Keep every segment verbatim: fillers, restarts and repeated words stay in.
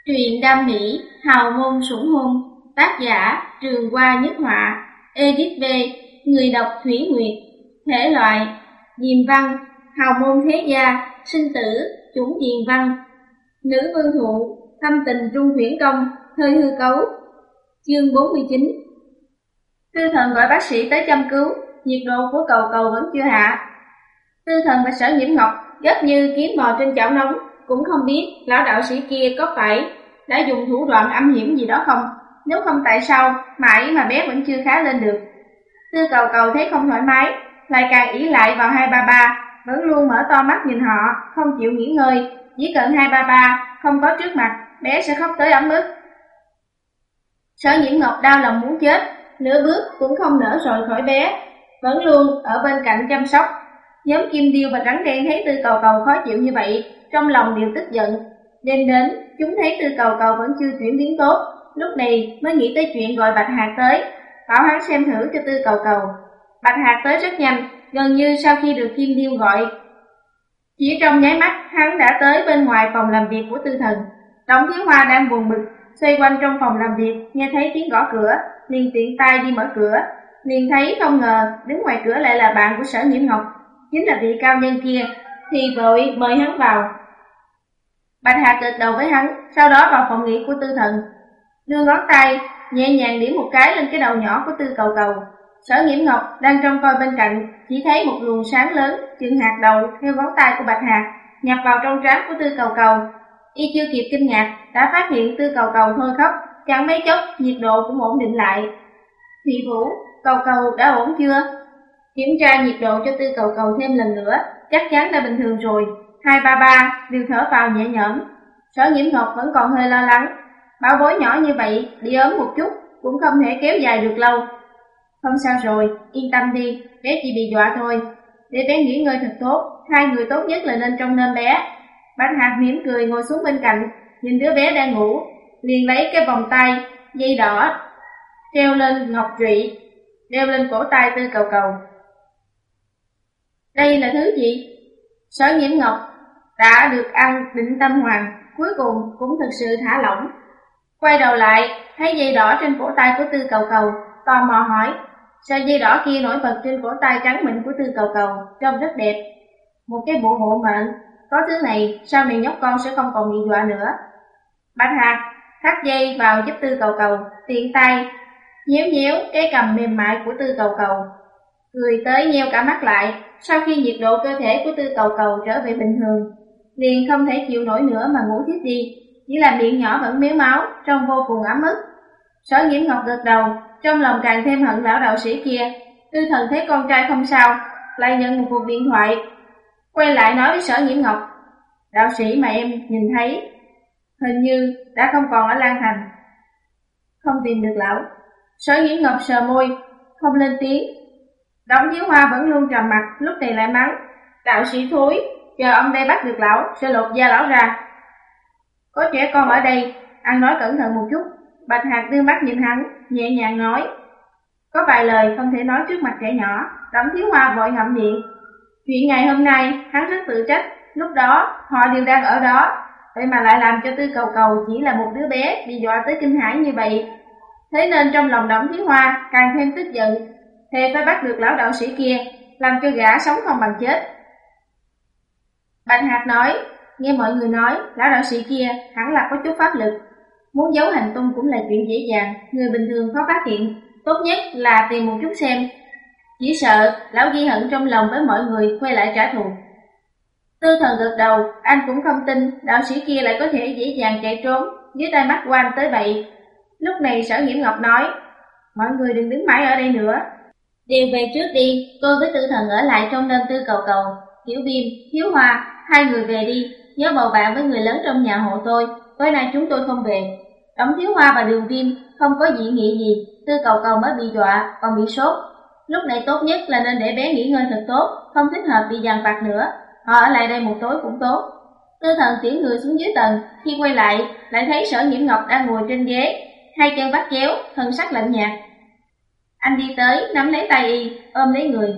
Truyện đam mỹ, hào môn sủng hôn, tác giả Trường Hoa Nhất Họa, edit về người đọc Thủy Nguyệt, thể loại diền văn, hào môn thế gia, sinh tử, chủng diền văn, nữ vương thụ, thâm tình trung huyễn công, hơi hư cấu. Chương bốn mươi chín. Tư Thần gọi bác sĩ tới chăm cứu, nhiệt độ của cầu cầu vẫn chưa hạ. Tư Thần và Sở Nhiễm Ngọc gấp như kiến bò trên chảo nóng, cũng không biết lão đạo sĩ kia có phải đã dùng thủ đoạn âm hiểm gì đó không, nếu không tại sao mãi mà bé vẫn chưa khá lên được. Tư cầu cầu thấy không thoải mái, lại càng ỷ lại vào hai ba ba, vẫn luôn mở to mắt nhìn họ, không chịu nghỉ ngơi. Chỉ cần hai ba ba không có trước mặt, bé sẽ khóc tới ấm ức. Sở Nhiễm Ngọc đau lòng muốn chết, nửa bước cũng không nỡ rời khỏi bé, vẫn luôn ở bên cạnh chăm sóc. Nhóm Kim Điêu và Trắng Đen thấy Tư cầu cầu khó chịu như vậy, trong lòng đều tức giận. Đêm đến, chúng thấy Tư cầu cầu vẫn chưa chuyển biến tốt, lúc này mới nghĩ tới chuyện gọi Bạch Hạc tới, bảo hắn xem thử cho Tư cầu cầu. Bạch Hạc tới rất nhanh, gần như sau khi được Kim Điêu gọi. Chỉ trong nháy mắt, hắn đã tới bên ngoài phòng làm việc của Tư Thần. Đổng Thiếu Hoa đang buồn bực, xoay quanh trong phòng làm việc, nghe thấy tiếng gõ cửa, liền tiện tay đi mở cửa, liền thấy không ngờ đứng ngoài cửa lại là bạn của Sở Nhiễm Ngọc, chính là vị cao nhân kia, thì vội mời hắn vào. Bạch Hạc gật đầu với hắn, sau đó vào phòng nghỉ của Tư Thần, đưa ngón tay nhẹ nhàng điểm một cái lên cái đầu nhỏ của Tư cầu cầu. Sở Nhiễm Ngọc đang trông coi bên cạnh, chỉ thấy một luồng sáng lớn chừng hạt đậu theo ngón tay của Bạch Hạc nhập vào trong trán của Tư cầu cầu. Y chưa kịp kinh ngạc đã phát hiện Tư cầu cầu thôi khóc, chẳng mấy chốc nhiệt độ cũng ổn định lại. Thị Vũ, cầu cầu đã ổn chưa? Kiểm tra nhiệt độ cho Tư cầu cầu thêm lần nữa, chắc chắn đã bình thường rồi. Hai ba ba đều thở vào nhẹ nhõm. Sở Nhiễm Ngọc vẫn còn hơi lo lắng, bảo bối nhỏ như vậy đi ốm một chút cũng không thể kéo dài được lâu. Không sao rồi, yên tâm đi, bé chỉ bị dọa thôi. Để bé nghỉ ngơi thật tốt, hai người tốt nhất là nên trông nom bé. Bạch Hạc mỉm cười ngồi xuống bên cạnh, nhìn đứa bé đang ngủ, liền lấy cái vòng tay dây đỏ treo lên ngọc trụy, đeo lên cổ tay Tư cầu cầu. Đây là thứ gì? Sở Nhiễm Ngọc đã được ăn Định Tâm Hoàng, cuối cùng cũng thực sự thả lỏng. Quay đầu lại, thấy dây đỏ trên cổ tay của Tư cầu cầu, tò mò hỏi. Sợi dây đỏ kia nổi bật trên cổ tay trắng mịn của Tư cầu cầu, trông rất đẹp. Một cái bộ hộ mệnh, có thứ này sau này nhóc con sẽ không còn bị dọa nữa. Bạch Hạc thắt dây vào giúp Tư cầu cầu, tiện tay nhéo nhéo cái cằm mềm mại của Tư cầu cầu, cười tới nheo cả mắt lại. Sau khi nhiệt độ cơ thể của Tư cầu cầu trở về bình thường, liền không thể chịu nổi nữa mà ngủ thiếp đi, chỉ là miệng nhỏ vẫn méo máu, trông vô cùng ấm ức. Sở Nhiễm Ngọc gật đầu, trong lòng càng thêm hận lão đạo sĩ kia. Tư Thần thấy con trai không sao, lại nhận một cuộc điện thoại, quay lại nói với Sở Nhiễm Ngọc, đạo sĩ mà em nhìn thấy hình như đã không còn ở Lan Thành. Không tìm được lão. Sở Nhiễm Ngọc sờ môi, không lên tiếng. Đổng Thiếu Hoa vẫn luôn trầm mặt, lúc này lại mắng, đạo sĩ thối, chờ ông đây bắt được lão, sẽ lột da lão ra. Có trẻ con ở đây, ăn nói cẩn thận một chút. Bạch Hạc đưa mắt nhìn hắn, nhẹ nhàng nói, có vài lời không thể nói trước mặt trẻ nhỏ. Đổng Thiếu Hoa vội ngậm miệng. Chuyện ngày hôm nay hắn rất tự trách, lúc đó họ đều đang ở đó, vậy mà lại làm cho Tư cầu cầu chỉ là một đứa bé bị dọa tới kinh hãi như vậy. Thế nên trong lòng Đổng Thiếu Hoa càng thêm tức giận, thề phải bắt được lão đạo sĩ kia, làm cho gã sống không bằng chết. Bạch Hạc nói, nghe mọi người nói lão đạo sĩ kia hẳn là có chút pháp lực, muốn giấu hành tung cũng là chuyện dễ dàng, người bình thường khó phát hiện, tốt nhất là tìm một chút xem. Chỉ sợ lão ghi hận trong lòng với mọi người quay lại trả thù. Tư Thần gật đầu, anh cũng không tin đạo sĩ kia lại có thể dễ dàng chạy trốn dưới tay mắt của anh tới vậy. Lúc này Sở Nhiễm Ngọc nói, mọi người đừng đứng mãi ở đây nữa, đều về trước đi, tôi với Tư Thần ở lại trong đêm Tư cầu cầu. Tiểu Viêm, Thiếu Hoa, hai người về đi, nhớ bầu bạn với người lớn trong nhà hộ tôi, tối nay chúng tôi không về. Đổng Thiếu Hoa và Đường Viêm không có dị nghị gì, Tư cầu cầu mới bị dọa, còn bị sốt. Lúc này tốt nhất là nên để bé nghỉ ngơi thật tốt, không thích hợp bị dằn vặt nữa. Họ ở lại đây một tối cũng tốt. Tư Thần tiễn người xuống dưới tầng, khi quay lại, lại thấy Sở Nhiễm Ngọc đang ngồi trên ghế, hai chân bắt chéo, thân sắc lạnh nhạt. Anh đi tới, nắm lấy tay y, ôm lấy người.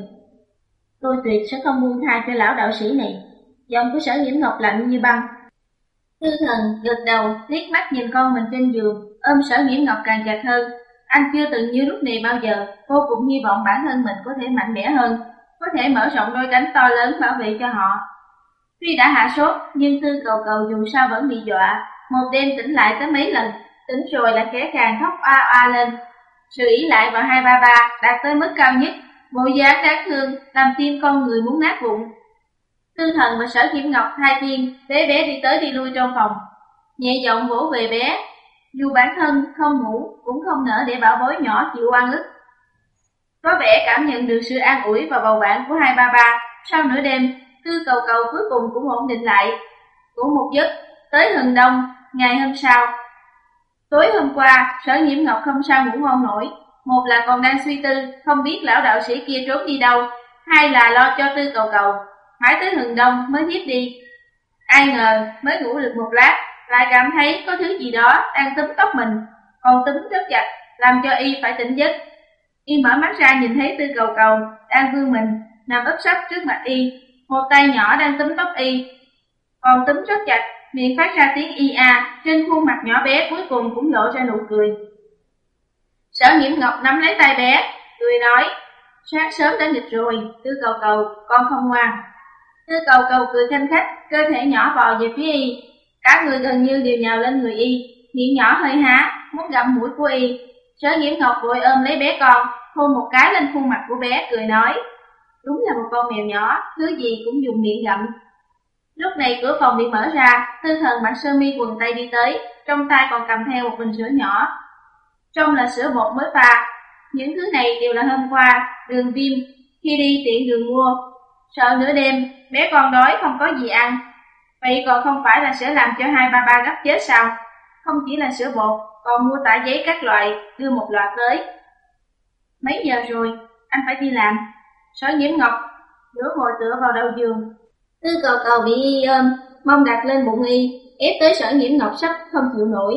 Tôi tuyệt sẽ không buông tha cho lão đạo sĩ này. Giọng của Sở Nhiễm Ngọc lạnh như băng. Tư Thần gật đầu, liếc mắt nhìn con mình trên giường, ôm Sở Nhiễm Ngọc càng chặt hơn. Anh chưa từng như lúc này bao giờ, vô cùng hy vọng bản thân mình có thể mạnh mẽ hơn, có thể mở rộng đôi cánh to lớn bảo vệ cho họ. Tuy đã hạ sốt, nhưng Tư Cầu Cầu dù sao vẫn bị dọa, một đêm tỉnh lại tới mấy lần, tỉnh rồi là khẽ khàng khóc oa oa lên. Sự ỷ lại vào hai ba ba đạt tới mức cao nhất, bộ dáng đáng thương làm tim con người muốn nát bụng. Tư Thần và Sở Nhiễm Ngọc thay phiên bế bé đi tới đi lui trong phòng, nhẹ giọng vỗ về bé, dù bản thân không ngủ cũng không nỡ để bảo bối nhỏ chịu oan ức. Có vẻ cảm nhận được sự an ủi và bầu bạn của hai ba ba. Sau nửa đêm, Tư Cầu Cầu cuối cùng cũng ổn định lại, ngủ một giấc tới hừng đông. Ngày hôm sau, tối hôm qua Sở Nhiễm Ngọc không sao ngủ ngon nổi, một là còn đang suy tư không biết lão đạo sĩ kia trốn đi đâu, hai là lo cho Tư Cầu Cầu, mãi tới hừng đông mới thiếp đi. Ai ngờ mới ngủ được một lát, lại cảm thấy có thứ gì đó đang túm tóc mình, còn túm rất chặt, làm cho y phải tỉnh giấc. Y mở mắt ra nhìn thấy Tư Cầu Cầu đang vươn mình nằm ấp sấp trước mặt y, một tay nhỏ đang túm tóc y, còn túm rất chặt, miệng phát ra tiếng y a, trên khuôn mặt nhỏ bé cuối cùng cũng lộ ra nụ cười. Sở Nhiễm Ngọc nắm lấy tay bé, cười nói: sáng sớm đã nghịch rồi, Tư Cầu Cầu, con không ngoan. Tư Cầu Cầu cười khanh khách, cơ thể nhỏ bò về phía y, cả người gần như đều nhào lên người y, miệng nhỏ hơi há, muốn gặm mũi của y. Sở Nhiễm Ngọc vội ôm lấy bé con, hôn một cái lên khuôn mặt của bé, cười nói: đúng là một con mèo nhỏ, thứ gì cũng dùng miệng gặm. Lúc này cửa phòng bị mở ra, Tư Thần mặc sơ mi quần tây đi tới, trong tay còn cầm theo một bình sữa nhỏ, trong là sữa bột mới pha. Những thứ này đều là hôm qua Đường Viêm khi đi tiện đường mua, sợ nửa đêm bé con đói không có gì ăn. Vậy còn không phải là sẽ làm cho hai ba ba gấp chết sao? Không chỉ là sữa bột, còn mua tả giấy các loại, đưa một loạt tới. Mấy giờ rồi? Anh phải đi làm. Sở Nhiễm Ngọc nửa ngồi tựa vào đầu giường. Tư Cầu Cầu bị y ôm, mông đặt lên bụng y, ép tới Sở Nhiễm Ngọc sắp không chịu nổi.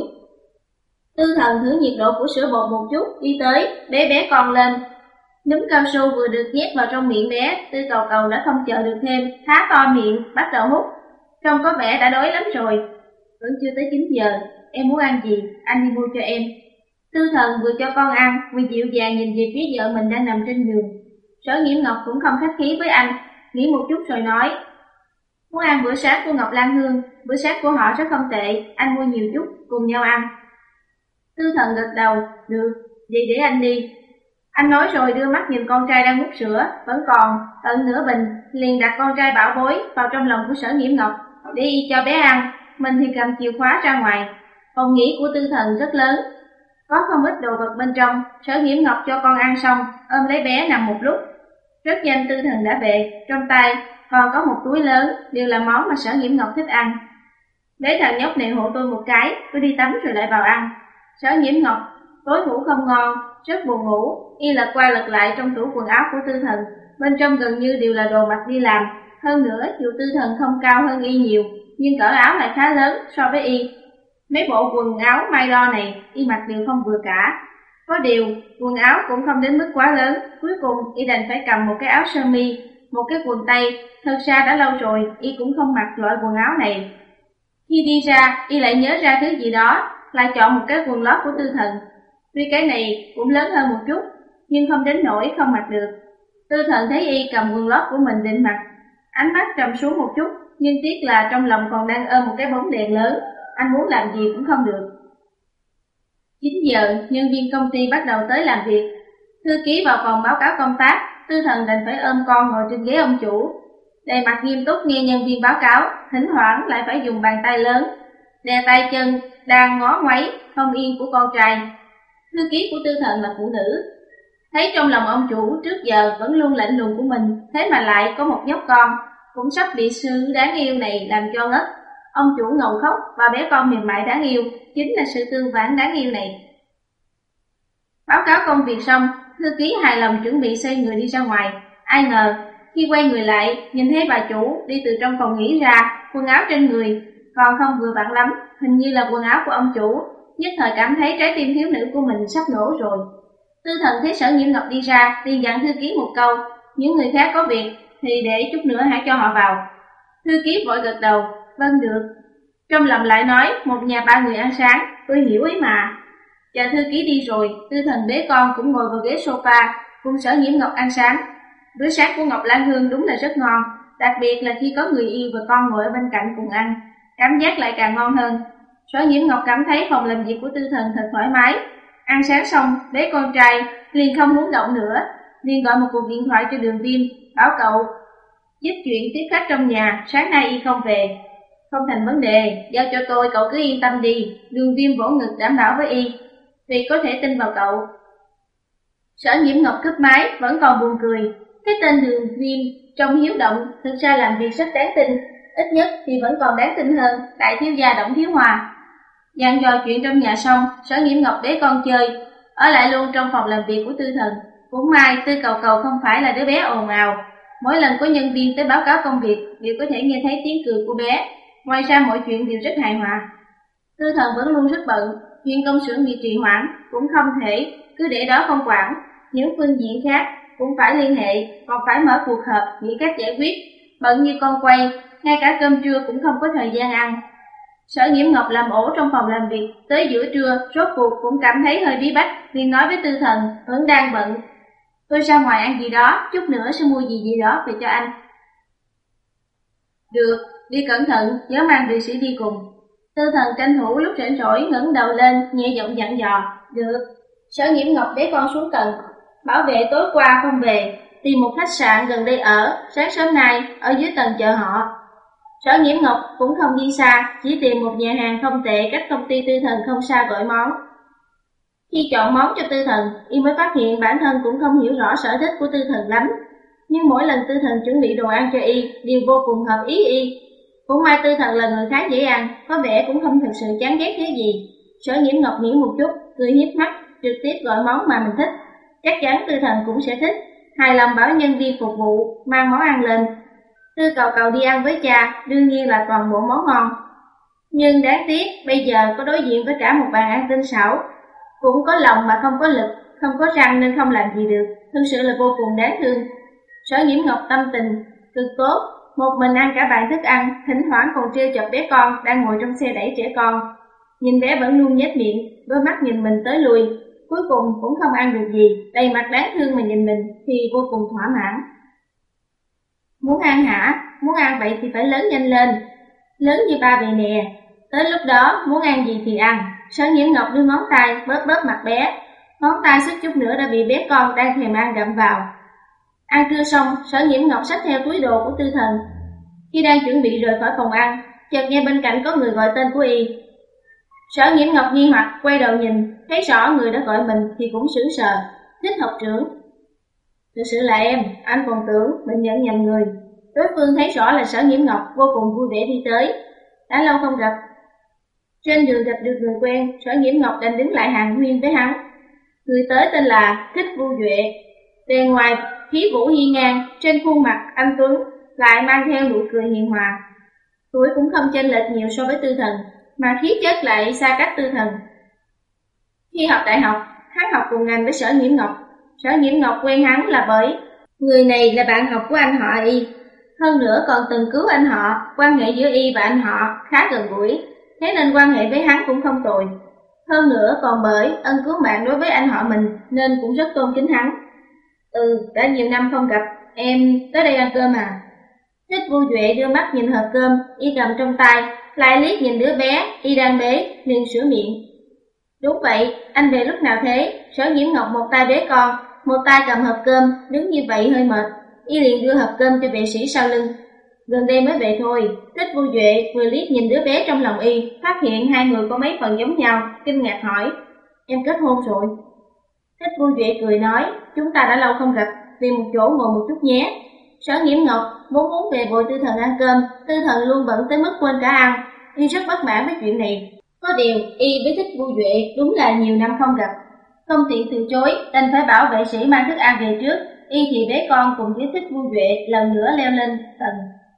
Tư Thần thử nhiệt độ của sữa bột một chút, đi tới, bế bé con lên. Núm cao su vừa được nhét vào trong miệng bé, Tư Cầu Cầu đã không chờ được thêm, há to miệng, bắt đầu hút. Trông có vẻ đã đói lắm rồi. Vẫn chưa tới chín giờ, em muốn ăn gì, anh đi mua cho em. Tư Thần vừa cho con ăn, vừa dịu dàng nhìn về phía vợ mình đang nằm trên giường. Sở Nhiễm Ngọc cũng không khách khí với anh, nghĩ một chút rồi nói: muốn ăn bữa sáng của Ngọc Lan Hương, bữa sáng của họ rất không tệ, anh mua nhiều chút, cùng nhau ăn. Tư Thần gật đầu, được, vậy để anh đi. Anh nói rồi đưa mắt nhìn con trai đang hút sữa, vẫn còn tận nửa bình, liền đặt con trai bảo bối vào trong lòng của Sở Nhiễm Ngọc, để y cho bé ăn, mình thì cầm chìa khóa ra ngoài. Phòng nghỉ của Tư Thần rất lớn, có không ít đồ vật bên trong. Sở Nhiễm Ngọc cho con ăn xong, ôm lấy bé nằm một lúc. Rất nhanh Tư Thần đã về, trong tay còn có một túi lớn, đều là món mà Sở Nhiễm Ngọc thích ăn. Lấy thằng nhóc này hộ tôi một cái, tôi đi tắm rồi lại vào ăn. Sở Nhiễm Ngọc tối ngủ không ngon, rất buồn ngủ, y lật qua lật lại trong tủ quần áo của Tư Thần, bên trong gần như đều là đồ mặc đi làm. Hơn nữa, dù Tư Thần không cao hơn y nhiều, nhưng cỡ áo lại khá lớn so với y. Mấy bộ quần áo may đo này, y mặc đều không vừa cả. Có điều, quần áo cũng không đến mức quá lớn, cuối cùng y đành phải cầm một cái áo sơ mi, một cái quần tây. Thật ra đã lâu rồi, y cũng không mặc loại quần áo này. Khi đi ra, y lại nhớ ra thứ gì đó, lại chọn một cái quần lót của Tư Thần. Tuy cái này cũng lớn hơn một chút, nhưng không đến nỗi không mặc được. Tư Thần thấy y cầm quần lót của mình định mặc, ánh mắt trầm xuống một chút, nhưng tiếc là trong lòng còn đang ôm một cái bóng đèn lớn, anh muốn làm gì cũng không được. chín giờ, nhân viên công ty bắt đầu tới làm việc. Thư ký vào phòng báo cáo công tác, Tư Thần đành phải ôm con ngồi trên ghế ông chủ, đầy mặt nghiêm túc nghe nhân viên báo cáo, thỉnh thoảng lại phải dùng bàn tay lớn đè tay chân đang ngó ngoáy không yên của con trai. Thư ký của Tư Thần là phụ nữ, thấy trong lòng ông chủ trước giờ vẫn luôn lạnh lùng của mình, thế mà lại có một nhóc con cũng sắp bị sư đáng yêu này làm cho ngất. Ông chủ ngầu khóc và bé con mềm mại đáng yêu chính là sự tương phản đáng yêu này. Báo cáo công việc xong, thư ký hài lòng chuẩn bị xoay người đi ra ngoài. Ai ngờ khi quay người lại, nhìn thấy bà chủ đi từ trong phòng nghỉ ra, quần áo trên người còn không vừa vặn lắm, hình như là quần áo của ông chủ. Nhất thời cảm thấy trái tim thiếu nữ của mình sắp nổ rồi. Tư Thần thấy Sở Nhiễm Ngọc đi ra, liền dặn thư ký một câu: những người khác có việc thì để chút nữa hãy cho họ vào. Thư ký vội gật đầu: vâng được. Trong lòng lại nói, một nhà ba người ăn sáng, tôi hiểu ý mà. Chờ thư ký đi rồi, Tư Thần bế con cũng ngồi vào ghế sofa, cùng Sở Nhiễm Ngọc ăn sáng. Bữa sáng của Ngọc Lan Hương đúng là rất ngon, đặc biệt là khi có người yêu và con ngồi ở bên cạnh cùng ăn, cảm giác lại càng ngon hơn. Sở Nhiễm Ngọc cảm thấy phòng làm việc của Tư Thần thật thoải mái. Ăn sáng xong, bế con trai, liền không muốn động nữa, liền gọi một cuộc điện thoại cho Đường Viêm, bảo cậu giúp chuyện tiếp khách trong nhà, sáng nay y không về. Không thành vấn đề, giao cho tôi, cậu cứ yên tâm đi. Đường Viêm vỗ ngực đảm bảo với y, vì có thể tin vào cậu. Sở Nhiễm Ngọc cúp máy, vẫn còn buồn cười. Cái tên Đường Viêm trông hiếu động, thực ra làm việc rất đáng tin, ít nhất thì vẫn còn đáng tin hơn đại thiếu gia Đổng Thiếu Hòa. Dặn dò chuyện trong nhà xong, Sở Nhiễm Ngọc bế con chơi, ở lại luôn trong phòng làm việc của Tư Thần. Cũng may Tư Cầu Cầu không phải là đứa bé ồn ào, mỗi lần có nhân viên tới báo cáo công việc đều có thể nghe thấy tiếng cười của bé. Ngoài ra mọi chuyện đều rất hài hòa. Tư Thần vẫn luôn rất bận, chuyện công xưởng bị trì hoãn cũng không thể cứ để đó không quản. Những phương diện khác cũng phải liên hệ, còn phải mở cuộc họp nghĩ cách giải quyết. Bận như con quay, ngay cả cơm trưa cũng không có thời gian ăn. Sở Nhiễm Ngọc làm ổ trong phòng làm việc, tới giữa trưa rốt cuộc cũng cảm thấy hơi bí bách, liền nói với Tư Thần vẫn đang bận. Tôi ra ngoài ăn gì đó, chút nữa sẽ mua gì gì đó về cho anh. Được, đi cẩn thận, nhớ mang vệ sĩ đi cùng. Tư Thần tranh thủ lúc rảnh rỗi ngẩng đầu lên, nhẹ giọng dặn dò. Được. Sở Nhiễm Ngọc bế con xuống tầng, bảo vệ tối qua không về, tìm một khách sạn gần đây ở, sáng sớm nay ở dưới tầng chờ họ. Sở Nhiễm Ngọc cũng không đi xa, chỉ tìm một nhà hàng không tệ cách công ty Tư Thần không xa gọi món. Khi chọn món cho Tư Thần, y mới phát hiện bản thân cũng không hiểu rõ sở thích của Tư Thần lắm, nhưng mỗi lần Tư Thần chuẩn bị đồ ăn cho y đều vô cùng hợp ý y. Cũng may Tư Thần là người khá dễ ăn, có vẻ cũng không thực sự chán ghét thứ gì. Sở Nhiễm Ngọc nghĩ một chút, cười hiếp mắt, trực tiếp gọi món mà mình thích. Chắc chắn Tư Thần cũng sẽ thích. Hài lòng bảo nhân viên phục vụ mang món ăn lên. Tư Cầu Cầu đi ăn với cha, đương nhiên là toàn bộ món ngon. Nhưng đáng tiếc, bây giờ có đối diện với cả một bàn ăn tinh xảo, cũng có lòng mà không có lực, không có răng nên không làm gì được, thực sự là vô cùng đáng thương. Sở Nhiễm Ngọc tâm tình cực tốt, một mình ăn cả bàn thức ăn, thỉnh thoảng còn trêu chọc bé con đang ngồi trong xe đẩy trẻ con. Nhìn bé vẫn luôn nhếch miệng, đôi mắt nhìn mình tới lui, cuối cùng cũng không ăn được gì, đầy mặt đáng thương mà nhìn mình thì vô cùng thỏa mãn. Muốn ăn hả? Muốn ăn vậy thì phải lớn nhanh lên, lớn như ba vậy nè. Tới lúc đó muốn ăn gì thì ăn. Sở Nhiễm Ngọc đưa ngón tay bóp bóp mặt bé, ngón tay suýt chút nữa đã bị bé con đang thèm ăn gặm vào. Ăn trưa xong, Sở Nhiễm Ngọc xách theo túi đồ của Tư Thần. Khi đang chuẩn bị rời khỏi phòng ăn, chợt nghe bên cạnh có người gọi tên của y. Sở Nhiễm Ngọc nghi hoặc quay đầu nhìn, thấy rõ người đã gọi mình thì cũng sững sờ. Thích học trưởng. Thực sự là em, anh còn tưởng mình nhận nhầm người. Đối phương thấy rõ là Sở Nhiễm Ngọc, vô cùng vui vẻ đi tới. Đã lâu không gặp. Trên đường gặp được người quen, Sở Nhiễm Ngọc đành đứng lại hàn huyên với hắn. Người tới tên là Thích Vu Duệ. Bề ngoài khí vũ hiên ngang, trên khuôn mặt anh tuấn lại mang theo nụ cười hiền hòa. Tuổi cũng không chênh lệch nhiều so với Tư Thần, mà khí chất lại xa cách Tư Thần. Khi học đại học, hắn học cùng ngành với Sở Nhiễm Ngọc. Sở Nhiễm Ngọc quen hắn là bởi người này là bạn học của anh họ y, hơn nữa còn từng cứu anh họ, quan hệ giữa y và anh họ khá gần gũi, thế nên quan hệ với hắn cũng không tồi. Hơn nữa còn bởi ân cứu mạng đối với anh họ mình nên cũng rất tôn kính hắn. Ừ, đã nhiều năm không gặp, em tới đây ăn cơm à? Thích Vu Duệ đưa mắt nhìn hộp cơm y cầm trong tay, lại liếc nhìn đứa bé y đang bế, liền sửa miệng. Đúng vậy, anh về lúc nào thế? Sở Nhiễm Ngọc một tay bế con, một tay cầm hộp cơm, đứng như vậy hơi mệt, y liền đưa hộp cơm cho vệ sĩ sau lưng. Gần đây mới về thôi. Thích Vu Duệ vừa liếc nhìn đứa bé trong lòng y, phát hiện hai người có mấy phần giống nhau, kinh ngạc hỏi, em kết hôn rồi? Thích Vu Duệ cười nói, chúng ta đã lâu không gặp, tìm một chỗ ngồi một chút nhé. Sở Nhiễm Ngọc muốn muốn về bồi Tư Thần ăn cơm, Tư Thần luôn bận tới mức quên cả ăn, y rất bất mãn với chuyện này. Có điều y với Thích Vu Duệ đúng là nhiều năm không gặp, không tiện từ chối, đành phải bảo vệ sĩ mang thức ăn về trước. Y thì bé con cùng với Thích Vu Duệ lần nữa leo lên tầng.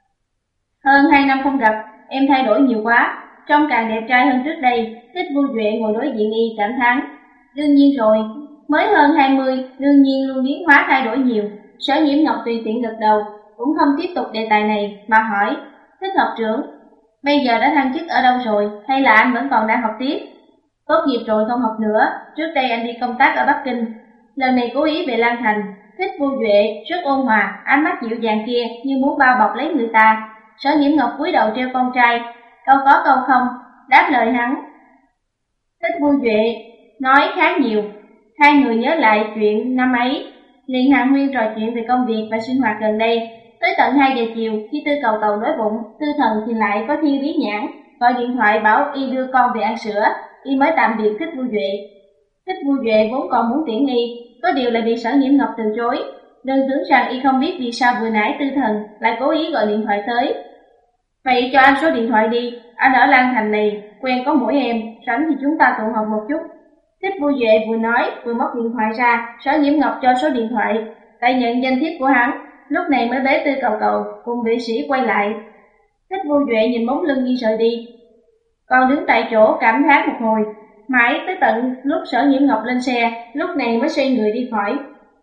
Hơn hai năm không gặp, em thay đổi nhiều quá, trông càng đẹp trai hơn trước đây. Thích Vu Duệ ngồi đối diện y cảm thán. Đương nhiên rồi, mới hơn hai mươi, đương nhiên luôn biến hóa thay đổi nhiều. Sở Nhiễm Ngọc tùy tiện gật đầu, cũng không tiếp tục đề tài này mà hỏi, Thích học trưởng, Bây giờ đã thăng chức ở đâu rồi, hay là anh vẫn còn đang học tiếp? Tốt nghiệp rồi không học nữa, trước đây anh đi công tác ở Bắc Kinh. Lần này cố ý về Lan Thành. Thích Vu Duệ rất ôn hòa, ánh mắt dịu dàng kia như muốn bao bọc lấy người ta. Sở Nhiễm Ngọc cúi đầu treo con trai, câu có câu không, đáp lời hắn. Thích Vu Duệ nói khá nhiều. Hai người nhớ lại chuyện năm ấy, liền hàn huyên trò chuyện về công việc và sinh hoạt gần đây. Tới tận hai giờ chiều, khi Tư Cầu Cầu đói bụng, Tư Thần thì lại có Thiên Lý Nhãn gọi điện thoại bảo y đưa con về ăn sữa, y mới tạm biệt Thích Vu Duệ. Thích Vu Duệ vốn còn muốn tiễn y, có điều lại bị Sở Nhiễm Ngọc từ chối. Đừng tưởng rằng y không biết vì sao vừa nãy Tư Thần lại cố ý gọi điện thoại tới. Vậy cho anh số điện thoại đi, anh ở Lan Thành này, quen có mỗi em, rảnh thì chúng ta tụ họp một chút. Thích Vu Duệ vừa nói vừa móc điện thoại ra, Sở Nhiễm Ngọc cho số điện thoại, lại nhận danh thiếp của hắn, lúc này mới bế Tư Cầu Cầu cùng vệ sĩ quay lại. Thích Vu Duệ nhìn bóng lưng y rời đi, còn đứng tại chỗ cảm thán một hồi, mãi tới tận lúc Sở Nhiễm Ngọc lên xe, lúc này mới xoay người đi khỏi.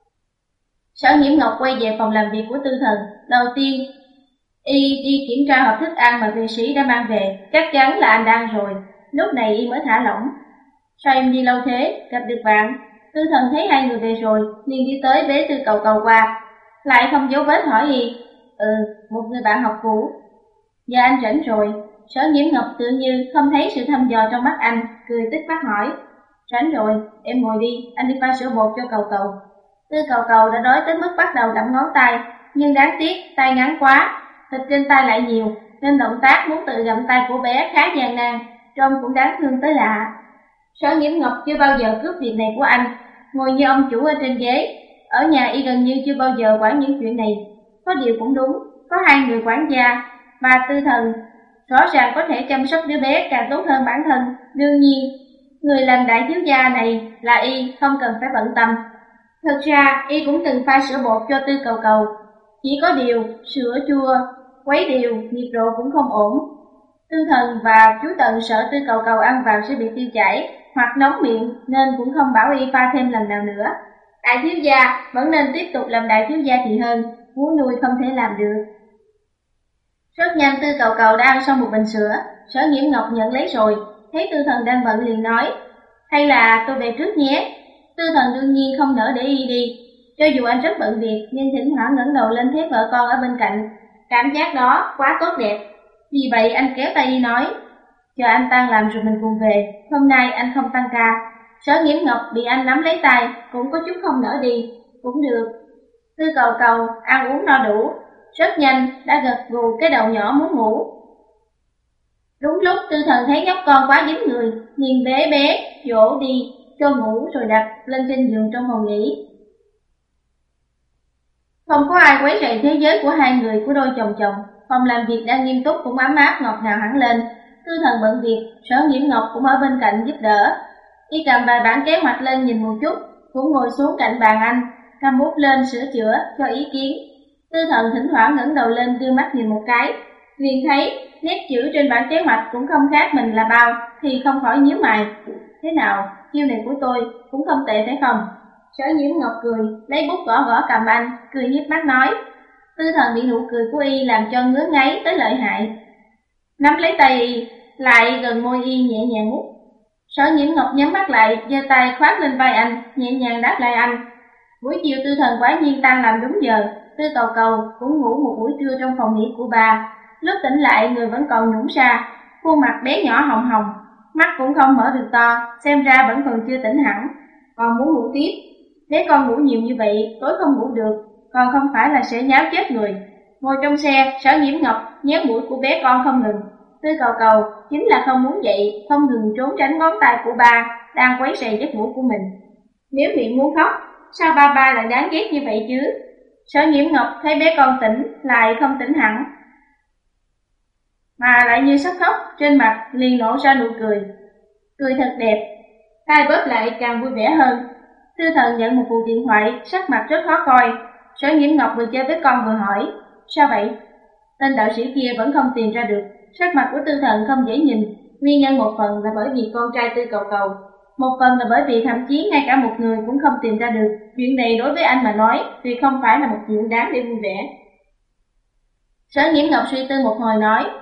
Sở Nhiễm Ngọc quay về phòng làm việc của Tư Thần, đầu tiên y đi kiểm tra hộp thức ăn mà vệ sĩ đã mang về, chắc chắn là anh đang rồi, lúc này y mới thả lỏng. Sao em đi lâu thế, gặp được bạn? Tư Thần thấy hai người về rồi, liền đi tới bế Tư Cầu Cầu qua, lại không giấu vết hỏi y. Ừ, một người bạn học cũ. Giờ anh rảnh rồi. Sở Nhiễm Ngọc tự như không thấy sự thăm dò trong mắt anh, cười tích mắt hỏi. Rảnh rồi, em ngồi đi, anh đi pha sữa bột cho Cầu Cầu. Tư Cầu Cầu đã đói tới mức bắt đầu gặm ngón tay, nhưng đáng tiếc tay ngắn quá, thịt trên tay lại nhiều, nên động tác muốn tự gặm tay của bé khá gian nan, trông cũng đáng thương tới lạ. Sở Nhiễm Ngọc chưa bao giờ cướp việc này của anh, ngồi như ông chủ ở trên ghế. Ở nhà y gần như chưa bao giờ quản những chuyện này. Có điều cũng đúng, có hai người quản gia, mà Tư Thần rõ ràng có thể chăm sóc đứa bé càng tốt hơn bản thân. Đương nhiên, người làm đại thiếu gia này là y, không cần phải bận tâm. Thực ra, y cũng từng pha sữa bột cho Tư Cầu Cầu, chỉ có điều sữa chua, quấy đều, nhiệt độ cũng không ổn. Tư Thần và chú Tần sợ Tư Cầu Cầu ăn vào sẽ bị tiêu chảy hoặc nóng miệng, nên cũng không bảo y pha thêm lần nào nữa. Đại thiếu gia vẫn nên tiếp tục làm đại thiếu gia thì hơn, vú nuôi không thể làm được. Rất nhanh Tư Cầu Cầu đã ăn xong một bình sữa, Sở Nhiễm Ngọc nhận lấy rồi, thấy Tư Thần đang bận liền nói, hay là tôi về trước nhé. Tư Thần đương nhiên không nỡ để y đi, cho dù anh rất bận việc, nhưng thỉnh thoảng ngẩng đầu lên thấy vợ con ở bên cạnh, cảm giác đó quá tốt đẹp. Vì vậy anh kéo tay y nói, chờ anh tan làm rồi mình cùng về, hôm nay anh không tăng ca. Sở Nhiễm Ngọc bị anh nắm lấy tay, cũng có chút không nỡ đi, cũng được. Tư Cầu Cầu ăn uống no đủ, rất nhanh đã gật gù cái đầu nhỏ muốn ngủ. Đúng lúc Tư Thần thấy nhóc con quá dính người, liền bế bé, dỗ đi, cho ngủ rồi đặt lên trên giường trong phòng nghỉ. Không có ai quấy rầy thế giới của hai người của đôi chồng chồng, phòng làm việc đang nghiêm túc cũng ấm áp ngọt ngào hẳn lên. Tư Thần bận việc, Sở Nhiễm Ngọc cũng ở bên cạnh giúp đỡ. Y cầm vài bản kế hoạch lên nhìn một chút, cũng ngồi xuống cạnh bàn anh, cầm bút lên sửa chữa cho ý kiến. Tư Thần thỉnh thoảng ngẩng đầu lên đưa mắt nhìn một cái, liền thấy nét chữ trên bản kế hoạch cũng không khác mình là bao, thì không khỏi nhíu mày. Thế nào, chiêu này của tôi cũng không tệ phải không? Sở Nhiễm Ngọc cười, lấy bút gõ gõ cầm anh, cười nhếch mắt nói. Tư Thần bị nụ cười của y làm cho ngứa ngáy tới lợi hại. Nắm lấy tay y, lại gần môi y nhẹ nhàng mút. Sở Nhiễm Ngọc nhắm mắt lại, giơ tay khoác lên vai anh, nhẹ nhàng đáp lại anh. Buổi chiều Tư Thần quả nhiên tan làm đúng giờ, Tư Cầu Cầu cũng ngủ một buổi trưa trong phòng nghỉ của bà. Lúc tỉnh lại người vẫn còn nhũn ra, khuôn mặt bé nhỏ hồng hồng, mắt cũng không mở được to, xem ra vẫn còn chưa tỉnh hẳn, còn muốn ngủ tiếp. Bé con ngủ nhiều như vậy, tối không ngủ được, còn không phải là sẽ nháo chết người. Ngồi trong xe, Sở Nhiễm Ngọc nhéo mũi của bé con không ngừng. Tư Cầu Cầu chính là không muốn dậy, không ngừng trốn tránh ngón tay của ba đang quấy rầy giấc ngủ của mình. Nếu miệng muốn khóc, sao ba ba lại đáng ghét như vậy chứ? Sở Nhiễm Ngọc thấy bé con tỉnh, lại không tỉnh hẳn, mà lại như sắp khóc, trên mặt liền nổ ra nụ cười. Cười thật đẹp, tay bóp lại càng vui vẻ hơn. Tư Thần nhận một cuộc điện thoại, sắc mặt rất khó coi. Sở Nhiễm Ngọc vừa chơi với con vừa hỏi, sao vậy? Tên đạo sĩ kia vẫn không tìm ra được. Sắc mặt của Tư Thần không dễ nhìn, nguyên nhân một phần là bởi vì con trai Tư Cầu Cầu, một phần là bởi vì thậm chí ngay cả một người cũng không tìm ra được. Chuyện này đối với anh mà nói thì không phải là một chuyện đáng để vui vẻ. Sở Nhiễm Ngọc suy tư một hồi nói,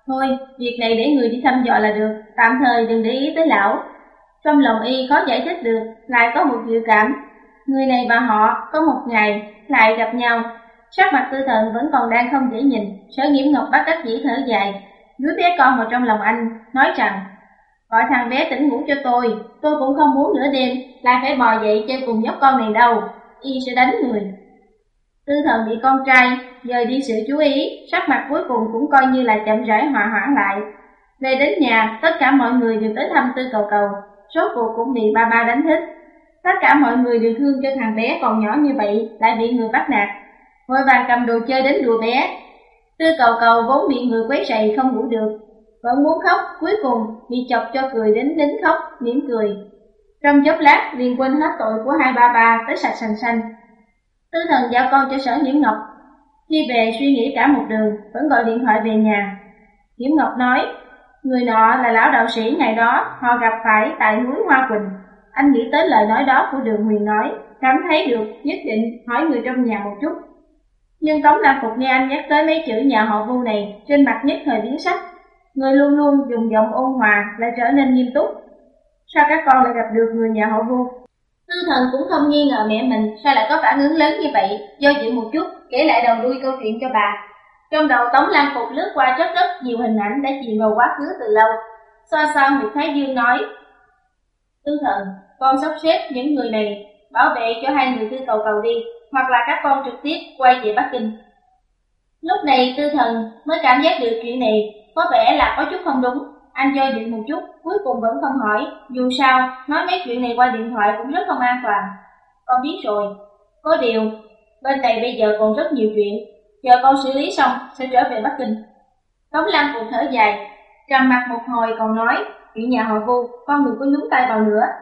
Thôi, việc này để người đi thăm dò là được, tạm thời đừng để ý tới lão. Trong lòng y khó giải thích được, lại có một dự cảm. Người này và họ có một ngày lại gặp nhau. Sắc mặt Tư Thần vẫn còn đang không dễ nhìn. Sở Nhiễm Ngọc bắt đắc dĩ thở dài, đứa bé con vào trong lòng anh, nói rằng: gọi thằng bé tỉnh ngủ cho tôi, tôi cũng không muốn nửa đêm lại phải bò dậy chơi cùng nhóc con này đâu, y sẽ đánh người. Tư Thần bị con trai dời đi sự chú ý, sắc mặt cuối cùng cũng coi như là chậm rãi hòa hoãn lại. Về đến nhà, tất cả mọi người đều tới thăm Tư Cầu Cầu, rốt cuộc cũng bị ba ba đánh thức. Tất cả mọi người đều thương cho thằng bé còn nhỏ như vậy lại bị người bắt nạt, vội vàng cầm đồ chơi đến đùa bé. Tư Cầu Cầu vốn bị người quấy rầy không ngủ được, vẫn muốn khóc, cuối cùng bị chọc cho cười đến nín khóc, mỉm cười. Trong chốc lát liền quên hết tội của hai ba ba tới sạch sành xanh. Tư Thần giao con cho Sở Nhiễm Ngọc. Khi về suy nghĩ cả một đường, vẫn gọi điện thoại về nhà. Nhiễm Ngọc nói, người nọ là lão đạo sĩ ngày đó họ gặp phải tại núi Hoa Quỳnh. Anh nghĩ tới lời nói đó của Đường Huyền nói, cảm thấy được nhất định hỏi người trong nhà một chút. Nhưng Tống Lam Phục nghe anh nhắc tới mấy chữ nhà họ Vu này, trên mặt nhất thời biến sắc. Người luôn luôn dùng giọng ôn hòa lại trở nên nghiêm túc. Sao các con lại gặp được người nhà họ Vu? Tư Thần cũng không nghi ngờ mẹ mình sao lại có phản ứng lớn như vậy, do dự một chút, kể lại đầu đuôi câu chuyện cho bà. Trong đầu Tống Lan Phục lướt qua rất rất nhiều hình ảnh đã chìm vào quá khứ từ lâu. Xoa xoa huyệt thái dương nói, Tư Thần, con sắp xếp những người này bảo vệ cho hai người Tư Cầu Cầu đi, hoặc là các con trực tiếp quay về Bắc Kinh. Lúc này Tư Thần mới cảm giác được chuyện này có vẻ là có chút không đúng. Anh do dự một chút, cuối cùng vẫn không hỏi, dù sao, nói mấy chuyện này qua điện thoại cũng rất không an toàn. Con biết rồi, có điều, bên này bây giờ còn rất nhiều chuyện, chờ con xử lý xong sẽ trở về Bắc Kinh. Tống Lan Phục thở dài, trầm mặt một hồi còn nói, chuyện nhà họ Vu, con đừng có nhúng tay vào nữa.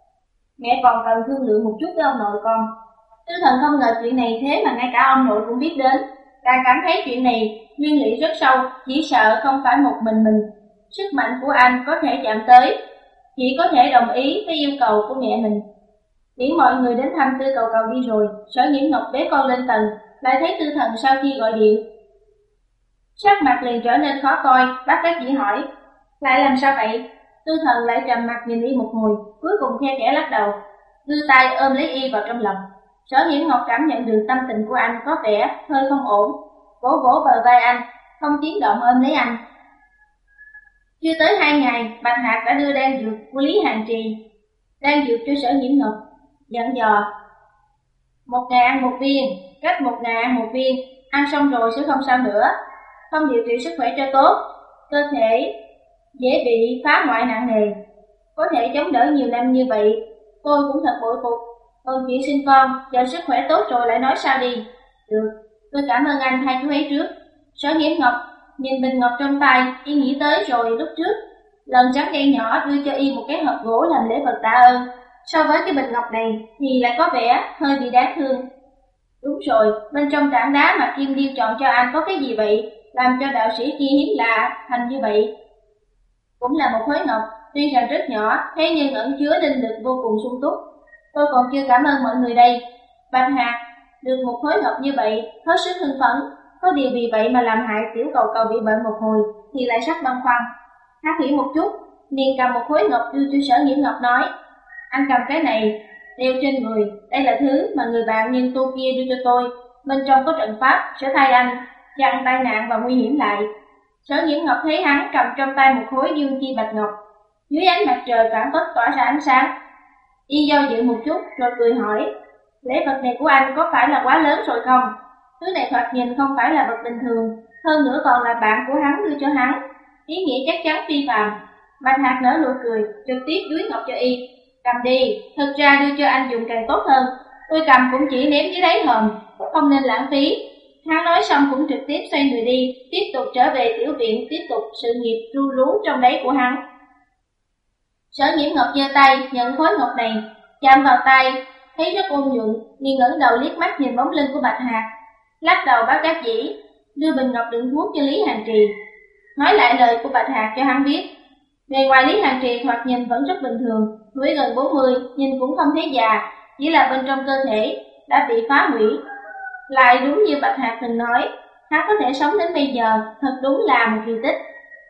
Mẹ còn cần thương lượng một chút với ông nội con. Tư Thần không ngờ chuyện này thế mà ngay cả ông nội cũng biết đến, càng cảm thấy chuyện này nguyên lý rất sâu, chỉ sợ không phải một mình mình. Sức mạnh của anh có thể chạm tới, chỉ có thể đồng ý với yêu cầu của mẹ mình. Tiễn mọi người đến thăm Tư Cầu Cầu đi rồi, Sở Nhiễm Ngọc bế con lên tầng, lại thấy Tư Thần sau khi gọi điện. Sắc mặt liền trở nên khó coi, bác đắc dĩ hỏi, lại làm sao vậy? Tư Thần lại trầm mặt nhìn y một hồi, cuối cùng khe khẽ lắc đầu, đưa tay ôm lấy y vào trong lòng. Sở Nhiễm Ngọc cảm nhận được tâm tình của anh có vẻ hơi không ổn, vỗ vỗ bờ vai anh, không tiếng động ôm lấy anh. Chưa tới hai ngày, Bạch Hạc đã đưa đan dược của Lý Hàng Trì, đan dược cho Sở Nhiễm Ngọc, dặn dò. Một ngày ăn một viên, cách một ngày ăn một viên, ăn xong rồi sẽ không sao nữa, không điều trị sức khỏe cho tốt, cơ thể dễ bị phá hoại nặng nề, có thể chống đỡ nhiều năm như vậy, tôi cũng thật bội phục. Còn chuyện sinh con, chờ sức khỏe tốt rồi lại nói sao đi. Được, tôi cảm ơn anh hai chú ấy trước. Sở Nhiễm Ngọc nhìn bình ngọc trong tay, y nghĩ tới rồi lúc trước lần trắng đen nhỏ đưa cho y một cái hộp gỗ làm lễ vật tạ ơn, so với cái bình ngọc này thì lại có vẻ hơi bị đáng thương. Đúng rồi, bên trong tảng đá mà Kim Điêu chọn cho anh có cái gì vậy, làm cho đạo sĩ kia hiếm lạ thành như vậy? Cũng là một khối ngọc, tuy rằng rất nhỏ, thế nhưng ẩn chứa linh lực vô cùng sung túc. Tôi còn chưa cảm ơn mọi người đây. Bạch Hạc được một khối ngọc như vậy, hết sức hưng phấn. Có điều vì vậy mà làm hại Tiểu Cầu Cầu bị bệnh một hồi, thì lại sắc băn khoăn. Hát nghĩ một chút, liền cầm một khối ngọc đưa cho Sở Nhiễm Ngọc nói, anh cầm cái này, đeo trên người, đây là thứ mà người bạn nhân tu kia đưa cho tôi, bên trong có trận pháp sẽ thay anh chặn tai nạn và nguy hiểm lại. Sở Nhiễm Ngọc thấy hắn cầm trong tay một khối dương chi bạch ngọc, dưới ánh mặt trời phản phất tỏa ra ánh sáng. Y do dự một chút rồi cười hỏi, lễ vật này của anh có phải là quá lớn rồi không? Thứ này thoạt nhìn không phải là vật bình thường, hơn nữa còn là bạn của hắn đưa cho hắn, ý nghĩa chắc chắn phi phàm. Bạch Hạc nở nụ cười, trực tiếp đuối ngọc cho y, cầm đi, thật ra đưa cho anh dùng càng tốt hơn, tôi cầm cũng chỉ ném dưới đáy hòm, không nên lãng phí. Hắn nói xong cũng trực tiếp xoay người đi, tiếp tục trở về tiểu viện, tiếp tục sự nghiệp ru rú trong đáy của hắn. Sở Nhiễm Ngọc giơ tay nhận khối ngọc này, chạm vào tay, thấy rất ôn nhuận, liền ngẩng đầu liếc mắt nhìn bóng lưng của Bạch Hạc, lắc đầu bác đắc dĩ, đưa bình ngọc đựng thuốc cho Lý Hàng Trì, nói lại lời của Bạch Hạc cho hắn biết. Bề ngoài Lý Hàng Trì thoạt nhìn vẫn rất bình thường, tuổi gần bốn mươi, nhìn cũng không thấy già, chỉ là bên trong cơ thể đã bị phá hủy. Lại đúng như Bạch Hạc từng nói, hắn có thể sống đến bây giờ, thật đúng là một kỳ tích.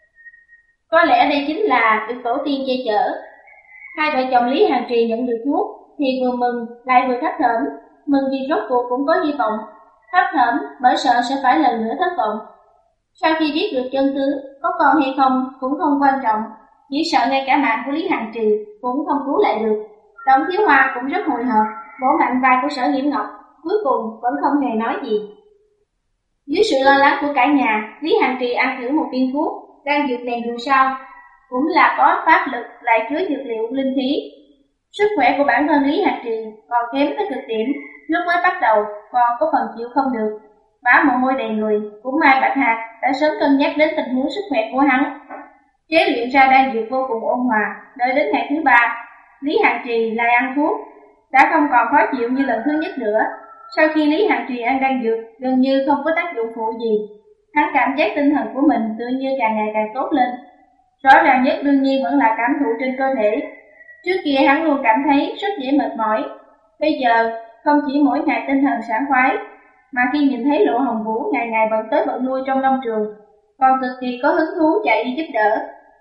Có lẽ đây chính là được tổ tiên che chở. Hai vợ chồng Lý Hàn Trì nhận được thuốc thì vừa mừng lại vừa thấp thởm, mừng vì rốt cuộc cũng có hy vọng, thấp thởm bởi sợ sẽ phải lần nữa thất vọng. Sau khi biết được chân tướng, có con hay không cũng không quan trọng, chỉ sợ ngay cả mạng của Lý Hàn Trì cũng không cứu lại được. Đổng Thiếu Hoa cũng rất hồi hộp, vỗ mạnh vai của Sở Nhiễm Ngọc, cuối cùng vẫn không hề nói gì. Dưới sự lo lắng của cả nhà, Lý Hàn Trì ăn thử một viên thuốc, đang dược đèn đường sau, cũng là có pháp lực lại chứa dược liệu linh khí. Sức khỏe của bản thân Lý Hàn Trì còn kém tới cực điểm, lúc mới bắt đầu còn có phần chịu không được, vã mồ hôi đầy người. Cũng may Bạch Hạc đã sớm cân nhắc đến tình huống sức khỏe của hắn, chế luyện ra đan dược vô cùng ôn hòa. Đợi đến ngày thứ ba, Lý Hàn Trì lại ăn thuốc, đã không còn khó chịu như lần thứ nhất nữa. Sau khi Lý Hàn Trì ăn đan dược, gần như không có tác dụng phụ gì, hắn cảm giác tinh thần của mình tự như càng ngày càng tốt lên. Rõ ràng nhất đương nhiên vẫn là cảm thụ trên cơ thể. Trước kia hắn luôn cảm thấy rất dễ mệt mỏi, bây giờ không chỉ mỗi ngày tinh thần sảng khoái, mà khi nhìn thấy Lộ Hồng Vũ ngày ngày bận tới bận lui trong nông trường, còn cực kỳ có hứng thú chạy đi giúp đỡ.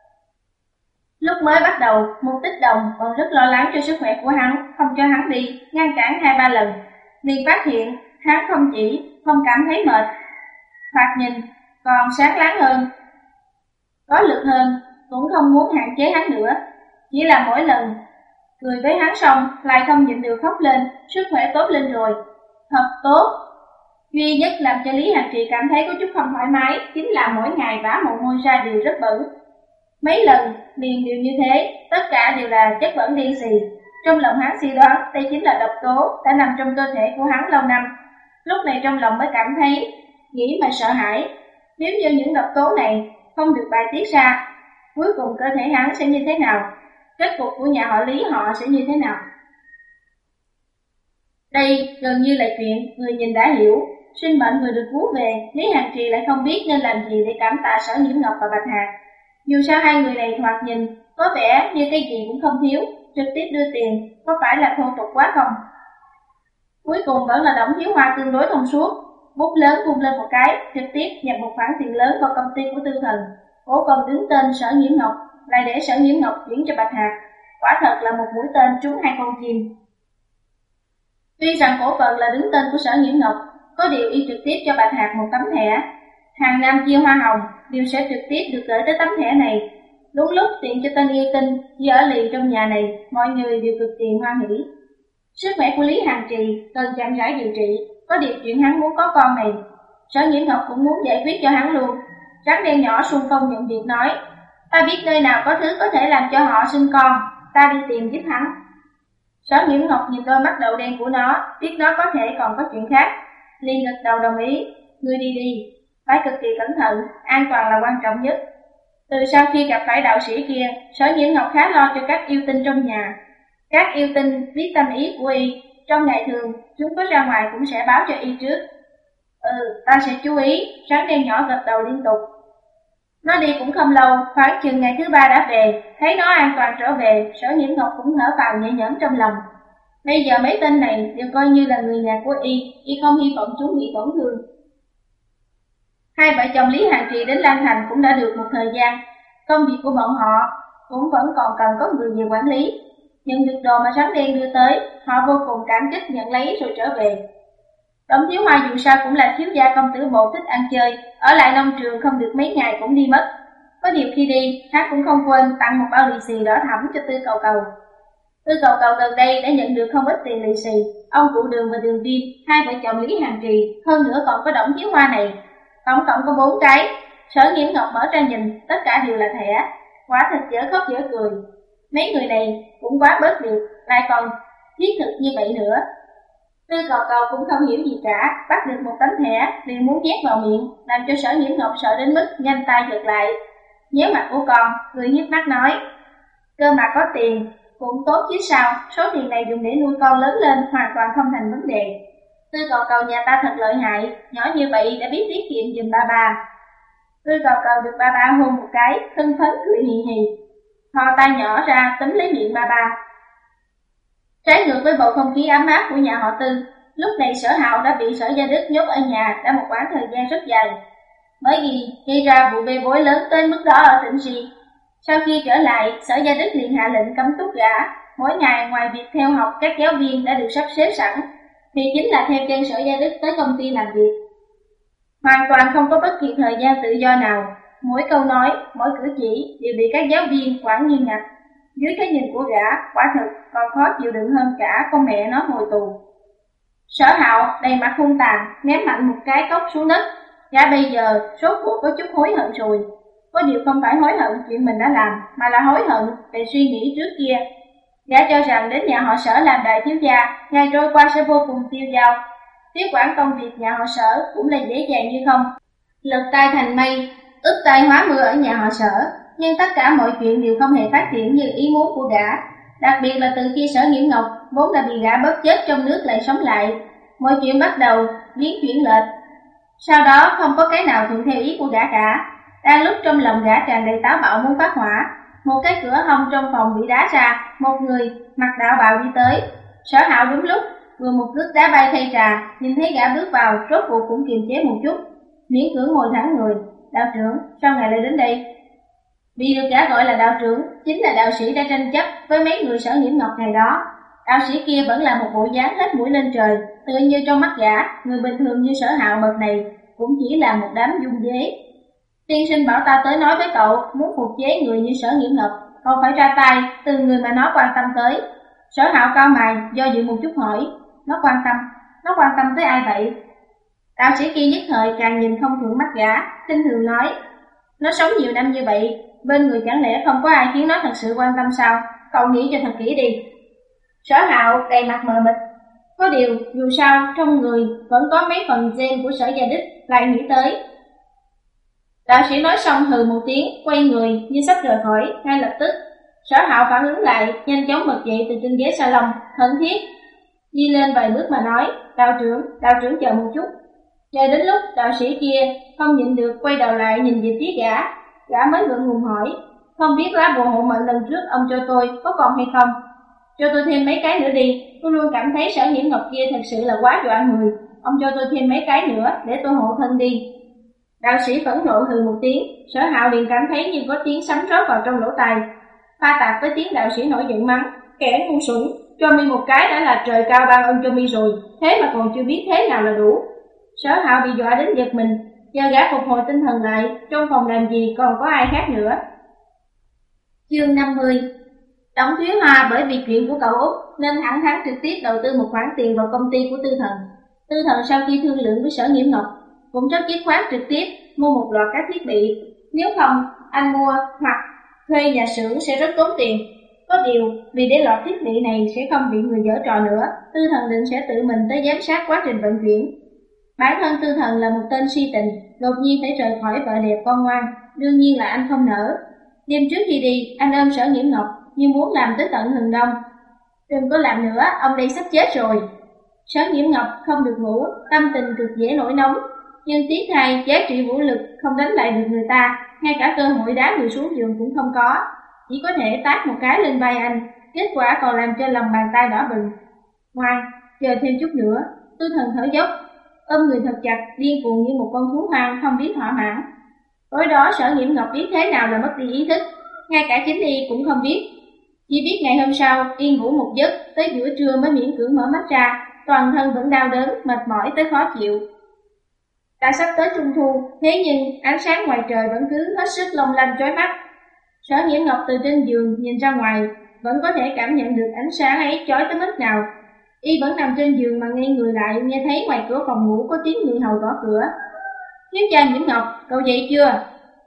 Lúc mới bắt đầu, Mục Tích Đồng còn rất lo lắng cho sức khỏe của hắn, không cho hắn đi, ngăn cản hai ba lần, liền phát hiện hắn không chỉ không cảm thấy mệt, thoạt nhìn còn sáng láng hơn, có lực hơn, cũng không muốn hạn chế hắn nữa. Chỉ là mỗi lần cười với hắn xong lại không nhịn được khóc lên, sức khỏe tốt lên rồi, thật tốt. Duy nhất làm cho Lý Hàn Trì cảm thấy có chút không thoải mái chính là mỗi ngày vã mồ hôi ra đều rất bẩn. Mấy lần liền đều như thế, tất cả đều là chất bẩn đen xì. Trong lòng hắn suy đoán đây chính là độc tố đã nằm trong cơ thể của hắn lâu năm. Lúc này trong lòng mới cảm thấy nghĩ mà sợ hãi. Nếu như những độc tố này không được bài tiết ra, cuối cùng cơ thể hắn sẽ như thế nào? Kết cục của nhà họ Lý họ sẽ như thế nào? Đây gần như là chuyện người nhìn đã hiểu. Sinh mệnh người được cứu về, Lý Hàn Trì lại không biết nên làm gì để cảm tạ Sở Nhiễm Ngọc và Bạch Hạc. Dù sao hai người này thoạt nhìn có vẻ như cái gì cũng không thiếu, trực tiếp đưa tiền có phải là thô tục quá không? Cuối cùng vẫn là Đổng Thiếu Hoa tương đối thông suốt, bút lớn vung lên một cái, trực tiếp nhập một khoản tiền lớn vào công ty của Tư Thần. Cổ phần đứng tên Sở Nhiễm Ngọc, lại để Sở Nhiễm Ngọc chuyển cho Bạch Hạc, quả thật là một mũi tên trúng hai con chim. Tuy rằng cổ phần là đứng tên của Sở Nhiễm Ngọc, có điều y trực tiếp cho Bạch Hạc một tấm thẻ, hàng năm chia hoa hồng đều sẽ trực tiếp được gửi tới tấm thẻ này. Đúng lúc tiện cho tên yêu tinh chỉ ở liền trong nhà này, mọi người đều cực kỳ hoan hỉ. Sức khỏe của Lý Hàn Trì cần chậm rãi điều trị, có điều chuyện hắn muốn có con này, Sở Nhiễm Ngọc cũng muốn giải quyết cho hắn luôn. Trắng đen nhỏ xung phong nhận việc nói, ta biết nơi nào có thứ có thể làm cho họ sinh con, ta đi tìm giúp hắn. Sở Nhiễm Ngọc nhìn đôi mắt đậu đen của nó, biết nó có thể còn có chuyện khác, liền gật đầu đồng ý. Ngươi đi đi, phải cực kỳ cẩn thận, an toàn là quan trọng nhất. Từ sau khi gặp phải đạo sĩ kia, Sở Nhiễm Ngọc khá lo cho các yêu tinh trong nhà. Các yêu tinh biết tâm ý của y, trong ngày thường chúng có ra ngoài cũng sẽ báo cho y trước. Ừ, ta sẽ chú ý. Trắng đen nhỏ gật đầu liên tục. Nó đi cũng không lâu, khoảng chừng ngày thứ ba đã về. Thấy nó an toàn trở về, Sở Nhiễm Ngọc cũng thở vào nhẹ nhõm trong lòng. Bây giờ mấy tên này đều coi như là người nhà của y, y không hy vọng chúng bị tổn thương. Hai vợ chồng Lý Hàn Trì đến Lan Thành cũng đã được một thời gian. Công việc của bọn họ cũng vẫn còn cần có người về quản lý. Nhận được đồ mà Sáng Đen đưa tới, họ vô cùng cảm kích nhận lấy rồi trở về. Đổng Thiếu Hoa dù sao cũng là thiếu gia công tử bộ thích ăn chơi, ở lại nông trường không được mấy ngày cũng đi mất. Có điều khi đi, hắn cũng không quên tặng một bao lì xì đỏ thẫm cho Tư Cầu Cầu. Tư Cầu Cầu gần đây đã nhận được không ít tiền lì xì, ông cụ Đường và Đường Viên, hai vợ chồng Lý Hàn Trì, hơn nữa còn có Đổng Thiếu Hoa này, tổng cộng có bốn cái. Sở Nhiễm Ngọc mở ra nhìn, tất cả đều là thẻ, quả thật dở khóc dở cười. Mấy người này cũng quá bớt được, lại còn thiết thực như vậy nữa. Tư Cầu Cầu cũng không hiểu gì cả, bắt được một tấm thẻ, liền muốn nhét vào miệng, làm cho Sở Nhiễm Ngọc sợ đến mức nhanh tay giật lại. Nhéo mặt của con, cười hiếp mắt nói, cơ mà có tiền cũng tốt chứ sao, số tiền này dùng để nuôi con lớn lên hoàn toàn không thành vấn đề. Tư Cầu Cầu nhà ta thật lợi hại, nhỏ như vậy đã biết tiết kiệm giùm ba ba. Tư Cầu Cầu được ba ba hôn một cái, hưng phấn cười hì hì, thò tay nhỏ ra túm lấy miệng ba ba. Trái ngược với bầu không khí ấm áp của nhà họ Tư, lúc này Sở Hạo đã bị Sở Gia Đức nhốt ở nhà đã một quãng thời gian rất dài. Bởi vì gây ra vụ bê bối lớn tới mức đó ở tỉnh Di, Sau khi trở lại, Sở Gia Đức liền hạ lệnh cấm túc gã. Mỗi ngày ngoài việc theo học các giáo viên đã được sắp xếp sẵn, thì chính là theo chân Sở Gia Đức tới công ty làm việc. Hoàn toàn không có bất kỳ thời gian tự do nào. Mỗi câu nói, mỗi cử chỉ đều bị các giáo viên quản nghiêm ngặt. Dưới cái nhìn của gã, quả thực còn khó chịu đựng hơn cả con mẹ nó ngồi tù. Sở Hạo đầy mặt hung tàn, ném mạnh một cái cốc xuống đất. Gã bây giờ rốt cuộc có chút hối hận rồi. Có điều không phải hối hận chuyện mình đã làm, mà là hối hận về suy nghĩ trước kia. Gã cho rằng đến nhà họ Sở làm đại thiếu gia, ngày trôi qua sẽ vô cùng tiêu dao. Tiếp quản công việc nhà họ Sở cũng là dễ dàng như không. Lật tay thành mây, ướp tay hóa mưa ở nhà họ Sở, nhưng tất cả mọi chuyện đều không hề phát triển như ý muốn của gã. Đặc biệt là từ khi Sở Nghiễm Ngọc vốn đã bị gã bóp chết trong nước lại sống lại, mọi chuyện bắt đầu biến chuyển lệch. Sau đó không có cái nào thuận theo ý của gã cả. Đang lúc trong lòng gã tràn đầy táo bạo muốn phát hỏa, một cái cửa hông trong phòng bị đá ra, một người mặc đạo bào đi tới. Sở Hạo đúng lúc vừa một cước đá bay thay trà, nhìn thấy gã bước vào, rốt cuộc cũng kiềm chế một chút, miễn cưỡng ngồi thẳng người. Đạo trưởng, sao ngài lại đến đây? Vì được gã gọi là đạo trưởng, chính là đạo sĩ đã tranh chấp với mấy người Sở Nghiễm Ngọc ngày đó. Đạo sĩ kia vẫn là một bộ dáng hết mũi lên trời, tựa như trong mắt gã, người bình thường như Sở Hạo bậc này cũng chỉ là một đám dung dế. Tiên sinh bảo ta tới nói với cậu, muốn phục chế người như Sở Nghiễm Ngọc, cậu phải ra tay từ người mà nó quan tâm tới. Sở Hạo cao mày, do dự một chút hỏi, nó quan tâm, nó quan tâm tới ai vậy? Đạo sĩ kia nhất thời càng nhìn không thuận mắt gã, khinh thường nói, nó sống nhiều năm như vậy, bên người chẳng lẽ không có ai khiến nó thật sự quan tâm sao? Cậu nghĩ cho thật kỹ đi. Sở Hạo đầy mặt mờ mịt. Có điều, dù sao, trong người vẫn có mấy phần gen của Sở Gia Đức, lại nghĩ tới. Đạo sĩ nói xong hừ một tiếng, quay người như sắp rời khỏi, ngay lập tức Sở Hạo phản ứng lại, nhanh chóng bật dậy từ trên ghế salon, thân thiết đi lên vài bước mà nói, đạo trưởng, đạo trưởng chờ một chút. Chờ đến lúc đạo sĩ kia không nhịn được quay đầu lại nhìn về phía gã, gã mới ngượng ngùng hỏi, không biết lá bùa hộ mệnh lần trước ông cho tôi có còn hay không? Cho tôi thêm mấy cái nữa đi, tôi luôn cảm thấy Sở Nghiễm Ngọc kia thật sự là quá dọa người, ông cho tôi thêm mấy cái nữa để tôi hộ thân đi. Đạo sĩ phẫn nộ hừ một tiếng, Sở Hạo liền cảm thấy như có tiếng sấm rót vào trong lỗ tai, pha tạp với tiếng đạo sĩ nổi giận mắng, kẻ ngu xuẩn, cho mi một cái đã là trời cao ban ơn cho mi rồi, thế mà còn chưa biết thế nào là đủ. Sở Hạo bị dọa đến giật mình, giờ gã phục hồi tinh thần lại, trong phòng làm gì còn có ai khác nữa. Chương năm mươi. Đổng Thúy Hoa bởi vì chuyện của cậu Út nên thẳng thắn trực tiếp đầu tư một khoản tiền vào công ty của Tư Thần. Tư Thần sau khi thương lượng với Sở Nghiễm Ngọc cũng rất dứt khoát trực tiếp mua một loạt các thiết bị, nếu không anh mua hoặc thuê nhà xưởng sẽ rất tốn tiền. Có điều vì để loạt thiết bị này sẽ không bị người giở trò nữa, Tư Thần định sẽ tự mình tới giám sát quá trình vận chuyển. Bản thân Tư Thần là một tên si tình, đột nhiên phải rời khỏi vợ đẹp con ngoan, đương nhiên là anh không nỡ. Đêm trước khi đi, anh ôm Sở Nghiễm Ngọc như muốn làm tới tận hừng đông. Đừng có làm nữa, ông đây sắp chết rồi. Sở Nghiễm Ngọc không được ngủ, tâm tình cực dễ nổi nóng, nhưng tiếc thay giá trị vũ lực không đánh lại được người ta, ngay cả cơ hội đá người xuống giường cũng không có, chỉ có thể tát một cái lên vai anh, kết quả còn làm cho lòng bàn tay đỏ bừng. Ngoan, chờ thêm chút nữa. Tư Thần thở dốc, ôm người thật chặt, điên cuồng như một con thú hoang không biết thỏa mãn. Tối đó Sở Nghiễm Ngọc biết thế nào là mất đi ý thức, ngay cả chính y cũng không biết. Chỉ biết ngày hôm sau yên ngủ một giấc, tới giữa trưa mới miễn cưỡng mở mắt ra, toàn thân vẫn đau đớn, mệt mỏi tới khó chịu. Đã sắp tới trung thu, thế nhưng ánh sáng ngoài trời vẫn cứ hết sức long lanh chói mắt. Sở Nghiễm Ngọc từ trên giường nhìn ra ngoài, vẫn có thể cảm nhận được ánh sáng ấy chói tới mức nào. Y vẫn nằm trên giường mà ngây người lại, nghe thấy ngoài cửa phòng ngủ có tiếng người hầu gõ cửa. Thiếu gia Nghiễm Ngọc, cậu dậy chưa?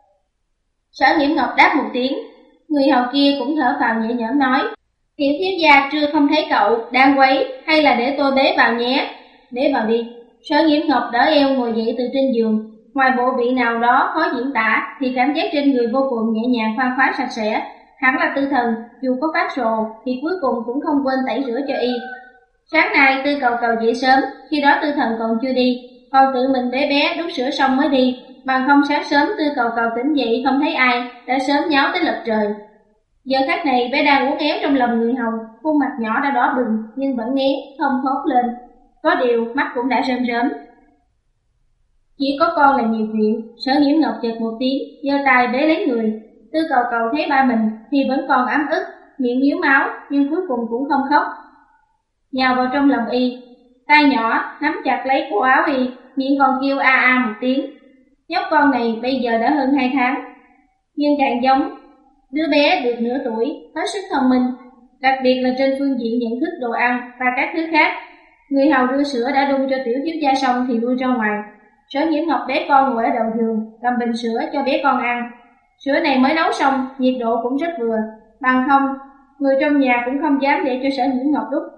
Sở Nghiễm Ngọc đáp một tiếng. Người hầu kia cũng thở phào nhẹ nhõm nói, tiểu thiếu gia trưa không thấy cậu, đang quấy, hay là để tôi bế vào nhé? Bế vào đi. Sở Nghiễm Ngọc đỡ eo ngồi dậy từ trên giường, ngoài bộ vị nào đó khó diễn tả thì cảm giác trên người vô cùng nhẹ nhàng khoan khoái sạch sẽ. Hẳn là Tư Thần, dù có phát rồ thì cuối cùng cũng không quên tẩy rửa cho y. Sáng nay Tư Cầu Cầu dậy sớm, khi đó Tư Thần còn chưa đi, còn tự mình bé bé đút sữa xong mới đi, bằng không sáng sớm Tư Cầu Cầu tỉnh dậy không thấy ai, đã sớm nháo tới lật trời. Giờ khắc này bé đang uốn éo trong lòng người hầu, khuôn mặt nhỏ đã đỏ bừng nhưng vẫn nén không thốt lên, có điều mắt cũng đã rơm rớm. Chỉ có con là nhiều chuyện. Sở Nghiễm Ngọc chợt một tiếng, giơ tay bế lấy người. Tư Cầu Cầu thấy ba mình thì vẫn còn ấm ức, miệng miếu máu nhưng cuối cùng cũng không khóc. Nhào vào trong lòng y, tay nhỏ nắm chặt lấy cổ áo y, miệng còn kêu a a một tiếng. Nhóc con này bây giờ đã hơn hai tháng, nhưng càng giống đứa bé được nửa tuổi, hết sức thông minh, đặc biệt là trên phương diện nhận thức đồ ăn và các thứ khác. Người hầu đưa sữa đã đun cho tiểu thiếu gia xong thì lui ra ngoài. Sở Nhiễm Ngọc bé con ngồi ở đầu giường, cầm bình sữa cho bé con ăn. Sữa này mới nấu xong, nhiệt độ cũng rất vừa, bằng không, người trong nhà cũng không dám để cho Sở Nhiễm Ngọc đút.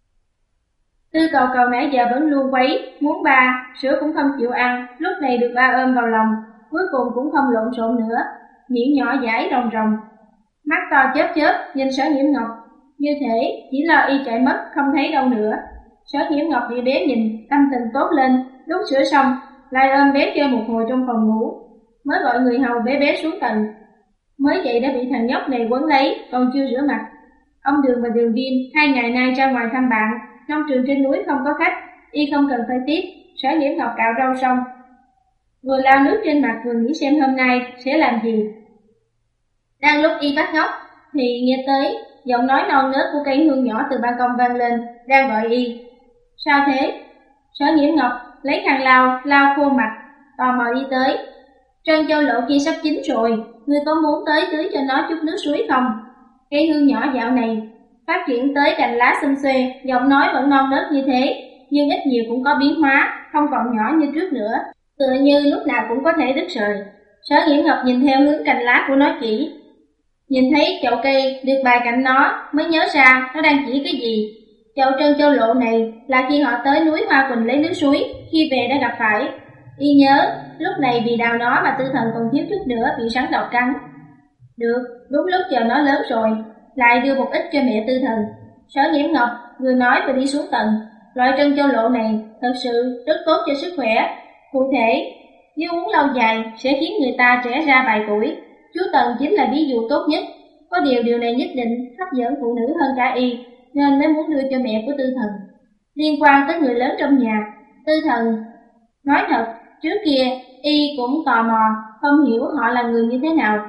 Tư Cầu Cầu nãy giờ vẫn luôn quấy, muốn ba, sữa cũng không chịu ăn, lúc này được ba ôm vào lòng, cuối cùng cũng không lộn xộn nữa, miệng nhỏ dãi rồng rồng, mắt to chớp chớp nhìn Sở Nhiễm Ngọc, như thể chỉ lo y chạy mất không thấy đâu nữa. Sở Nhiễm Ngọc bị bé nhìn, tâm tình tốt lên, đút sữa xong, lại ôm bé chơi một hồi trong phòng ngủ, mới gọi người hầu bế bé xuống tầng. Mới vậy đã bị thằng nhóc này quấn lấy, còn chưa rửa mặt. Ông Đường và Đường Diêm hai ngày nay ra ngoài thăm bạn, nông trường trên núi không có khách, y không cần phải tiếp. Sở Nhiễm Ngọc cạo rau xong, vừa lau nước trên mặt vừa nghĩ xem hôm nay sẽ làm gì. Đang lúc y bắt ngốc thì nghe tới giọng nói non nớt của cây hương nhỏ từ ban công vang lên, đang gọi y. Sao thế? Sở Nhiễm Ngọc lấy khăn lau lau khô mặt, tò mò đi tới. Trân châu lộ kia sắp chín rồi, ngươi có muốn tới tưới cho nó chút nước suối không? Cây hương nhỏ dạo này phát triển tới cành lá xum xuê, giọng nói vẫn non nớt như thế, nhưng ít nhiều cũng có biến hóa, không còn nhỏ như trước nữa, tựa như lúc nào cũng có thể đứt rời. Sở Nhiễm Ngọc nhìn theo hướng cành lá của nó chỉ, nhìn thấy chậu cây được bài cạnh nó mới nhớ ra nó đang chỉ cái gì. Chậu trân châu lộ này là khi họ tới núi Hoa Quỳnh lấy nước suối, khi về đã gặp phải. Y nhớ lúc này vì đào nó mà Tư Thần còn thiếu chút nữa bị rắn độc cắn. Được, đúng lúc chờ nó lớn rồi, lại đưa một ít cho mẹ Tư Thần. Sở Nhiễm Ngọc vừa nói vừa đi xuống tầng. Loại trân châu lộ này thật sự rất tốt cho sức khỏe. Cụ thể, nếu uống lâu dài sẽ khiến người ta trẻ ra vài tuổi. Chú Tần chính là ví dụ tốt nhất. Có điều điều này nhất định hấp dẫn phụ nữ hơn cả y, nên mới muốn đưa cho mẹ của Tư Thần. Liên quan tới người lớn trong nhà, Tư Thần nói thật, trước kia y cũng tò mò, không hiểu họ là người như thế nào.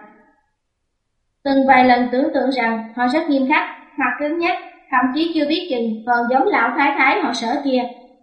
Từng vài lần tưởng tượng rằng họ rất nghiêm khắc, hoặc cứng nhắc, thậm chí chưa biết chừng còn giống lão thái thái họ Sở kia.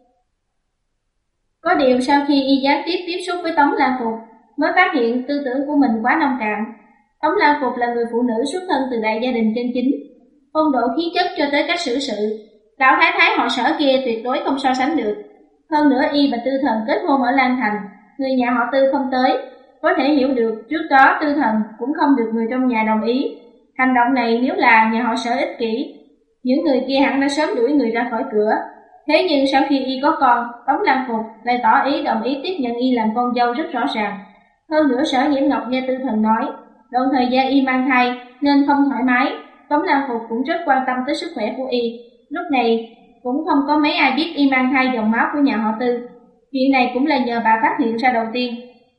Có điều sau khi y gián tiếp tiếp xúc với Tống Lan Phục, mới phát hiện tư tưởng của mình quá nông cạn. Tống Lan Phục là người phụ nữ xuất thân từ đại gia đình chân chính, phong độ khí chất cho tới cách xử sự, lão thái thái họ Sở kia tuyệt đối không so sánh được. Hơn nữa y và Tư Thần kết hôn ở Lan Thành, người nhà họ Tư không tới, có thể hiểu được trước đó Tư Thần cũng không được người trong nhà đồng ý. Hành động này nếu là nhà họ Sở ích kỷ, những người kia hẳn đã sớm đuổi người ra khỏi cửa. Thế nhưng sau khi y có con, Tống Lan Phục lại tỏ ý đồng ý tiếp nhận y làm con dâu rất rõ ràng. Hơn nữa Sở Nhiễm Ngọc nghe Tư Thần nói, đoạn thời gian y mang thai nên không thoải mái, Tống Lan Phục cũng rất quan tâm tới sức khỏe của y. Lúc này cũng không có mấy ai biết y mang thai dòng máu của nhà họ Tư. Chuyện này cũng là nhờ bà phát hiện ra đầu tiên.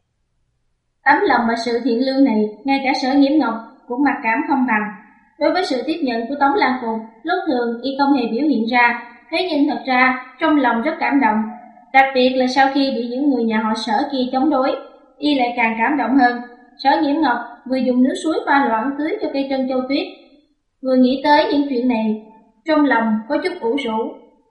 Tấm lòng và sự thiện lương này, ngay cả Sở Nhiễm Ngọc cũng mặc cảm không bằng. Đối với sự tiếp nhận của Tống Lan Phục, lúc thường y không hề biểu hiện ra, thế nhưng thật ra trong lòng rất cảm động. Đặc biệt là sau khi bị những người nhà họ Sở kia chống đối, y lại càng cảm động hơn. Sở Nhiễm Ngọc vừa dùng nước suối pha loãng tưới cho cây trân châu tuyết, vừa nghĩ tới những chuyện này, trong lòng có chút ủ rũ.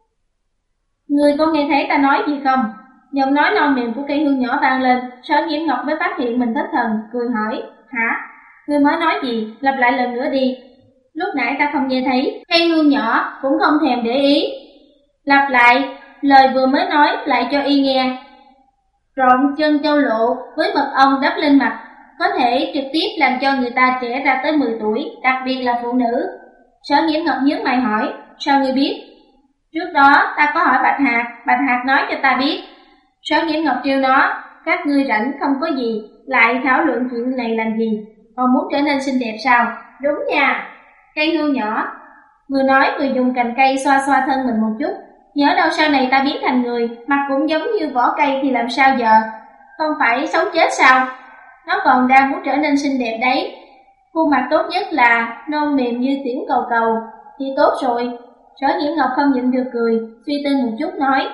Ngươi có nghe thấy ta nói gì không? Giọng nói non mềm của cây hương nhỏ vang lên. Sở Nhiễm Ngọc mới phát hiện mình thất thần, cười hỏi, hả? Ngươi mới nói gì? Lặp lại lần nữa đi. Lúc nãy ta không nghe thấy. Cây hương nhỏ cũng không thèm để ý. Lặp lại lời vừa mới nói lại cho y nghe. Trộn trân châu lộ với mật ong đắp lên mặt, có thể trực tiếp làm cho người ta trẻ ra tới mười tuổi, đặc biệt là phụ nữ. Sở Nhiễm Ngọc nhướng mày hỏi, sao ngươi biết? Trước đó ta có hỏi Bạch Hạc, Bạch Hạc nói cho ta biết. Sở Nhiễm Ngọc trêu nó, các ngươi rảnh không có gì, lại thảo luận chuyện này làm gì, còn muốn trở nên xinh đẹp sao? Đúng nha. Cây hương nhỏ vừa nói vừa dùng cành cây xoa xoa thân mình một chút. Nhớ đâu sau này ta biến thành người, mặt cũng giống như vỏ cây thì làm sao giờ? Không phải xấu chết sao? Nó còn đang muốn trở nên xinh đẹp đấy. Khuôn mặt tốt nhất là non mềm như tiểu cầu cầu thì tốt rồi. Sở Nhiễm Ngọc không nhịn được cười, suy tư một chút nói,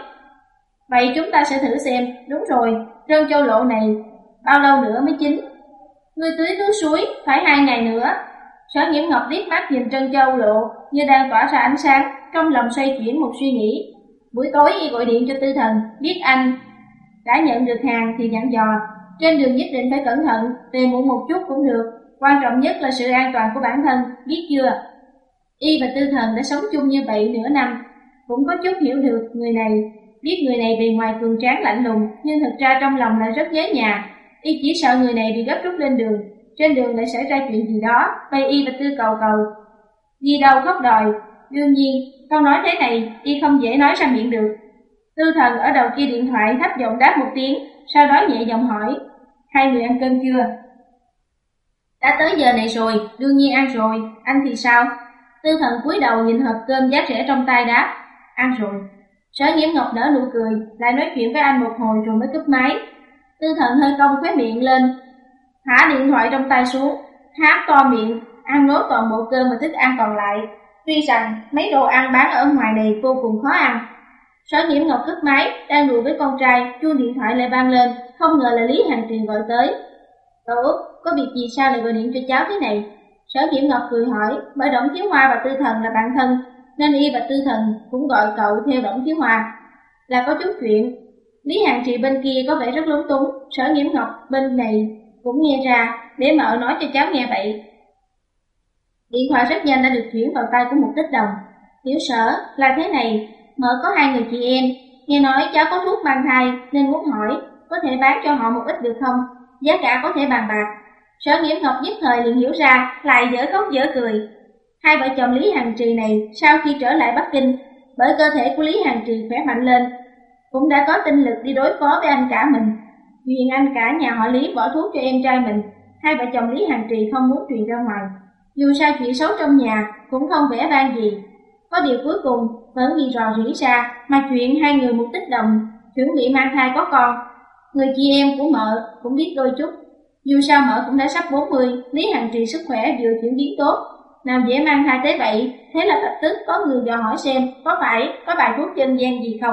vậy chúng ta sẽ thử xem. Đúng rồi, trân châu lộ này bao lâu nữa mới chín? Ngươi tưới nước suối, phải hai ngày nữa. Sở Nhiễm Ngọc liếc mắt nhìn Trân Châu Lộ như đang tỏa ra ánh sáng, trong lòng xoay chuyển một suy nghĩ. Buổi tối y gọi điện cho Tư Thần, biết anh đã nhận được hàng thì dặn dò, trên đường nhất định phải cẩn thận, về muộn một chút cũng được, quan trọng nhất là sự an toàn của bản thân, biết chưa? Y và Tư Thần đã sống chung như vậy nửa năm, cũng có chút hiểu được người này, biết người này bề ngoài cường tráng lạnh lùng, nhưng thật ra trong lòng lại rất nhớ nhà. Y chỉ sợ người này bị gấp rút lên đường, trên đường lại xảy ra chuyện gì đó, vây Y và Tư Cầu Cầu đi đâu khóc đòi. Đương nhiên, câu nói thế này Y không dễ nói ra miệng được. Tư Thần ở đầu kia điện thoại thấp giọng đáp một tiếng, sau đó nhẹ giọng hỏi, hai người ăn cơm chưa? Đã tới giờ này rồi, đương nhiên ăn rồi, anh thì sao? Tư Thần cúi đầu nhìn hộp cơm giá rẻ trong tay đáp, ăn rồi. Sở Nhiễm Ngọc nở nụ cười, lại nói chuyện với anh một hồi rồi mới cúp máy. Tư Thần hơi cong khóe miệng lên, thả điện thoại trong tay xuống, há to miệng, ăn nốt toàn bộ cơm và thức ăn còn lại. Tuy rằng mấy đồ ăn bán ở ngoài này vô cùng khó ăn. Sở Nhiễm Ngọc cất máy, đang đùa với con trai, chuông điện thoại lại vang lên, không ngờ là Lý Hàn Trì gọi tới. Cậu Út, có việc gì sao lại gọi điện cho cháu thế này? Sở Nhiễm Ngọc cười hỏi, bởi Đổng Thiếu Hoa và Tư Thần là bạn thân, nên Y và Tư Thần cũng gọi cậu theo Đổng Thiếu Hoa. Là có chút chuyện. Lý Hàn Trì bên kia có vẻ rất lúng túng, Sở Nhiễm Ngọc bên này cũng nghe ra, để mợ nói cho cháu nghe vậy. Điện thoại rất nhanh đã được chuyển vào tay của một Tích Đồng. Tiểu Sở, là thế này, mợ có hai người chị em, nghe nói cháu có thuốc mang thai nên muốn hỏi, có thể bán cho họ một ít được không? Giá cả có thể bàn bạc. Sở Nhiễm Ngọc nhất thời liền hiểu ra, lại dở khóc dở cười. Hai vợ chồng Lý Hàn Trì này sau khi trở lại Bắc Kinh, bởi cơ thể của Lý Hàn Trì khỏe mạnh lên, cũng đã có tinh lực đi đối phó với anh cả mình. Duyên anh cả nhà họ Lý bỏ thuốc cho em trai mình, hai vợ chồng Lý Hàn Trì không muốn truyền ra ngoài. Dù sao chuyện xấu trong nhà cũng không vẻ vang gì. Có điều cuối cùng vẫn bị rò rỉ ra, mà chuyện hai người một Tích Đồng chuẩn bị mang thai có con. Người chị em của mợ cũng biết đôi chút. Dù sao mợ cũng đã sắp bốn mươi, Lý Hàn Trì sức khỏe vừa chuyển biến tốt, nào dễ mang thai tới vậy. Thế là lập tức có người dò hỏi xem có phải có bài thuốc dân gian gì không.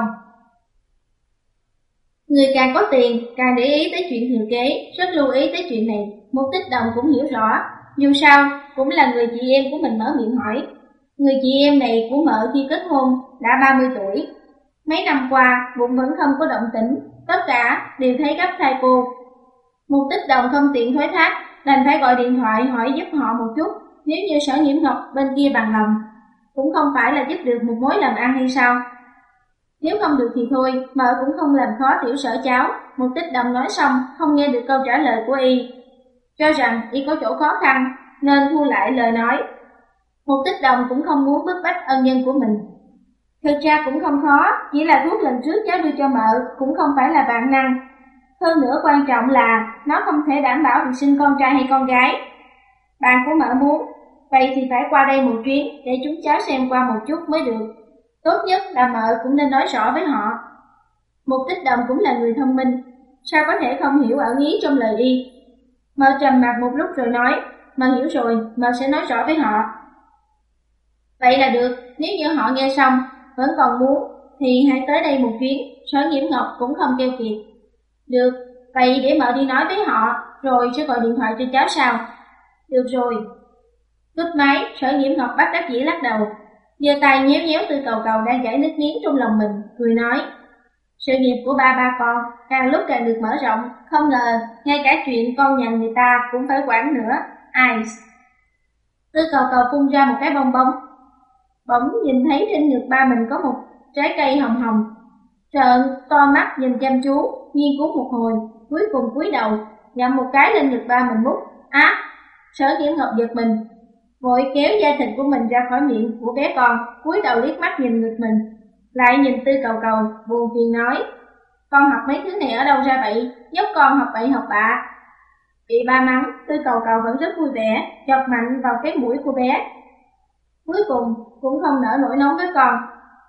Người càng có tiền càng để ý tới chuyện thừa kế, rất lưu ý tới chuyện này. Một Tích Đồng cũng hiểu rõ, dù sao cũng là người chị em của mình mở miệng hỏi. Người chị em này của mợ khi kết hôn đã ba mươi tuổi. Mấy năm qua bụng vẫn không có động tĩnh, tất cả đều thấy gấp thai cô. Một Tích Đồng không tiện thoái thác, đành phải gọi điện thoại hỏi giúp họ một chút. Nếu như Sở Nhiễm Ngọc bên kia bằng lòng, cũng không phải là giúp được một mối làm ăn hay sao? Nếu không được thì thôi, mợ cũng không làm khó Tiểu Sở cháu. Một Tích Đồng nói xong, không nghe được câu trả lời của Y, cho rằng Y có chỗ khó khăn nên thu lại lời nói. Một Tích Đồng cũng không muốn bức bách ân nhân của mình. Thực ra cũng không khó, chỉ là thuốc lần trước cháu đưa cho mợ cũng không phải là vạn năng. Hơn nữa quan trọng là nó không thể đảm bảo được sinh con trai hay con gái. Bạn của mợ muốn, vậy thì phải qua đây một chuyến để chúng cháu xem qua một chút mới được. Tốt nhất là mợ cũng nên nói rõ với họ. Một Tích Đồng cũng là người thông minh, sao có thể không hiểu ẩn ý trong lời Y. Mợ trầm mặt một lúc rồi nói, mợ hiểu rồi, mợ sẽ nói rõ với họ. Vậy là được, nếu như họ nghe xong vẫn còn muốn thì hãy tới đây một chuyến. Sở Nhiễm Ngọc cũng không keo kiệt. Được, vậy để mợ đi nói với họ rồi sẽ gọi điện thoại cho cháu sao? Được rồi. Cúp máy, Sở Nhiễm Ngọc bắt đắc dĩ lắc đầu, giơ tay nhéo nhéo Tư Cầu Cầu đang chảy nước miếng trong lòng mình, cười nói, sự nghiệp của ba ba con càng lúc càng được mở rộng, không ngờ ngay cả chuyện con nhà người ta cũng phải quản nữa. Ai? Tư Cầu Cầu phun ra một cái bong bóng, bỗng nhìn thấy trên ngực ba mình có một trái cây hồng hồng, trợn to mắt nhìn chăm chú, nghiên cứu một hồi, cuối cùng cúi đầu nhậm một cái lên ngực ba mình mút. Á! Sở Nhiễm Ngọc giật mình, vội kéo da thịt của mình ra khỏi miệng của bé con, cúi đầu liếc mắt nhìn ngực mình, lại nhìn Tư Cầu Cầu, buồn phiền nói, con học mấy thứ này ở đâu ra vậy, nhóc con học bậy học bạ. Bị ba mắng, Tư Cầu Cầu vẫn rất vui vẻ, chọc mạnh vào cái mũi của bé, cuối cùng cũng không nỡ nổi nóng với con.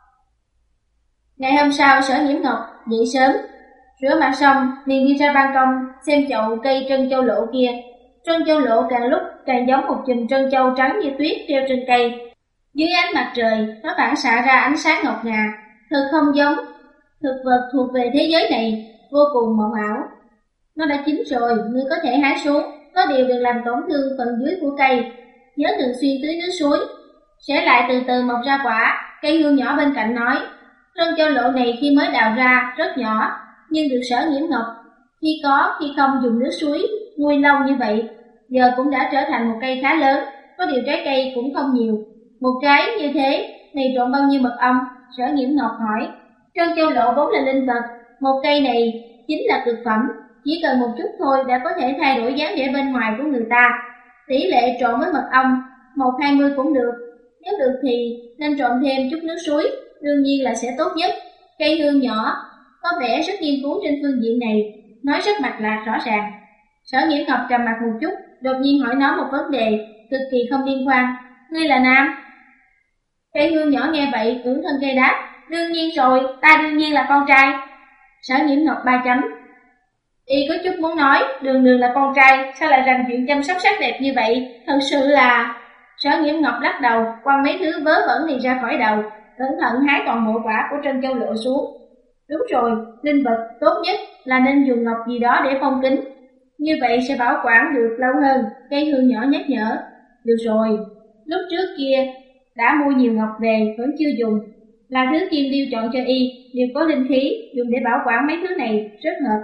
Ngày hôm sau, Sở Nhiễm Ngọc dậy sớm, rửa mặt xong liền đi ra ban công xem chậu cây trân châu lộ kia. Trân châu lộ càng lúc càng giống một chùm trân châu trắng như tuyết treo trên cây. Dưới ánh mặt trời, nó phản xạ ra ánh sáng ngọc ngà, thật không giống thực vật thuộc về thế giới này, vô cùng mộng ảo. Nó đã chín rồi, ngươi có thể hái xuống, có điều đừng làm tổn thương phần dưới của cây, nhớ thường xuyên tưới nước suối, sẽ lại từ từ mọc ra quả. Cây hương nhỏ bên cạnh nói, trân châu lộ này khi mới đào ra rất nhỏ, nhưng được Sở Nhiễm Ngọc khi có khi không dùng nước suối nuôi lâu như vậy, giờ cũng đã trở thành một cây khá lớn, có điều trái cây cũng không nhiều. Một trái như thế này trộn bao nhiêu mật ong? Sở Nhiễm Ngọc hỏi. Trân châu lộ vốn là linh vật, một cây này chính là cực phẩm, chỉ cần một chút thôi đã có thể thay đổi dáng vẻ bên ngoài của người ta. Tỷ lệ trộn với mật ong một hai mươi cũng được, nếu được thì nên trộn thêm chút nước suối, đương nhiên là sẽ tốt nhất. Cây hương nhỏ có vẻ rất nghiên cứu trên phương diện này, nói rất mạch lạc rõ ràng. Sở Nhiễm Ngọc trầm mặt một chút, đột nhiên hỏi nó một vấn đề cực kỳ không liên quan. Ngươi là nam? Cây hương nhỏ nghe vậy ưỡn thân cây đáp, đương nhiên rồi, ta đương nhiên là con trai. Sở Nhiễm Ngọc ba chấm. Y có chút muốn nói, đường đường là con trai, sao lại rành chuyện chăm sóc sắc đẹp như vậy, thật sự là... Sở Nhiễm Ngọc lắc đầu, quăng mấy thứ vớ vẩn này ra khỏi đầu, cẩn thận hái toàn bộ quả của trân châu lộ xuống. Đúng rồi, linh vật tốt nhất là nên dùng ngọc gì đó để phong kín, như vậy sẽ bảo quản được lâu hơn. Cây hương nhỏ nhắc nhở. Được rồi, lúc trước kia đã mua nhiều ngọc về vẫn chưa dùng, là thứ Kim Điêu chọn cho y, đều có linh khí, dùng để bảo quản mấy thứ này rất hợp.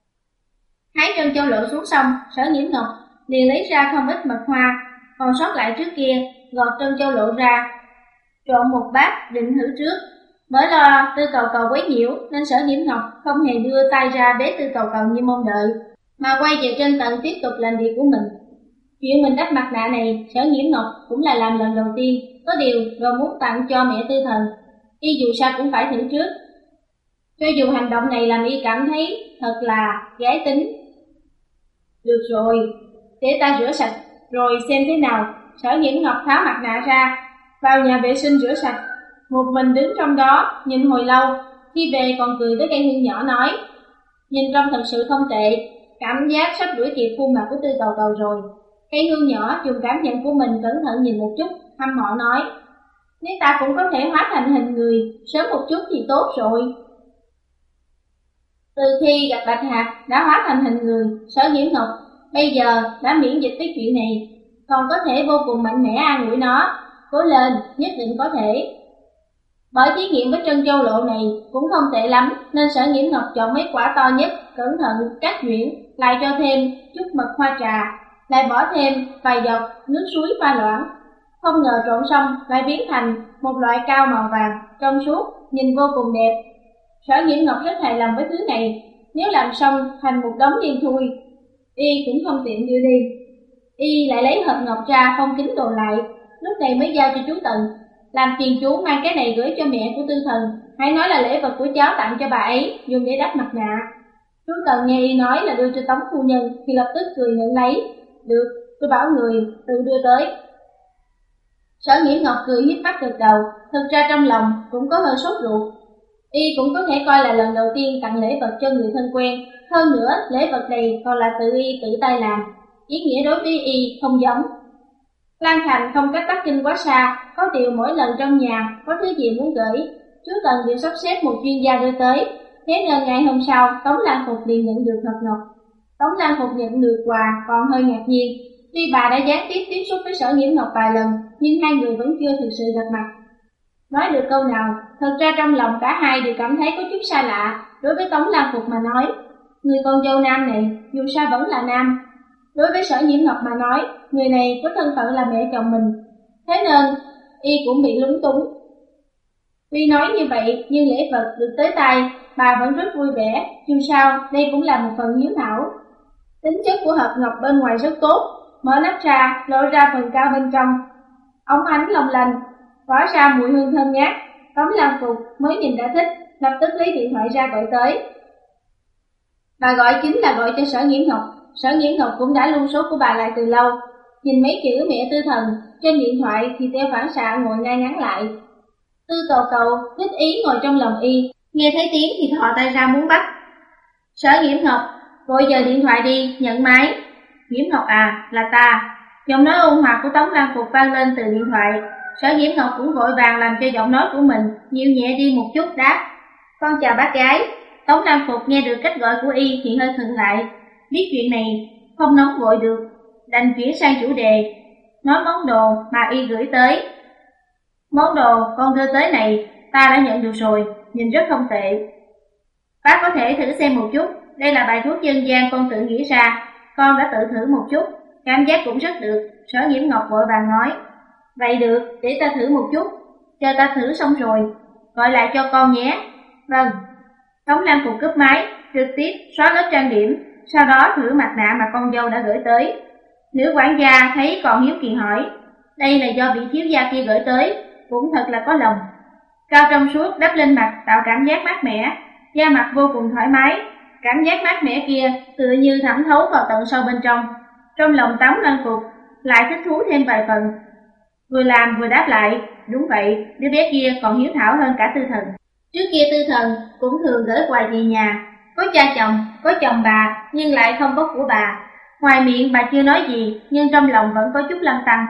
Hái trân châu lộ xuống xong, Sở Nhiễm Ngọc liền lấy ra không ít mật hoa còn sót lại trước kia, gọt trân châu lộ ra, trộn một bát định thử trước. Bởi lo Tư Cầu Cầu quấy nhiễu nên Sở Nhiễm Ngọc không hề đưa tay ra bế Tư Cầu Cầu như mong đợi, mà quay về trên tầng tiếp tục làm việc của mình. Chuyện mình đắp mặt nạ này, Sở Nhiễm Ngọc cũng là làm lần đầu tiên, có điều rồi muốn tặng cho mẹ Tư Thần, y dù sao cũng phải thử trước. Cho dù hành động này làm y cảm thấy thật là gái tính. Được rồi, để ta rửa sạch rồi xem thế nào. Sở Nhiễm Ngọc tháo mặt nạ ra, vào nhà vệ sinh rửa sạch, một mình đứng trong đó nhìn hồi lâu, khi về còn cười với cây hương nhỏ nói, nhìn trông thật sự không tệ, cảm giác sắp đuổi kịp khuôn mặt của Tư Cầu Cầu rồi. Cây hương nhỏ dùng cảm nhận của mình cẩn thận nhìn một chút, hăm mọ nói, nếu ta cũng có thể hóa thành hình người sớm một chút thì tốt rồi. Từ khi gặp Bạch Hạc đã hóa thành hình người, Sở Nhiễm Ngọc bây giờ đã miễn dịch với chuyện này, còn có thể vô cùng mạnh mẽ an ủi nó, cố lên, nhất định có thể. Bởi thí nghiệm với trân châu lộ này cũng không tệ lắm, nên Sở Nhiễm Ngọc chọn mấy quả to nhất, cẩn thận cắt nhuyễn, lại cho thêm chút mật hoa trà, lại bỏ thêm vài giọt nước suối pha loãng. Không ngờ trộn xong lại biến thành một loại cao màu vàng, trong suốt, nhìn vô cùng đẹp. Sở Nhiễm Ngọc rất hài lòng với thứ này, nếu làm xong thành một đống đen thui, y cũng không tiện đưa đi. Y lại lấy hộp ngọc ra phong kín đồ lại, lúc này mới giao cho chú Tần, làm phiền chú mang cái này gửi cho mẹ của Tư Thần, hãy nói là lễ vật của cháu tặng cho bà ấy, dùng để đắp mặt nạ. Chú Tần nghe y nói là đưa cho Tống phu nhân thì lập tức cười nhận lấy. Được, tôi bảo người tự đưa tới. Sở Nhiễm Ngọc cười hiếp mắt gật đầu, thực ra trong lòng cũng có hơi sốt ruột. Y cũng có thể coi là lần đầu tiên tặng lễ vật cho người thân quen, hơn nữa lễ vật này còn là tự y tự tay làm, ý nghĩa đối với y không giống. Lan Thành không cách Bắc Kinh quá xa, có điều mỗi lần trong nhà có thứ gì muốn gửi, chú Tần đều sắp xếp một chuyên gia đưa tới, thế nên ngày hôm sau Tống Lan Phục liền nhận được hộp ngọc. Tống Lan Phục nhận được quà còn hơi ngạc nhiên, tuy bà đã gián tiếp tiếp xúc với Sở Nhiễm Ngọc vài lần, nhưng hai người vẫn chưa thực sự gặp mặt. Nói được câu nào, thật ra trong lòng cả hai đều cảm thấy có chút xa lạ. Đối với Tống Lan Phục mà nói, người con dâu nam này dù sao vẫn là nam. Đối với Sở Nhiễm Ngọc mà nói, người này có thân phận là mẹ chồng mình, thế nên y cũng bị lúng túng. Tuy nói như vậy, nhưng lễ vật được tới tay, bà vẫn rất vui vẻ, dù sao đây cũng là một phần hiếu thảo. Tính chất của hộp ngọc bên ngoài rất tốt, mở nắp ra, lộ ra phần cao bên trong, óng ánh long lanh, tỏa ra mùi hương thơm ngát. Tống Lan Phục mới nhìn đã thích, lập tức lấy điện thoại ra gọi tới. Bà gọi chính là gọi cho Sở Nhiễm Ngọc. Sở Nhiễm Ngọc cũng đã lưu số của bà lại từ lâu, nhìn mấy chữ mẹ Tư Thần trên điện thoại thì theo phản xạ ngồi ngay ngắn lại. Tư Cầu Cầu thích ý ngồi trong lòng y, nghe thấy tiếng thì thò tay ra muốn bắt. Sở Nhiễm Ngọc, vội giờ điện thoại đi, nhận máy. Nhiễm Ngọc à, là ta. Giọng nói ôn hòa của Tống Lan Phục vang lên từ điện thoại. Sở Nhiễm Ngọc cũng vội vàng làm cho giọng nói của mình dịu nhẹ đi một chút, đáp: Con chào bác gái. Tống Lan Phục nghe được cách gọi của y thì hơi khựng lại, biết chuyện này không nóng vội được, đành chuyển sang chủ đề, nói món đồ mà y gửi tới. Món đồ con đưa tới này ta đã nhận được rồi, nhìn rất không tệ. Bác có thể thử xem một chút, đây là bài thuốc dân gian con tự nghĩ ra, con đã tự thử một chút, cảm giác cũng rất được. Sở Nhiễm Ngọc vội vàng nói, vậy được, để ta thử một chút, chờ ta thử xong rồi, gọi lại cho con nhé. Vâng. Tống Lan Phục cúp máy, trực tiếp xóa lớp trang điểm, sau đó thử mặt nạ mà con dâu đã gửi tới. Nữ quản gia thấy còn hiếu kỳ hỏi, đây là do vị thiếu gia kia gửi tới, cũng thật là có lòng. Cao trong suốt đắp lên mặt tạo cảm giác mát mẻ, da mặt vô cùng thoải mái, cảm giác mát mẻ kia tựa như thẩm thấu vào tận sâu bên trong. Trong lòng Tống Lan Phục lại thích thú thêm vài phần, vừa làm vừa đáp lại, đúng vậy, đứa bé kia còn hiếu thảo hơn cả Tư Thần. Trước kia Tư Thần cũng thường gửi quà về nhà, có cha chồng, có chồng bà, nhưng lại không có của bà. Ngoài miệng bà chưa nói gì, nhưng trong lòng vẫn có chút lăn tăn.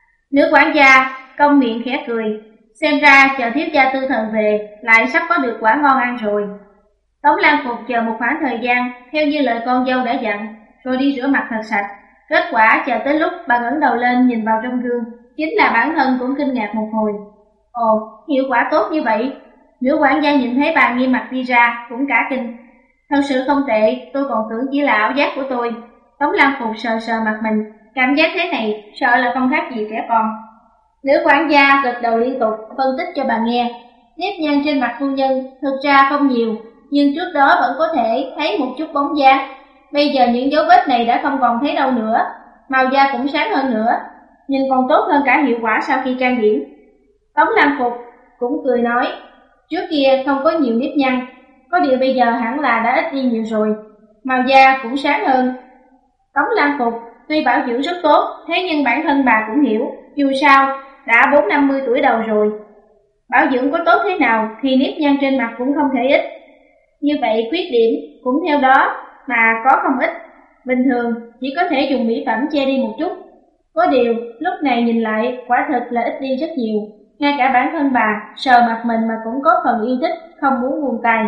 Nữ quản gia cong miệng khẽ cười, xem ra chờ thiếu gia Tư Thần về, lại sắp có được quả ngon ăn rồi. Tống Lan Phục chờ một khoảng thời gian, theo như lời con dâu đã dặn, rồi đi rửa mặt thật sạch. Kết quả chờ tới lúc bà ngẩng đầu lên nhìn vào trong gương, chính là bản thân cũng kinh ngạc một hồi. Ồ, hiệu quả tốt như vậy. Nữ quản gia nhìn thấy bà nghiêm mặt đi ra, cũng cả kinh. Thật sự không tệ, tôi còn tưởng chỉ là ảo giác của tôi. Tống Lan Phục sờ sờ mặt mình, cảm giác thế này sợ là không khác gì trẻ con. Nữ quản gia gật đầu liên tục, phân tích cho bà nghe. Nếp nhăn trên mặt phu nhân thực ra không nhiều, nhưng trước đó vẫn có thể thấy một chút bóng da. Bây giờ những dấu vết này đã không còn thấy đâu nữa, màu da cũng sáng hơn nữa, nhìn còn tốt hơn cả hiệu quả sau khi trang điểm. Tống Lan Phục cũng cười nói, trước kia không có nhiều nếp nhăn, có điều bây giờ hẳn là đã ít đi nhiều rồi, màu da cũng sáng hơn. Tống Lan Phục tuy bảo dưỡng rất tốt, thế nhưng bản thân bà cũng hiểu, dù sao đã bốn năm mươi tuổi đầu rồi, bảo dưỡng có tốt thế nào thì nếp nhăn trên mặt cũng không thể ít. Như vậy khuyết điểm cũng theo đó mà có không ít, bình thường chỉ có thể dùng mỹ phẩm che đi một chút. Có điều lúc này nhìn lại quả thật là ít đi rất nhiều, ngay cả bản thân bà sờ mặt mình mà cũng có phần yêu thích, không muốn buông tay.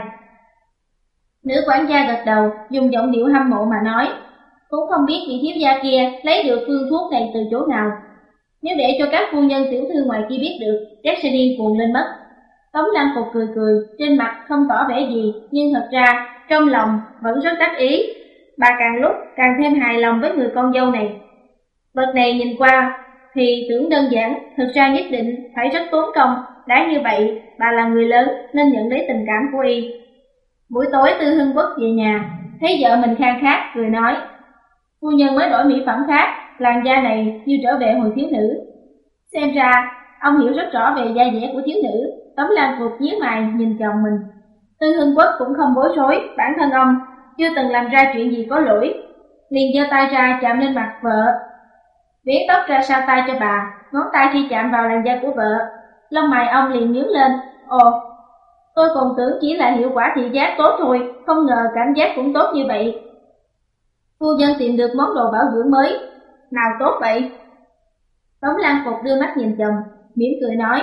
Nữ quản gia gật đầu, dùng giọng điệu hâm mộ mà nói, cũng không biết vị thiếu gia kia lấy được phương thuốc này từ chỗ nào. Nếu để cho các phu nhân tiểu thư ngoài kia biết được, chắc sẽ điên cuồng lên mất. Tống Lan Phục cười cười, trên mặt không tỏ vẻ gì, nhưng thật ra trong lòng vẫn rất đắc ý. Bà càng lúc càng thêm hài lòng với người con dâu này. Vật này nhìn qua thì tưởng đơn giản, thực ra nhất định phải rất tốn công. Đã như vậy, bà là người lớn nên nhận lấy tình cảm của y. Buổi tối Tư Hưng Quốc về nhà, thấy vợ mình khang khát, cười nói, phu nhân mới đổi mỹ phẩm khác, làn da này như trở về hồi thiếu nữ. Xem ra ông hiểu rất rõ về da dẻ của thiếu nữ. Tống Lan Phục nhíu mày nhìn chồng mình. Tư Hưng Quốc cũng không bối rối, bản thân ông chưa từng làm ra chuyện gì có lỗi, liền giơ tay ra chạm lên mặt vợ, vén tóc ra sau tay cho bà, ngón tay khi chạm vào làn da của vợ, lông mày ông liền nhướng lên. Ồ, tôi còn tưởng chỉ là hiệu quả thị giác tốt thôi, không ngờ cảm giác cũng tốt như vậy. Phu nhân tìm được món đồ bảo dưỡng mới, nào tốt vậy? Tống Lan Phục đưa mắt nhìn chồng, mỉm cười nói,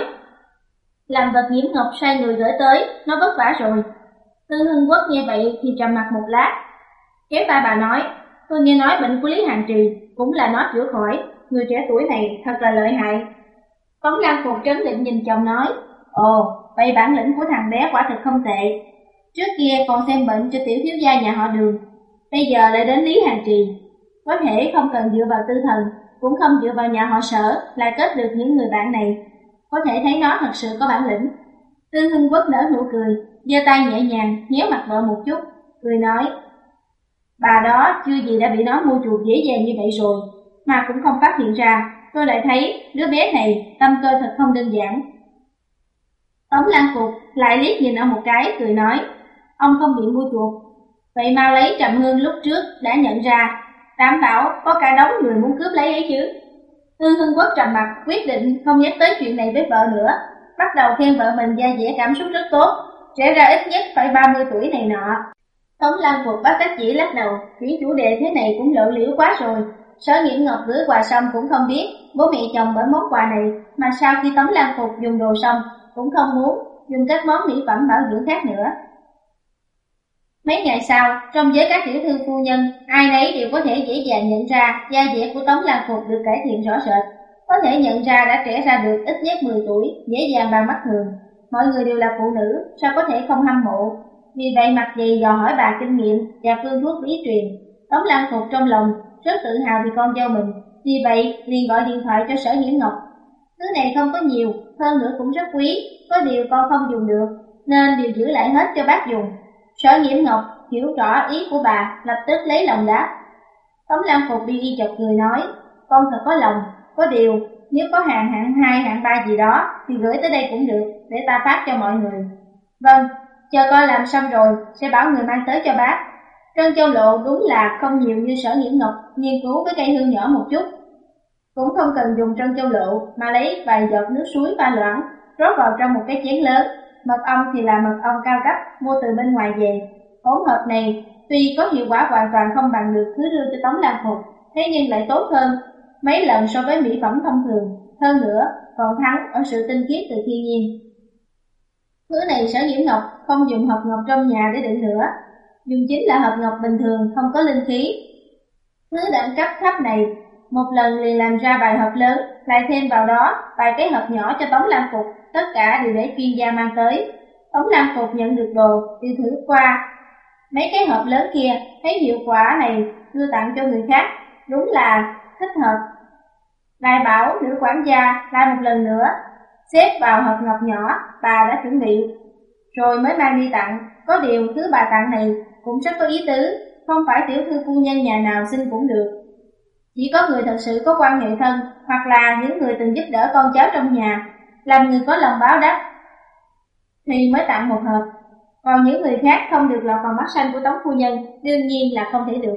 làm vật Nhiễm Ngọc sai người gửi tới, nó vất vả rồi. Tư Hưng Quốc nghe vậy thì trầm mặt một lát, kéo tay bà nói, tôi nghe nói bệnh của Lý Hàng Trì cũng là nó chữa khỏi, người trẻ tuổi này thật là lợi hại. Tống Lan Phục trấn định nhìn chồng nói, ồ, vậy bản lĩnh của thằng bé quả thực không tệ. Trước kia còn xem bệnh cho tiểu thiếu gia nhà họ Đường, bây giờ lại đến Lý Hàng Trì. Có thể không cần dựa vào Tư Thần, cũng không dựa vào nhà họ Sở, lại kết được những người bạn này. Có thể thấy nó thật sự có bản lĩnh. Tư Hưng Quốc nở nụ cười, giơ tay nhẹ nhàng nhéo mặt vợ một chút, cười nói, bà đó chưa gì đã bị nó mua chuộc dễ dàng như vậy rồi, mà cũng không phát hiện ra. Tôi lại thấy đứa bé này tâm cơ thật không đơn giản. Tống Lan Phục lại liếc nhìn ông một cái, cười nói, ông không bị mua chuộc, vậy mau lấy Trầm Hương lúc trước đã nhận ra, đảm bảo có cả đống người muốn cướp lấy ấy chứ. Tư Hưng Quốc trầm mặt, quyết định không nhắc tới chuyện này với vợ nữa, bắt đầu khen vợ mình da dẻ cảm xúc rất tốt, trẻ ra ít nhất phải ba mươi tuổi này nọ. Tống Lan Phục bắt đắc dĩ lắc đầu, chuyển chủ đề thế này cũng lộ liễu quá rồi. Sở Nghiễm Ngọc gửi quà xong cũng không biết bố mẹ chồng bởi món quà này, mà sau khi Tống Lan Phục dùng đồ xong cũng không muốn dùng các món mỹ phẩm bảo dưỡng khác nữa. Mấy ngày sau, trong giới các tiểu thư phu nhân, ai nấy đều có thể dễ dàng nhận ra da dẻ của Tống Lan Phục được cải thiện rõ rệt, có thể nhận ra đã trẻ ra được ít nhất mười tuổi, dễ dàng bằng mắt thường. Mọi người đều là phụ nữ, sao có thể không hâm mộ? Vì vậy mặt dày dò hỏi bà kinh nghiệm và phương thuốc bí truyền. Tống Lan Phục trong lòng rất tự hào vì con dâu mình, vì vậy liền gọi điện thoại cho Sở Nhiễm Ngọc. Thứ này không có nhiều, hơn nữa cũng rất quý, có điều con không dùng được, nên đều giữ lại hết cho bác dùng. Sở Nhiễm Ngọc hiểu rõ ý của bà, lập tức lấy lòng đáp. Tống Lan Phục bi y chợt cười nói, con thật có lòng, có điều nếu có hàng hạng hai, hạng ba gì đó thì gửi tới đây cũng được, để ta phát cho mọi người. Vâng, chờ coi làm xong rồi sẽ bảo người mang tới cho bác. Trân châu lộ đúng là không nhiều như Sở Nhiễm Ngọc nghiên cứu với cây hương nhỏ một chút. Cũng không cần dùng trân châu lộ mà lấy vài giọt nước suối pha loãng, rót vào trong một cái chén lớn. Mật ong thì là mật ong cao cấp mua từ bên ngoài về. Hỗn hợp này tuy có hiệu quả hoàn toàn không bằng được thứ đưa cho Tống Lan Phục, thế nhưng lại tốt hơn mấy lần so với mỹ phẩm thông thường. Hơn nữa còn thắng ở sự tinh khiết từ thiên nhiên. Thứ này Sở Nhiễm Ngọc không dùng hộp ngọc trong nhà để đựng nữa, dùng chính là hộp ngọc bình thường không có linh khí. Thứ đẳng cấp thấp này một lần liền làm ra vài hộp lớn, lại thêm vào đó vài cái hộp nhỏ cho Tống Lan Phục, tất cả đều để chuyên gia mang tới. Tống Lan Phục nhận được đồ, đi thử qua mấy cái hộp lớn kia, thấy hiệu quả này đưa tặng cho người khác, đúng là thích hợp. Lại bảo nữ quản gia lại một lần nữa xếp vào hộp ngọc nhỏ bà đã chuẩn bị, rồi mới mang đi tặng. Có điều thứ bà tặng này cũng rất có ý tứ, không phải tiểu thư phu nhân nhà nào xin cũng được. Chỉ có người thật sự có quan hệ thân, hoặc là những người từng giúp đỡ con cháu trong nhà, làm người có lòng báo đáp, thì mới tặng một hộp. Còn những người khác không được lọt vào mắt xanh của Tống phu nhân, đương nhiên là không thể được.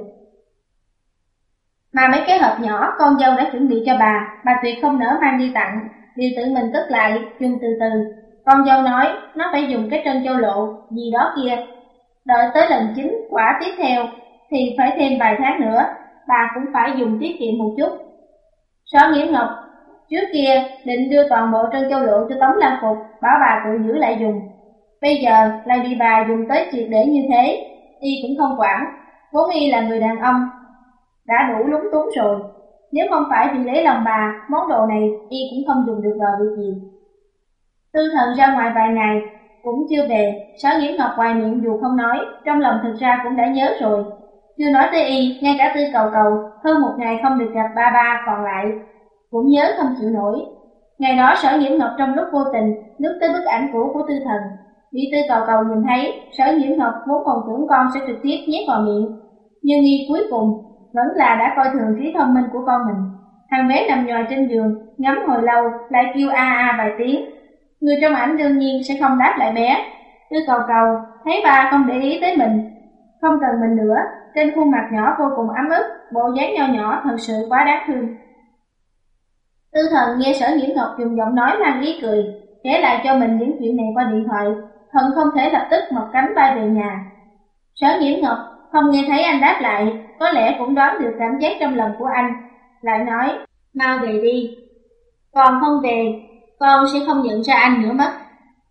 Mà mấy cái hộp nhỏ con dâu đã chuẩn bị cho bà, bà tuyệt không nỡ mang đi tặng, đều tự mình cất lại, dùng từ từ. Con dâu nói nó phải dùng cái trân châu lộ gì đó kia, đợi tới lần chính quả tiếp theo thì phải thêm vài tháng nữa, bà cũng phải dùng tiết kiệm một chút. Sở Nhiễm Ngọc trước kia định đưa toàn bộ trân châu lộ cho Tống Lan Phục, bảo bà tự giữ lại dùng. Bây giờ lại bị bà dùng tới triệt để như thế, y cũng không quản, vốn y là người đàn ông đã đủ lúng túng rồi. Nếu không phải vì lấy lòng bà, món đồ này y cũng không dùng được vào việc gì. Tư Thần ra ngoài vài ngày cũng chưa về. Sở Nhiễm Ngọc ngoài miệng dù không nói, trong lòng thực ra cũng đã nhớ rồi. Chưa nói tới y, ngay cả Tư Cầu Cầu hơn một ngày không được gặp ba ba còn lại cũng nhớ không chịu nổi. Ngày đó Sở Nhiễm Ngọc trong lúc vô tình lướt tới bức ảnh cũ của Tư Thần, bị Tư Cầu Cầu nhìn thấy. Sở Nhiễm Ngọc vốn còn tưởng con sẽ trực tiếp nhét vào miệng, nhưng y cuối cùng vẫn là đã coi thường trí thông minh của con mình. Thằng bé nằm nhòi trên giường, ngắm hồi lâu, lại kêu a a vài tiếng. Người trong ảnh đương nhiên sẽ không đáp lại bé. Tư Cầu Cầu thấy ba không để ý tới mình, không cần mình nữa, trên khuôn mặt nhỏ vô cùng ấm ức, bộ dáng nho nhỏ thật sự quá đáng thương. Tư Thần nghe Sở Nhiễm Ngọc dùng giọng nói mang ý cười, kể lại cho mình những chuyện này qua điện thoại, hận không thể lập tức mọc cánh bay về nhà. Sở Nhiễm Ngọc không nghe thấy anh đáp lại, có lẽ cũng đoán được cảm giác trong lòng của anh, lại nói, mau về đi, còn không về, con sẽ không nhận ra anh nữa mất.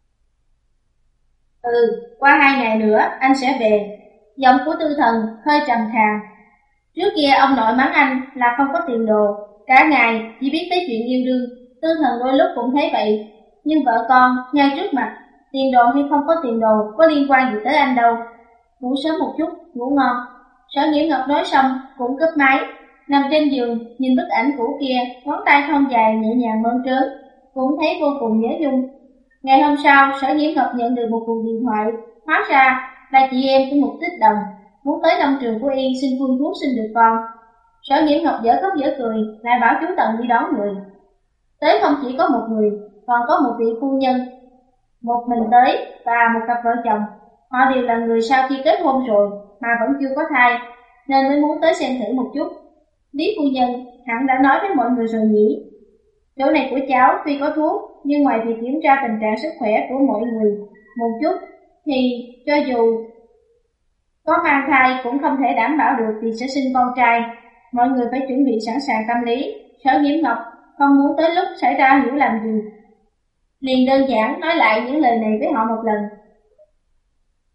Ừ, qua hai ngày nữa anh sẽ về. Giọng của Tư Thần hơi trầm khàn. Trước kia ông nội mắng anh là không có tiền đồ, cả ngày chỉ biết tới chuyện yêu đương. Tư Thần đôi lúc cũng thấy vậy, nhưng vợ con ngay trước mặt, tiền đồ hay không có tiền đồ có liên quan gì tới anh đâu. Ngủ sớm một chút, ngủ ngon. Sở Nhiễm Ngọc nói xong cũng cúp máy, nằm trên giường nhìn bức ảnh cũ kia, ngón tay thon dài nhẹ nhàng mơn trớn, cũng thấy vô cùng nhớ nhung. Ngày hôm sau, Sở Nhiễm Ngọc nhận được một cuộc điện thoại, hóa ra là chị em của Mục Tích Đồng muốn tới nông trường của y xin phương thuốc sinh được con. Sở Nhiễm Ngọc dở khóc dở cười, lại bảo chú Tần đi đón người. Tới không chỉ có một người, còn có một vị phu nhân, một mình tới và một cặp vợ chồng. Họ đều là người sau khi kết hôn rồi mà vẫn chưa có thai, nên mới muốn tới xem thử một chút. Lý phu nhân hẳn đã nói với mọi người rồi nhỉ. Chỗ này của cháu tuy có thuốc, nhưng ngoài việc kiểm tra tình trạng sức khỏe của mọi người một chút, thì cho dù có mang thai cũng không thể đảm bảo được vì sẽ sinh con trai. Mọi người phải chuẩn bị sẵn sàng tâm lý. Sở Nhiễm Ngọc không muốn tới lúc xảy ra hiểu lầm gì, liền đơn giản nói lại những lời này với họ một lần.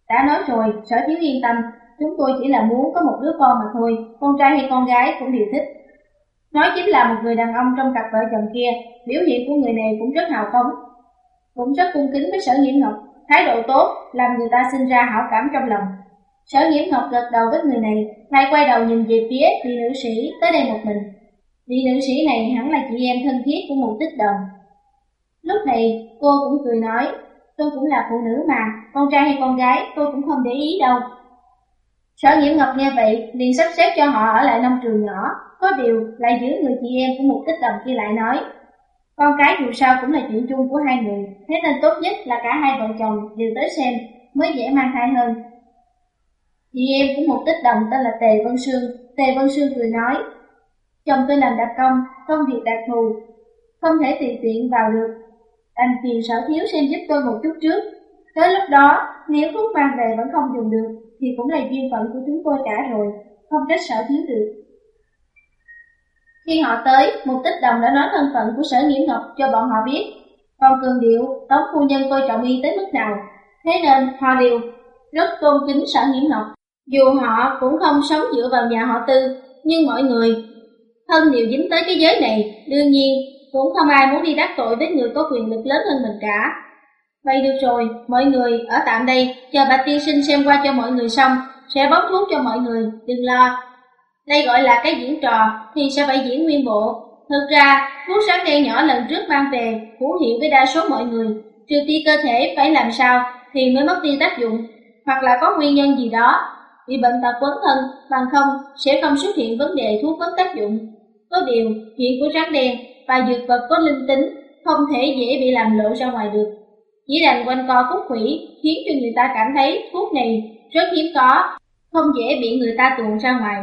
Đã nói rồi, Sở Thiếu yên tâm, chúng tôi chỉ là muốn có một đứa con mà thôi, con trai hay con gái cũng đều thích. Nói chính là một người đàn ông trong cặp vợ chồng kia, biểu hiện của người này cũng rất hào phóng, cũng rất cung kính với Sở Nhiễm Ngọc, thái độ tốt, làm người ta sinh ra hảo cảm trong lòng. Sở Nhiễm Ngọc gật đầu với người này, lại quay đầu nhìn về phía vị nữ sĩ tới đây một mình. Vị nữ sĩ này hẳn là chị em thân thiết của Mục Tích Đồng. Lúc này cô cũng cười nói, tôi cũng là phụ nữ mà, con trai hay con gái tôi cũng không để ý đâu. Sở Nhiễm Ngọc nghe vậy liền sắp xếp cho họ ở lại nông trường nhỏ, có điều lại giữ người chị em của Mục Tích Đồng kia lại nói, con cái dù sao cũng là chuyện chung của hai người, thế nên tốt nhất là cả hai vợ chồng đều tới xem mới dễ mang thai hơn. Chị em của Mục Tích Đồng tên là Tề Vân Sương. Tề Vân Sương cười nói, chồng tôi làm đặc công, công việc đặc thù, không thể tùy tiện vào được, đành phiền Sở Thiếu xem giúp tôi một chút trước. Tới lúc đó, nếu thuốc mang về vẫn không dùng được, thì cũng là duyên phận của chúng tôi cả rồi, không trách Sở Thiếu được. Khi họ tới, Mục Tích Đồng đã nói thân phận của Sở Nhiễm Ngọc cho bọn họ biết, còn cường điệu Tống phu nhân coi trọng y tới mức nào, thế nên họ đều rất tôn kính Sở Nhiễm Ngọc. Dù họ cũng không sống dựa vào nhà họ Tư, nhưng mọi người thân đều dính tới cái giới này, đương nhiên cũng không ai muốn đi đắc tội với người có quyền lực lớn hơn mình cả. Vậy được rồi, mọi người ở tạm đây, chờ Bạch tiên sinh xem qua cho mọi người xong, sẽ bốc thuốc cho mọi người, đừng lo. Đây gọi là cái diễn trò thì sẽ phải diễn nguyên bộ. Thực ra, thuốc sáng đen nhỏ lần trước mang về hữu hiệu với đa số mọi người, trừ phi cơ thể phải làm sao thì mới mất đi tác dụng, hoặc là có nguyên nhân gì đó, bị bệnh tật quấn thân, bằng không sẽ không xuất hiện vấn đề thuốc mất tác dụng. Có điều, chuyện của rắn đen và dược vật có linh tính không thể dễ bị làm lộ ra ngoài được, chỉ đành quanh co khúc khủy, khiến cho người ta cảm thấy thuốc này rất hiếm có, không dễ bị người ta tuồn ra ngoài.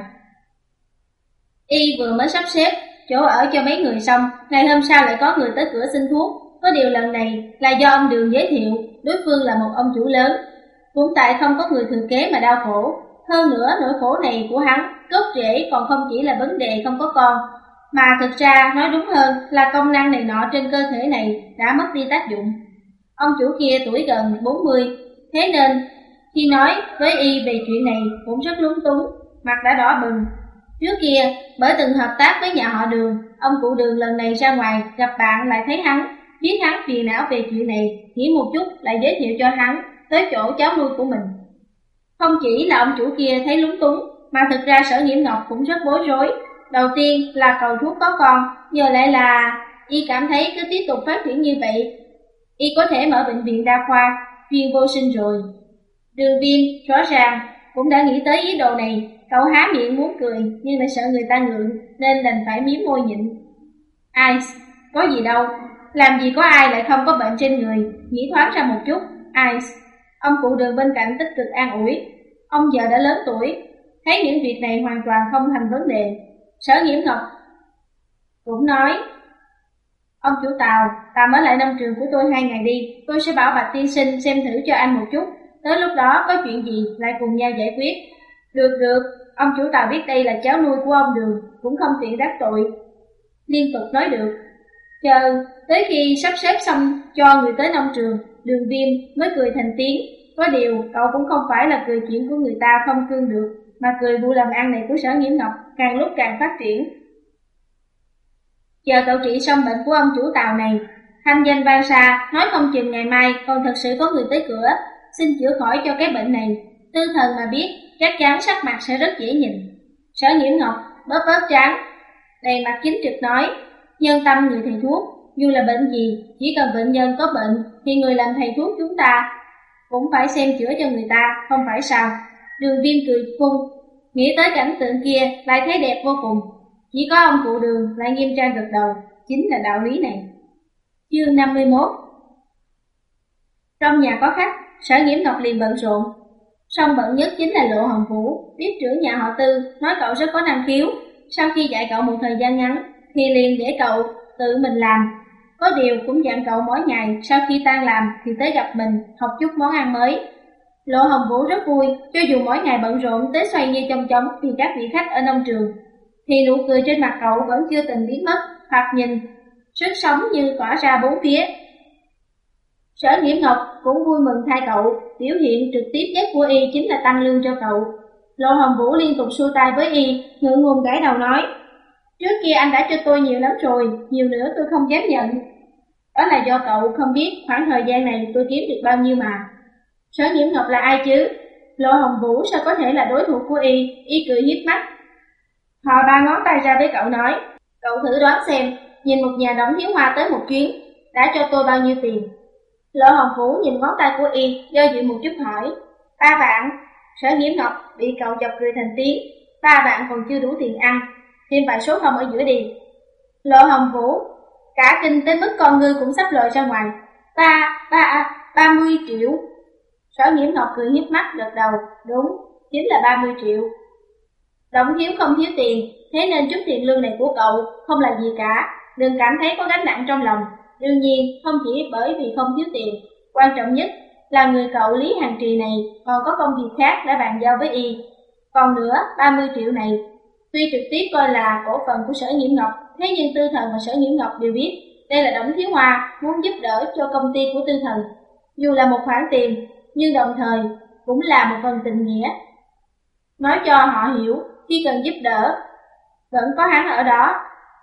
Y vừa mới sắp xếp chỗ ở cho mấy người xong, ngày hôm sau lại có người tới cửa xin thuốc. Có điều lần này là do ông Đường giới thiệu, đối phương là một ông chủ lớn, cũng tại không có người thừa kế mà đau khổ. Hơn nữa nỗi khổ này của hắn gốc rễ còn không chỉ là vấn đề không có con, mà thực ra nói đúng hơn là công năng này nọ trên cơ thể này đã mất đi tác dụng. Ông chủ kia tuổi gần bốn mươi, thế nên khi nói với y về chuyện này cũng rất lúng túng, mặt đã đỏ bừng. Trước kia bởi từng hợp tác với nhà họ Đường, ông cụ Đường lần này ra ngoài gặp bạn lại thấy hắn, biết hắn phiền não về chuyện này, nghĩ một chút lại giới thiệu cho hắn tới chỗ cháu nuôi của mình. Không chỉ là ông chủ kia thấy lúng túng, mà thực ra Sở Nhiễm Ngọc cũng rất bối rối. Đầu tiên là cầu thuốc có con, giờ lại là y cảm thấy cứ tiếp tục phát triển như vậy, y có thể mở bệnh viện đa khoa chuyên vô sinh rồi. Đường Viêm rõ ràng cũng đã nghĩ tới ý đồ này, cậu há miệng muốn cười nhưng lại sợ người ta ngượng nên đành phải miếm môi nhịn. Ai, có gì đâu, làm gì có ai lại không có bệnh trên người, nghĩ thoáng ra một chút. Ai, ông cụ Đường bên cạnh tích cực an ủi, ông giờ đã lớn tuổi, thấy những việc này hoàn toàn không thành vấn đề. Sở Nhiễm Ngọc cũng nói, ông chủ Tào, tạm ở lại nông trường của tôi hai ngày đi, tôi sẽ bảo Bạch tiên sinh xem thử cho anh một chút, tới lúc đó có chuyện gì lại cùng nhau giải quyết. Được được, ông chủ Tào biết đây là cháu nuôi của ông Đường, cũng không tiện đắc tội, liên tục nói được. Chờ tới khi sắp xếp xong cho người tới nông trường, Đường Viêm mới cười thành tiếng. Có điều cậu cũng không phải là cười chuyện của người ta không cương được, mà cười vụ làm ăn này của Sở Nhiễm Ngọc càng lúc càng phát triển. Chờ cậu trị xong bệnh của ông chủ Tào này, thanh danh vang xa, nói không chừng ngày mai còn thật sự có người tới cửa xin chữa khỏi cho cái bệnh này. Tư thần mà biết, chắc chắn sắc mặt sẽ rất dễ nhìn. Sở Nhiễm Ngọc bóp bóp trán, đầy mặt chính trực nói, nhân tâm người thầy thuốc, dù là bệnh gì, chỉ cần bệnh nhân có bệnh thì người làm thầy thuốc chúng ta cũng phải xem chữa cho người ta, không phải sao? Đường Viêm cười phun, nghĩ tới cảnh tượng kia lại thấy đẹp vô cùng. Chỉ có ông cụ Đường lại nghiêm trang gật đầu, chính là đạo lý này. Chương năm mươi mốt. Trong nhà có khách, Sở Nhiễm Ngọc liền bận rộn. Song bận nhất chính là Lộ Hồng Vũ, tiếp trưởng nhà họ Tư, nói cậu rất có năng khiếu. Sau khi dạy cậu một thời gian ngắn, thì liền để cậu tự mình làm. Có điều cũng dặn cậu mỗi ngày sau khi tan làm thì tới gặp mình, học chút món ăn mới. Lộ Hồng Vũ rất vui, cho dù mỗi ngày bận rộn tới xoay như chong chóng vì các vị khách ở nông trường, thì nụ cười trên mặt cậu vẫn chưa từng biến mất, hoặc nhìn sức sống như tỏa ra bốn phía. Sở Nhiễm Ngọc cũng vui mừng thay cậu, biểu hiện trực tiếp nhất của y chính là tăng lương cho cậu. Lộ Hồng Vũ liên tục xua tay với y, ngượng ngùng gãi đầu nói: trước kia anh đã cho tôi nhiều lắm rồi, nhiều nữa tôi không dám nhận. Đó là do cậu không biết khoảng thời gian này tôi kiếm được bao nhiêu mà. Sở Nhiễm Ngọc là ai chứ? Lộ Hồng Vũ sao có thể là đối thủ của y? Y cười hiếp mắt, họ ba ngón tay ra với cậu nói: cậu thử đoán xem, nhìn một nhà đóng thiếu hoa tới một chuyến, đã cho tôi bao nhiêu tiền? Lộ Hồng Vũ nhìn ngón tay của y, do dự một chút hỏi: ba vạn. Sở Nhiễm Ngọc bị cậu chọc cười thành tiếng: ba vạn còn chưa đủ tiền ăn, thêm vài số không ở giữa đi. Lộ Hồng Vũ cả kinh tới mức con ngươi cũng sắp lòi ra ngoài: ba, ba, ba mươi triệu. Sở Nhiễm Ngọc cười hiếp mắt gật đầu: đúng, chính là ba mươi triệu. Động thiếu không thiếu tiền, thế nên chút tiền lương này của cậu không là gì cả, đừng cảm thấy có gánh nặng trong lòng. Đương nhiên, không chỉ bởi vì không thiếu tiền, quan trọng nhất là người cậu Lý Hàng Trì này còn có công việc khác đã bàn giao với y. Còn nữa, ba mươi triệu này, tuy trực tiếp coi là cổ phần của Sở Nhiễm Ngọc, thế nhưng Tư Thần và Sở Nhiễm Ngọc đều biết đây là Đổng Thiếu Hoa muốn giúp đỡ cho công ty của Tư Thần. Dù là một khoản tiền, nhưng đồng thời cũng là một phần tình nghĩa. Nói cho họ hiểu, khi cần giúp đỡ, vẫn có hắn ở đó.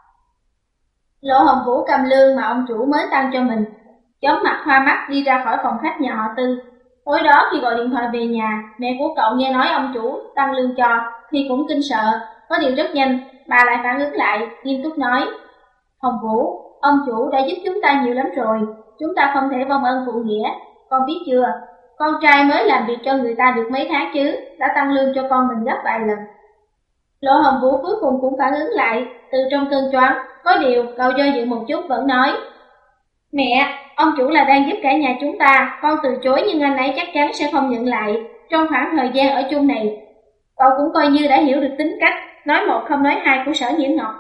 Lộ Hồng Vũ cầm lương mà ông chủ mới tăng cho mình, chóng mặt hoa mắt đi ra khỏi phòng khách nhà họ Tư. Tối đó khi gọi điện thoại về nhà, mẹ của cậu nghe nói ông chủ tăng lương cho, thì cũng kinh sợ. Có điều rất nhanh, bà lại phản ứng lại, nghiêm túc nói: Hồng Vũ, ông chủ đã giúp chúng ta nhiều lắm rồi, chúng ta không thể vong ân phụ nghĩa. Con biết chưa, con trai mới làm việc cho người ta được mấy tháng chứ, đã tăng lương cho con mình gấp vài lần. Lộ Hồng Vũ cuối cùng cũng phản ứng lại, từ trong cơn choáng. Có điều cậu do dự một chút vẫn nói: mẹ, ông chủ là đang giúp cả nhà chúng ta, con từ chối nhưng anh ấy chắc chắn sẽ không nhận lại. Trong khoảng thời gian ở chung này, cậu cũng coi như đã hiểu được tính cách nói một không nói hai của Sở Nhiễm Ngọc.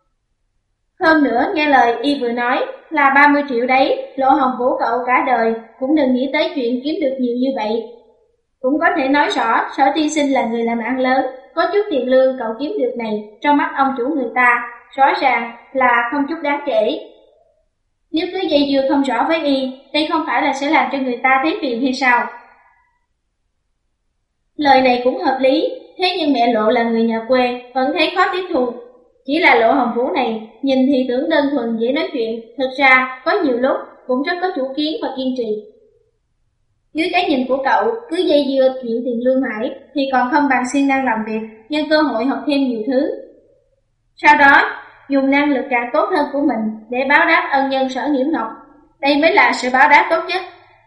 Hơn nữa nghe lời y vừa nói là ba mươi triệu đấy, Lộ Hồng Vũ cậu cả đời cũng đừng nghĩ tới chuyện kiếm được nhiều như vậy. Cũng có thể nói rõ Sở tiên sinh là người làm ăn lớn, có chút tiền lương cậu kiếm được này, trong mắt ông chủ người ta rõ ràng là không chút đáng kể. Nếu cứ dây dưa không rõ với y, đây không phải là sẽ làm cho người ta thấy phiền hay sao? Lời này cũng hợp lý, thế nhưng mẹ Lộ là người nhà quê, vẫn thấy khó tiếp thu. Chỉ là Lộ Hồng Vũ này, nhìn thì tưởng đơn thuần dễ nói chuyện, thực ra có nhiều lúc cũng rất có chủ kiến và kiên trì. Dưới cái nhìn của cậu, cứ dây dưa chuyện tiền lương mãi, thì còn không bằng siêng năng làm việc, nhân cơ hội học thêm nhiều thứ. Sau đó, dùng năng lực càng tốt hơn của mình để báo đáp ân nhân Sở Nhiễm Ngọc. Đây mới là sự báo đáp tốt nhất.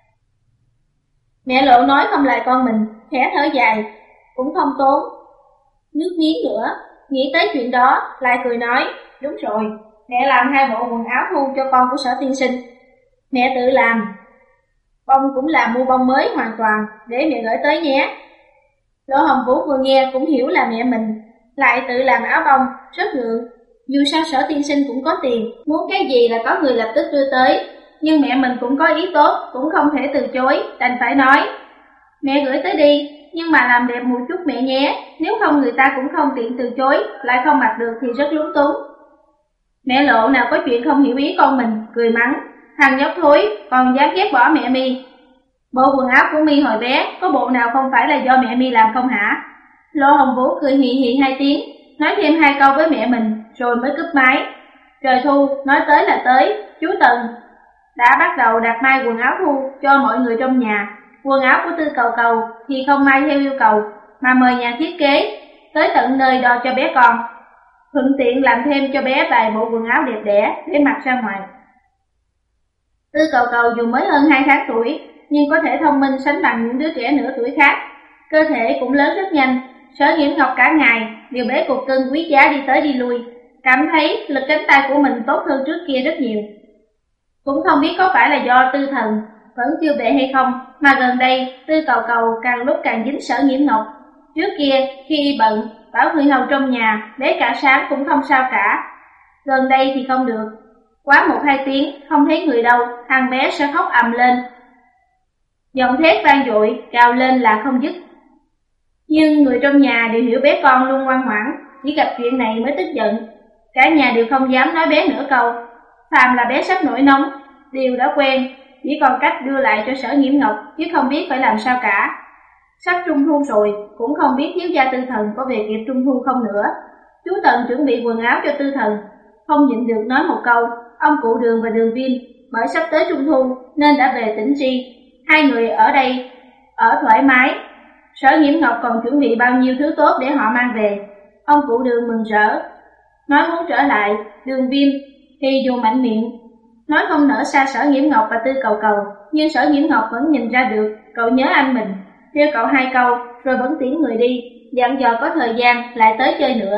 Mẹ Lộ nói không lại con mình, khẽ thở dài, cũng không tốn nước miếng nữa. Nghĩ tới chuyện đó, lại cười nói: đúng rồi, mẹ làm hai bộ quần áo thun cho con của Sở tiên sinh. Mẹ tự làm, bông cũng là mua bông mới hoàn toàn, để mẹ gửi tới nhé. Lộ Hồng Vũ vừa nghe cũng hiểu là mẹ mình lại tự làm áo bông, rất ngượng. Dù sao Sở tiên sinh cũng có tiền, muốn cái gì là có người lập tức đưa tới. Nhưng mẹ mình cũng có ý tốt, cũng không thể từ chối, đành phải nói: mẹ gửi tới đi, nhưng mà làm đẹp một chút mẹ nhé, nếu không người ta cũng không tiện từ chối, lại không mặc được thì rất lúng túng. Mẹ Lộ nào có chuyện không hiểu ý con mình, cười mắng: thằng nhóc thối, còn dám ghét bỏ mẹ mi. Bộ quần áo của mi hồi bé, có bộ nào không phải là do mẹ mi làm không hả? Lộ Hồng Vũ cười hì hì hai tiếng, nói thêm hai câu với mẹ mình, rồi mới cúp máy. Trời thu, nói tới là tới, chú Tần đã bắt đầu đặt may quần áo thu cho mọi người trong nhà. Quần áo của Tư Cầu Cầu thì không may theo yêu cầu, mà mời nhà thiết kế tới tận nơi đo cho bé con, thuận tiện làm thêm cho bé vài bộ quần áo đẹp đẽ để mặc ra ngoài. Tư Cầu Cầu dù mới hơn hai tháng tuổi, nhưng có thể thông minh sánh bằng những đứa trẻ nửa tuổi khác, cơ thể cũng lớn rất nhanh. Sở Nhiễm Ngọc cả ngày đều bế cục cưng quý giá đi tới đi lui, cảm thấy lực cánh tay của mình tốt hơn trước kia rất nhiều. Cũng không biết có phải là do Tư Thần vẫn chưa về hay không, mà gần đây Tư Cầu Cầu càng lúc càng dính Sở Nhiễm Ngọc. Trước kia khi bận bảo người hầu trong nhà bế cả sáng cũng không sao cả, gần đây thì không được, quá một hai tiếng không thấy người đâu, thằng bé sẽ khóc ầm lên, giọng thét vang dội gào lên là không dứt. Nhưng người trong nhà đều hiểu bé con luôn ngoan ngoãn, chỉ gặp chuyện này mới tức giận. Cả nhà đều không dám nói bé nửa câu, phàm là bé sắp nổi nóng đều đã quen, chỉ còn cách đưa lại cho Sở Nhiễm Ngọc, chứ không biết phải làm sao cả. Sắp trung thu rồi, cũng không biết thiếu gia Tư Thần có về kịp trung thu không nữa. Chú Tần chuẩn bị quần áo cho Tư Thần, không nhịn được nói một câu, ông cụ Đường và Đường Viêm bởi sắp tới trung thu nên đã về tỉnh Tri. Hai người ở đây ở thoải mái. Sở Nhiễm Ngọc còn chuẩn bị bao nhiêu thứ tốt để họ mang về. Ông cụ Đường mừng rỡ, nói muốn trở lại. Đường Viêm thì dù mạnh miệng nói không nỡ xa Sở Nhiễm Ngọc và Tư Cầu Cầu, nhưng Sở Nhiễm Ngọc vẫn nhìn ra được cậu nhớ anh mình, trêu cậu hai câu rồi vẫn tiễn người đi, dặn dò có thời gian lại tới chơi nữa.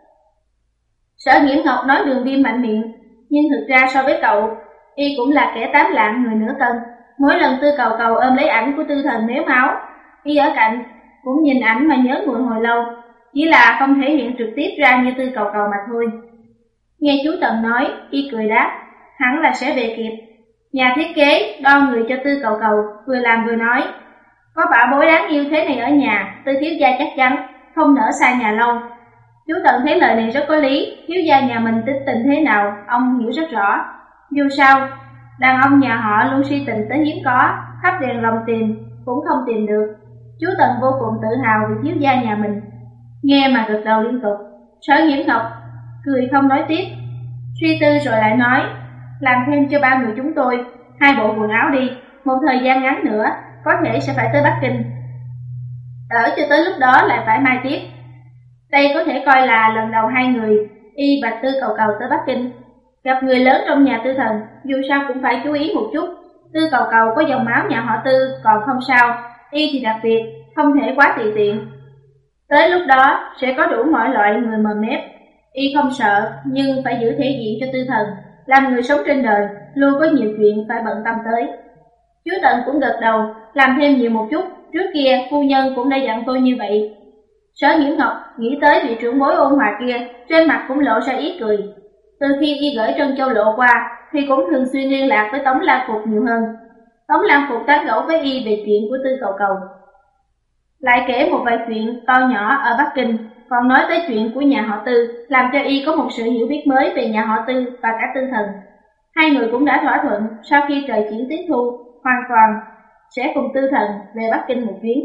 Sở Nhiễm Ngọc nói Đường Viêm mạnh miệng, nhưng thực ra so với cậu, y cũng là kẻ tám lạng người nửa cân. Mỗi lần Tư Cầu Cầu ôm lấy ảnh của Tư Thần méo máu, y ở cạnh cũng nhìn ảnh mà nhớ nguội hồi lâu, chỉ là không thể hiện trực tiếp ra như Tư Cầu Cầu mà thôi. Nghe chú Tần nói, y cười đáp, hẳn là sẽ về kịp. Nhà thiết kế đo người cho Tư Cầu Cầu, vừa làm vừa nói, có bảo bối đáng yêu thế này ở nhà, Tư thiếu gia chắc chắn không nỡ xa nhà lâu. Chú Tần thấy lời này rất có lý, thiếu gia nhà mình tính tình thế nào, ông hiểu rất rõ. Dù sao, đàn ông nhà họ luôn si tình tới hiếm có, thắp đèn lòng tìm cũng không tìm được. Chú Tần vô cùng tự hào vì thiếu gia nhà mình, nghe mà gật đầu liên tục. Sở Nhiễm Ngọc cười không nói tiếp, suy tư rồi lại nói, làm thêm cho ba người chúng tôi hai bộ quần áo đi, một thời gian ngắn nữa có thể sẽ phải tới Bắc Kinh, đỡ cho tới lúc đó lại phải mai tiếp. Đây có thể coi là lần đầu hai người y và Tư Cầu Cầu tới Bắc Kinh, gặp người lớn trong nhà Tư Thần, dù sao cũng phải chú ý một chút. Tư Cầu Cầu có dòng máu nhà họ Tư còn không sao, y thì đặc biệt, không thể quá tùy tiện. Tới lúc đó sẽ có đủ mọi loại người mồm mép, y không sợ, nhưng phải giữ thể diện cho Tư Thần. Làm người sống trên đời, luôn có nhiều chuyện phải bận tâm tới. Chú Tần cũng gật đầu, làm thêm nhiều một chút, trước kia phu nhân cũng đã dặn tôi như vậy. Sở Nhiễm Ngọc nghĩ tới vị trưởng bối ôn hòa kia, trên mặt cũng lộ ra ý cười. Từ khi y gửi Trân Châu Lộ qua, thì cũng thường xuyên liên lạc với Tống Lan Phục nhiều hơn. Tống Lan Phục tán gẫu với y về chuyện của Tư Cầu Cầu, lại kể một vài chuyện to nhỏ ở Bắc Kinh, còn nói tới chuyện của nhà họ Tư, làm cho y có một sự hiểu biết mới về nhà họ Tư và cả Tư Thần. Hai người cũng đã thỏa thuận sau khi trời chuyển tiết thu, hoàn toàn sẽ cùng Tư Thần về Bắc Kinh một chuyến.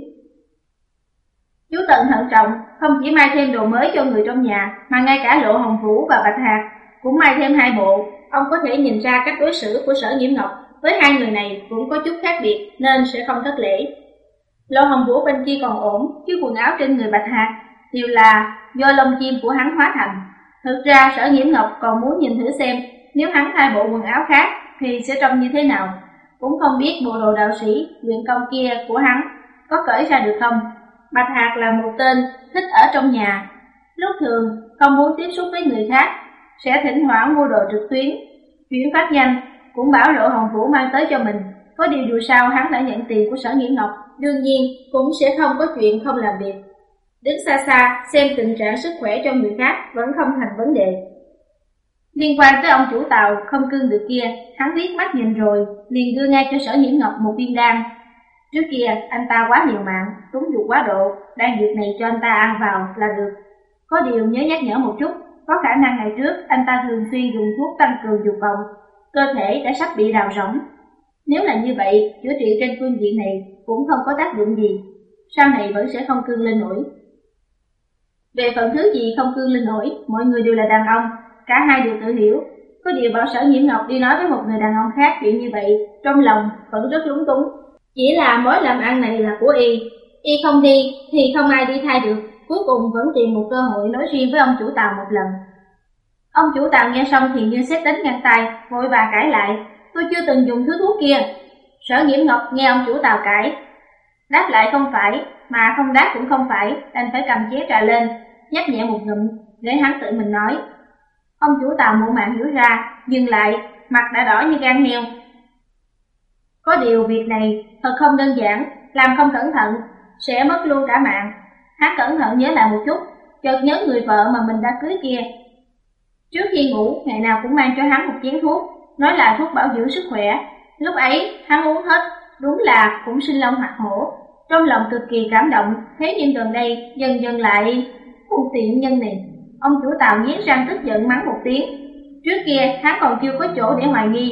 Chú Tần thận trọng, không chỉ may thêm đồ mới cho người trong nhà, mà ngay cả Lộ Hồng Vũ và Bạch Hạc cũng may thêm hai bộ. Ông có thể nhìn ra cách đối xử của Sở Nhiễm Ngọc với hai người này cũng có chút khác biệt, nên sẽ không thất lễ. Lộ Hồng Vũ bên kia còn ổn, chứ quần áo trên người Bạch Hạc đều là do lông chim của hắn hóa thành. Thực ra Sở Nhiễm Ngọc còn muốn nhìn thử xem nếu hắn thay bộ quần áo khác thì sẽ trông như thế nào, cũng không biết bộ đồ đạo sĩ luyện công kia của hắn có cởi ra được không. Bạch Hạc là một tên thích ở trong nhà, lúc thường không muốn tiếp xúc với người khác, sẽ thỉnh thoảng mua đồ trực tuyến, chuyển phát nhanh, cũng bảo Lộ Hồng Vũ mang tới cho mình. Có điều dù sao hắn đã nhận tiền của Sở Nhiễm Ngọc, đương nhiên cũng sẽ không có chuyện không làm việc. Đứng xa xa xem tình trạng sức khỏe cho người khác vẫn không thành vấn đề. Liên quan tới ông chủ tàu không cương được kia, hắn liếc mắt nhìn rồi liền đưa ngay cho Sở Nhiễm Ngọc một viên đan. Trước kia anh ta quá liều mạng, túng dục quá độ, đan dược này cho anh ta ăn vào là được. Có điều nhớ nhắc nhở một chút, có khả năng ngày trước anh ta thường xuyên dùng thuốc tăng cường dục vọng, cơ thể đã sắp bị đào rỗng. Nếu là như vậy, chữa trị trên phương diện này cũng không có tác dụng gì, sau này vẫn sẽ không cương lên nổi. Về phần thứ gì không cương lên nổi, mọi người đều là đàn ông, cả hai đều tự hiểu. Có điều bảo Sở Nhiễm Ngọc đi nói với một người đàn ông khác chuyện như vậy, trong lòng vẫn rất lúng túng. Chỉ là mối làm ăn này là của y, y không đi thì không ai đi thay được, cuối cùng vẫn tìm một cơ hội nói riêng với ông chủ tàu một lần. Ông chủ tàu nghe xong thì như sét đánh ngang tay, vội vàng cãi lại, tôi chưa từng dùng thứ thuốc kia. Sở Nhiễm Ngọc nghe ông chủ tàu cãi, đáp lại không phải, mà không đáp cũng không phải, đành phải cầm chén trà lên, nhấp nhẹ một ngụm để hắn tự mình nói. Ông chủ tàu muộn màng hiểu ra, dừng lại, mặt đã đỏ như gan heo. Có điều việc này thật không đơn giản, làm không cẩn thận sẽ mất luôn cả mạng. Hắn cẩn thận nhớ lại một chút, chợt nhớ người vợ mà mình đã cưới kia. Trước khi ngủ, ngày nào cũng mang cho hắn một chén thuốc, nói là thuốc bảo dưỡng sức khỏe. Lúc ấy hắn uống hết, đúng là cũng sinh long hoạt hổ, trong lòng cực kỳ cảm động. Thế nhưng gần đây dần dần lại phụ tiện nhân này. Ông chủ tàu nghiến răng tức giận mắng một tiếng. Trước kia hắn còn chưa có chỗ để hoài nghi,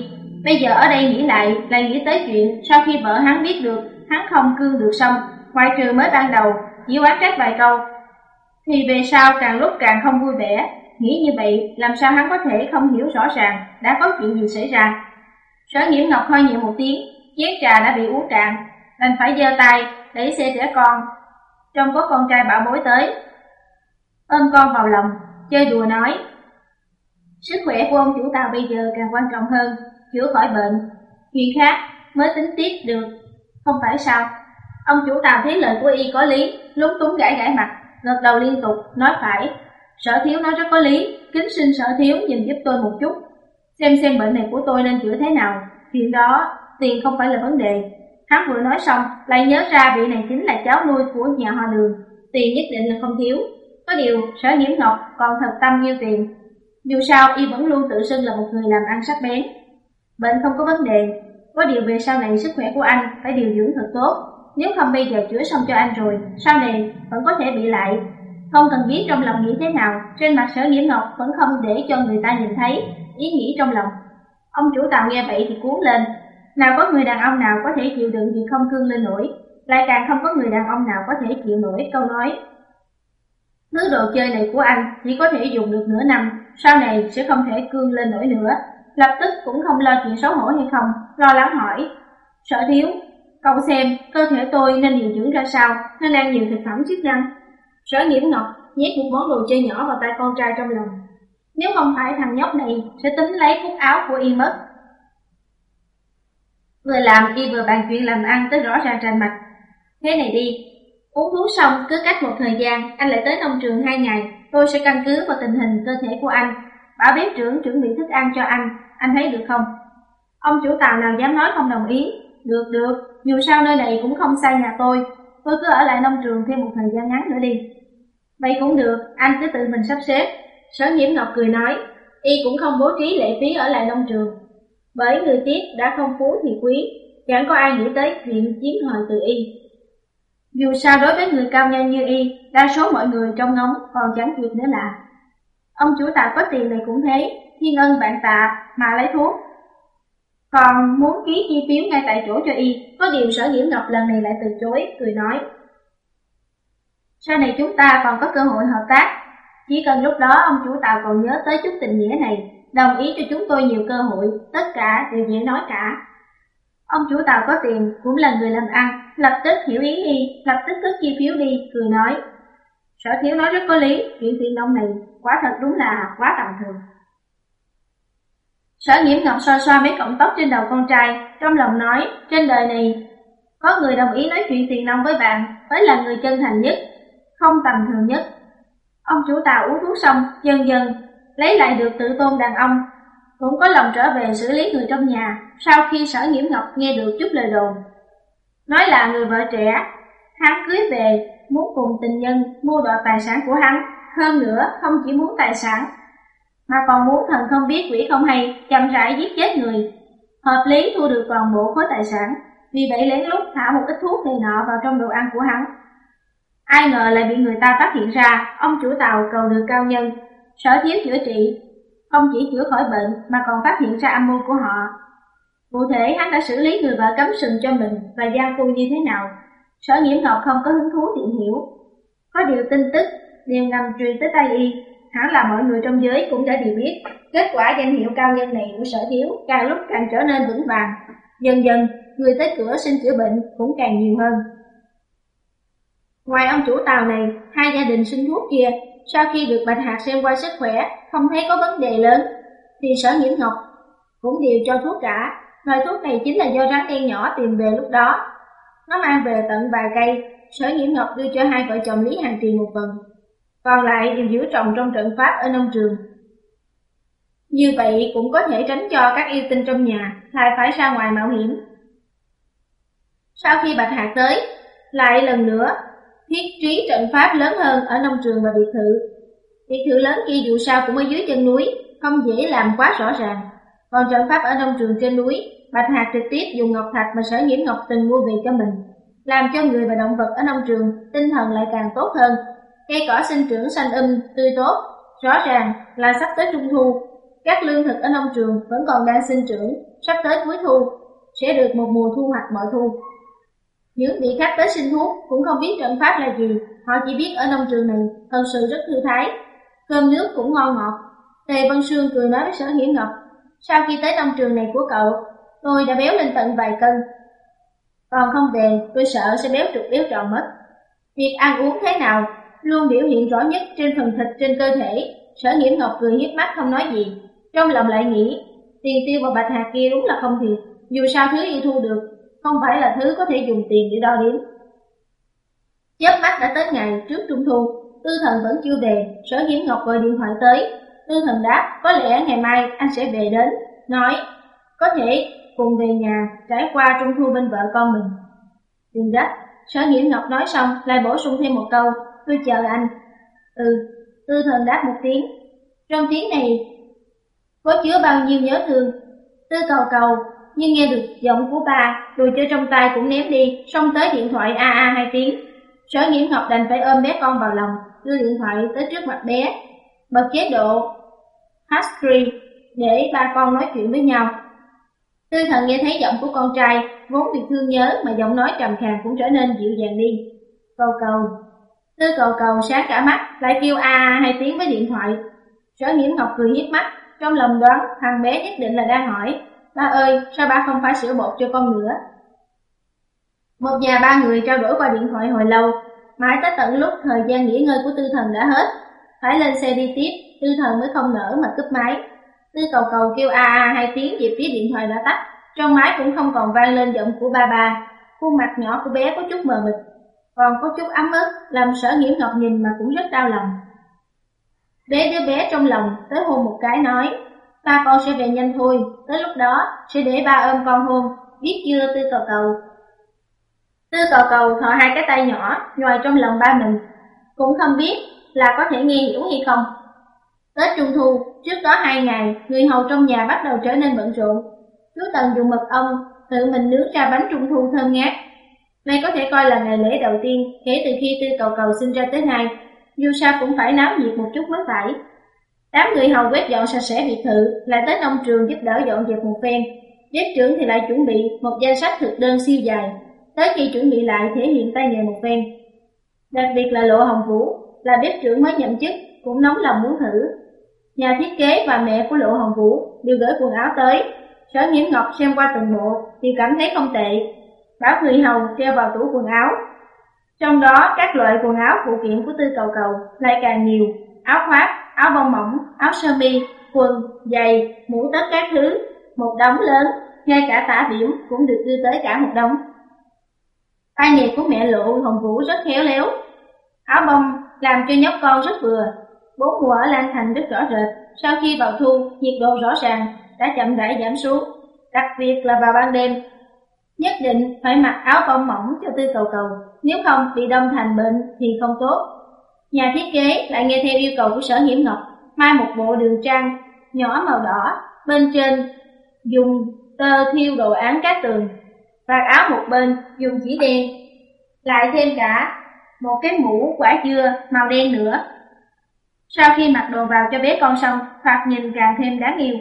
Bây giờ ở đây nghĩ lại, lại nghĩ tới chuyện sau khi vợ hắn biết được hắn không cương được xong, ngoại trừ mới ban đầu chỉ oán trách vài câu, thì về sau càng lúc càng không vui vẻ. Nghĩ như vậy, làm sao hắn có thể không hiểu rõ ràng đã có chuyện gì xảy ra. Sở Nhiễm Ngọc hơi nhẹ một tiếng, chén trà đã bị uống cạn, đành phải giơ tay đẩy xe trẻ con trông có con trai bảo bối tới, ôm con vào lòng, chơi đùa nói: sức khỏe của ông chủ tàu bây giờ càng quan trọng hơn, chữa khỏi bệnh, chuyện khác mới tính tiếp được, không phải sao? Ông chủ tàu thấy lời của y có lý, lúng túng gãi gãi mặt, gật đầu liên tục, nói phải. Sở Thiếu nói rất có lý, kính xin Sở Thiếu nhìn giúp tôi một chút, xem xem bệnh này của tôi nên chữa thế nào. Chuyện đó tiền không phải là vấn đề. Hắn vừa nói xong, lại nhớ ra vị này chính là cháu nuôi của nhà họ Đường, tiền nhất định là không thiếu. Có điều Sở Nhiễm Ngọc còn thật tâm yêu tiền, dù sao y vẫn luôn tự xưng là một người làm ăn sắc bén. Bệnh không có vấn đề, có điều về sau này sức khỏe của anh phải điều dưỡng thật tốt, nếu không bây giờ chữa xong cho anh rồi, sau này vẫn có thể bị lại. Không cần biết trong lòng nghĩ thế nào, trên mặt Sở Nhiễm Ngọc vẫn không để cho người ta nhìn thấy ý nghĩ trong lòng. Ông chủ tàu nghe vậy thì cuốn lên, nào có người đàn ông nào có thể chịu đựng việc không cương lên nổi, lại càng không có người đàn ông nào có thể chịu nổi câu nói: thứ đồ chơi này của anh chỉ có thể dùng được nửa năm, sau này sẽ không thể cương lên nổi nữa. Lập tức cũng không lo chuyện xấu hổ hay không, lo lắng hỏi: Sở Thiếu, cậu xem cơ thể tôi nên điều dưỡng ra sao, nên ăn nhiều thực phẩm chức năng. Sở Nhiễm Ngọc nhét một món đồ chơi nhỏ vào tay con trai trong lòng. Nếu không phải thằng nhóc này sẽ tính lấy cúc áo của y mất. Vừa làm y vừa bàn chuyện làm ăn tới rõ ràng rành mạch. Thế này đi, uống thuốc xong cứ cách một thời gian anh lại tới nông trường hai ngày, tôi sẽ căn cứ vào tình hình cơ thể của anh, bảo bếp trưởng chuẩn bị thức ăn cho anh, anh thấy được không? Ông chủ tàu nào dám nói không đồng ý. Được được, dù sao nơi này cũng không xa nhà tôi, tôi cứ ở lại nông trường thêm một thời gian ngắn nữa đi. Vậy cũng được, anh cứ tự mình sắp xếp. Sở Nhiễm Ngọc cười nói, y cũng không bố trí lệ phí ở lại nông trường, bởi người tiếc đã không phú thì quý, chẳng có ai nghĩ tới chuyện chiếm hời từ y. Dù sao đối với người cao nhân như y, đa số mọi người trong ngóng còn chẳng kịp nữa là. Ông chủ tàu có tiền này cũng thế, thiên ân vạn tạ mà lấy thuốc, còn muốn ký chi phiếu ngay tại chỗ cho y. Có điều Sở Nhiễm Ngọc lần này lại từ chối, cười nói, sau này chúng ta còn có cơ hội hợp tác, chỉ cần lúc đó ông chủ tàu còn nhớ tới chút tình nghĩa này, đồng ý cho chúng tôi nhiều cơ hội, tất cả đều dễ nói cả. Ông chủ tàu có tiền, cũng là người làm ăn, lập tức hiểu ý y, lập tức cất chi phiếu đi, cười nói, Sở Thiếu nói rất có lý, chuyện tiền nông này quả thật đúng là quá tầm thường. Sở Nhiễm Ngọc xoa xoa mấy cọng tóc trên đầu con trai, trong lòng nói, trên đời này có người đồng ý nói chuyện tiền nông với bạn mới là người chân thành nhất, không tầm thường nhất. Ông chủ tàu uống thuốc xong, dần dần lấy lại được tự tôn đàn ông, cũng có lòng trở về xử lý người trong nhà. Sau khi Sở Nhiễm Ngọc nghe được chút lời đồn, nói là người vợ trẻ hắn cưới về muốn cùng tình nhân mua đoạt tài sản của hắn, hơn nữa không chỉ muốn tài sản mà còn muốn thần không biết quỷ không hay chậm rãi giết chết người, hợp lý thu được toàn bộ khối tài sản. Vì vậy lén lút thả một ít thuốc này nọ vào trong đồ ăn của hắn. Ai ngờ lại bị người ta phát hiện ra. Ông chủ tàu cầu được cao nhân Sở Thiếu chữa trị, không chỉ chữa khỏi bệnh mà còn phát hiện ra âm mưu của họ. Cụ thể hắn đã xử lý người vợ cắm sừng cho mình và gian phu như thế nào, Sở Nhiễm Ngọc không có hứng thú tìm hiểu. Có điều tin tức đều ngầm truyền tới tay y, hẳn là mọi người trong giới cũng đã đều biết. Kết quả danh hiệu cao nhân này của Sở Thiếu càng lúc càng trở nên vững vàng, dần dần người tới cửa xin chữa bệnh cũng càng nhiều hơn. Ngoài ông chủ tàu này, hai gia đình xin thuốc kia sau khi được Bạch Hạc xem qua sức khỏe không thấy có vấn đề lớn thì Sở Nhiễm Ngọc cũng đều cho thuốc cả. Loại thuốc này chính là do rắn đen nhỏ tìm về lúc đó, nó mang về tận vài cây. Sở Nhiễm Ngọc đưa cho hai vợ chồng Lý Hàng Trì một phần, còn lại đều giữ trồng trong trận pháp ở nông trường. Như vậy cũng có thể tránh cho các yêu tinh trong nhà lại phải ra ngoài mạo hiểm. Sau khi Bạch Hạc tới, lại lần nữa thiết trí trận pháp lớn hơn ở nông trường và biệt thự. Biệt thự lớn kia dù sao cũng ở dưới chân núi, không dễ làm quá rõ ràng. Còn trận pháp ở nông trường trên núi, Bạch Hạc trực tiếp dùng ngọc thạch mà Sở Nhiễm Ngọc từng mua về cho mình, làm cho người và động vật ở nông trường tinh thần lại càng tốt hơn. Cây cỏ sinh trưởng xanh um, tươi tốt, rõ ràng là sắp tới trung thu. các lương thực ở nông trường vẫn còn đang sinh trưởng, sắp tới cuối thu, sẽ được một mùa thu hoạch bội thu. Những vị khách tới xin thuốc cũng không biết trận pháp là gì, họ chỉ biết ở nông trường này thật sự rất thư thái, cơm nước cũng ngon ngọt. Tề Vân Sương cười nói với Sở Hiển Ngọc, sau khi tới nông trường này của cậu, tôi đã béo lên tận vài cân. Còn không về, tôi sợ sẽ béo trục béo tròn mất. Việc ăn uống thế nào luôn biểu hiện rõ nhất trên phần thịt trên cơ thể. Sở Hiển Ngọc cười hiếp mắt không nói gì, trong lòng lại nghĩ, tiền tiêu và bạch hạt kia đúng là không thiệt, dù sao thứ yêu thu được không phải là thứ có thể dùng tiền để đo đếm. Chớp mắt đã tới ngày trước trung thu, Tư Thần vẫn chưa về. Sở Hiển Ngọc gọi điện thoại tới. Tư Thần đáp, có lẽ ngày mai anh sẽ về đến, nói có thể cùng về nhà trải qua trung thu bên vợ con mình. Đừng gấp, Sở Hiển Ngọc nói xong lại bổ sung thêm một câu, tôi chờ anh. Ừ, Tư Thần đáp một tiếng. Trong tiếng này có chứa bao nhiêu nhớ thương. Tư Cầu Cầu nhưng nghe được giọng của bà, đồ chơi trong tay cũng ném đi, xong tới điện thoại a a hai tiếng. Sở Hiển Ngọc đành phải ôm bé con vào lòng, đưa điện thoại tới trước mặt bé, bật chế độ Husky để ba con nói chuyện với nhau. Tư Thần nghe thấy giọng của con trai, vốn bị thương nhớ mà giọng nói trầm khàn cũng trở nên dịu dàng đi. Cầu Cầu. Tư Cầu Cầu sáng cả mắt, lại kêu a a hai tiếng với điện thoại. Sở Hiển Ngọc cười hiếp mắt, trong lòng đoán thằng bé nhất định là đang hỏi, ba ơi, sao ba không phải sữa bột cho con nữa? Một nhà ba người trao đổi qua điện thoại hồi lâu, mãi tới tận lúc thời gian nghỉ ngơi của Tư Thần đã hết, phải lên xe đi tiếp, Tư Thần mới không nỡ mà cúp máy. Tư Cầu Cầu kêu a a hai tiếng về phía điện thoại đã tắt, trong máy cũng không còn vang lên giọng của ba ba. Khuôn mặt nhỏ của bé có chút mờ mịt, còn có chút ấm ức, làm Sở Hiển Ngọc nhìn mà cũng rất đau lòng. Bé đứa bé trong lòng tới hôn một cái nói, ba con sẽ về nhanh thôi, tới lúc đó sẽ để ba ôm con hôn, biết chưa Tư Cầu Cầu? Tư Cầu Cầu thò hai cái tay nhỏ nhòi trong lòng ba mình, cũng không biết là có thể nghe hiểu hay không. Tết Trung Thu, trước đó hai ngày, người hầu trong nhà bắt đầu trở nên bận rộn. Chú Tần dùng mật ong tự mình nướng ra bánh Trung Thu thơm ngát. Nay có thể coi là ngày lễ đầu tiên kể từ khi Tư Cầu Cầu sinh ra tới nay, dù sao cũng phải náo nhiệt một chút mới phải. Đám người hầu quét dọn sạch sẽ biệt thự, lại tới nông trường giúp đỡ dọn dẹp một phen. Bếp trưởng thì lại chuẩn bị một danh sách thực đơn siêu dài, tới khi chuẩn bị lại thể hiện tay nghề một phen. Đặc biệt là Lộ Hồng Vũ, là bếp trưởng mới nhậm chức, cũng nóng lòng muốn thử. Nhà thiết kế và mẹ của Lộ Hồng Vũ đều gửi quần áo tới. Sở Hiển Ngọc xem qua từng bộ thì cảm thấy không tệ, bảo người hầu treo vào tủ quần áo. Trong đó các loại quần áo phụ kiện của Tư Cầu Cầu lại càng nhiều, áo khoác, áo bông mỏng, áo sơ mi, quần, giày, mũ tất các thứ, một đống lớn, ngay cả tả điểm cũng được đưa tới cả một đống. Tay nghề của mẹ Lộ Hồng Vũ rất khéo léo, áo bông làm cho nhóc con rất vừa. Bốn mùa ở Lan Thành rất rõ rệt, sau khi vào thu, nhiệt độ rõ ràng đã chậm rãi giảm xuống, đặc biệt là vào ban đêm. Nhất định phải mặc áo bông mỏng cho Tư Cầu Cầu, nếu không bị đông thành bệnh thì không tốt. Nhà thiết kế lại nghe theo yêu cầu của Sở Hiển Ngọc, mai một bộ đường trang nhỏ màu đỏ, bên trên dùng tơ thiêu đồ án cát tường, vạt áo một bên dùng chỉ đen, lại thêm cả một cái mũ quả dưa màu đen nữa. Sau khi mặc đồ vào cho bé con xong, thoạt nhìn càng thêm đáng yêu.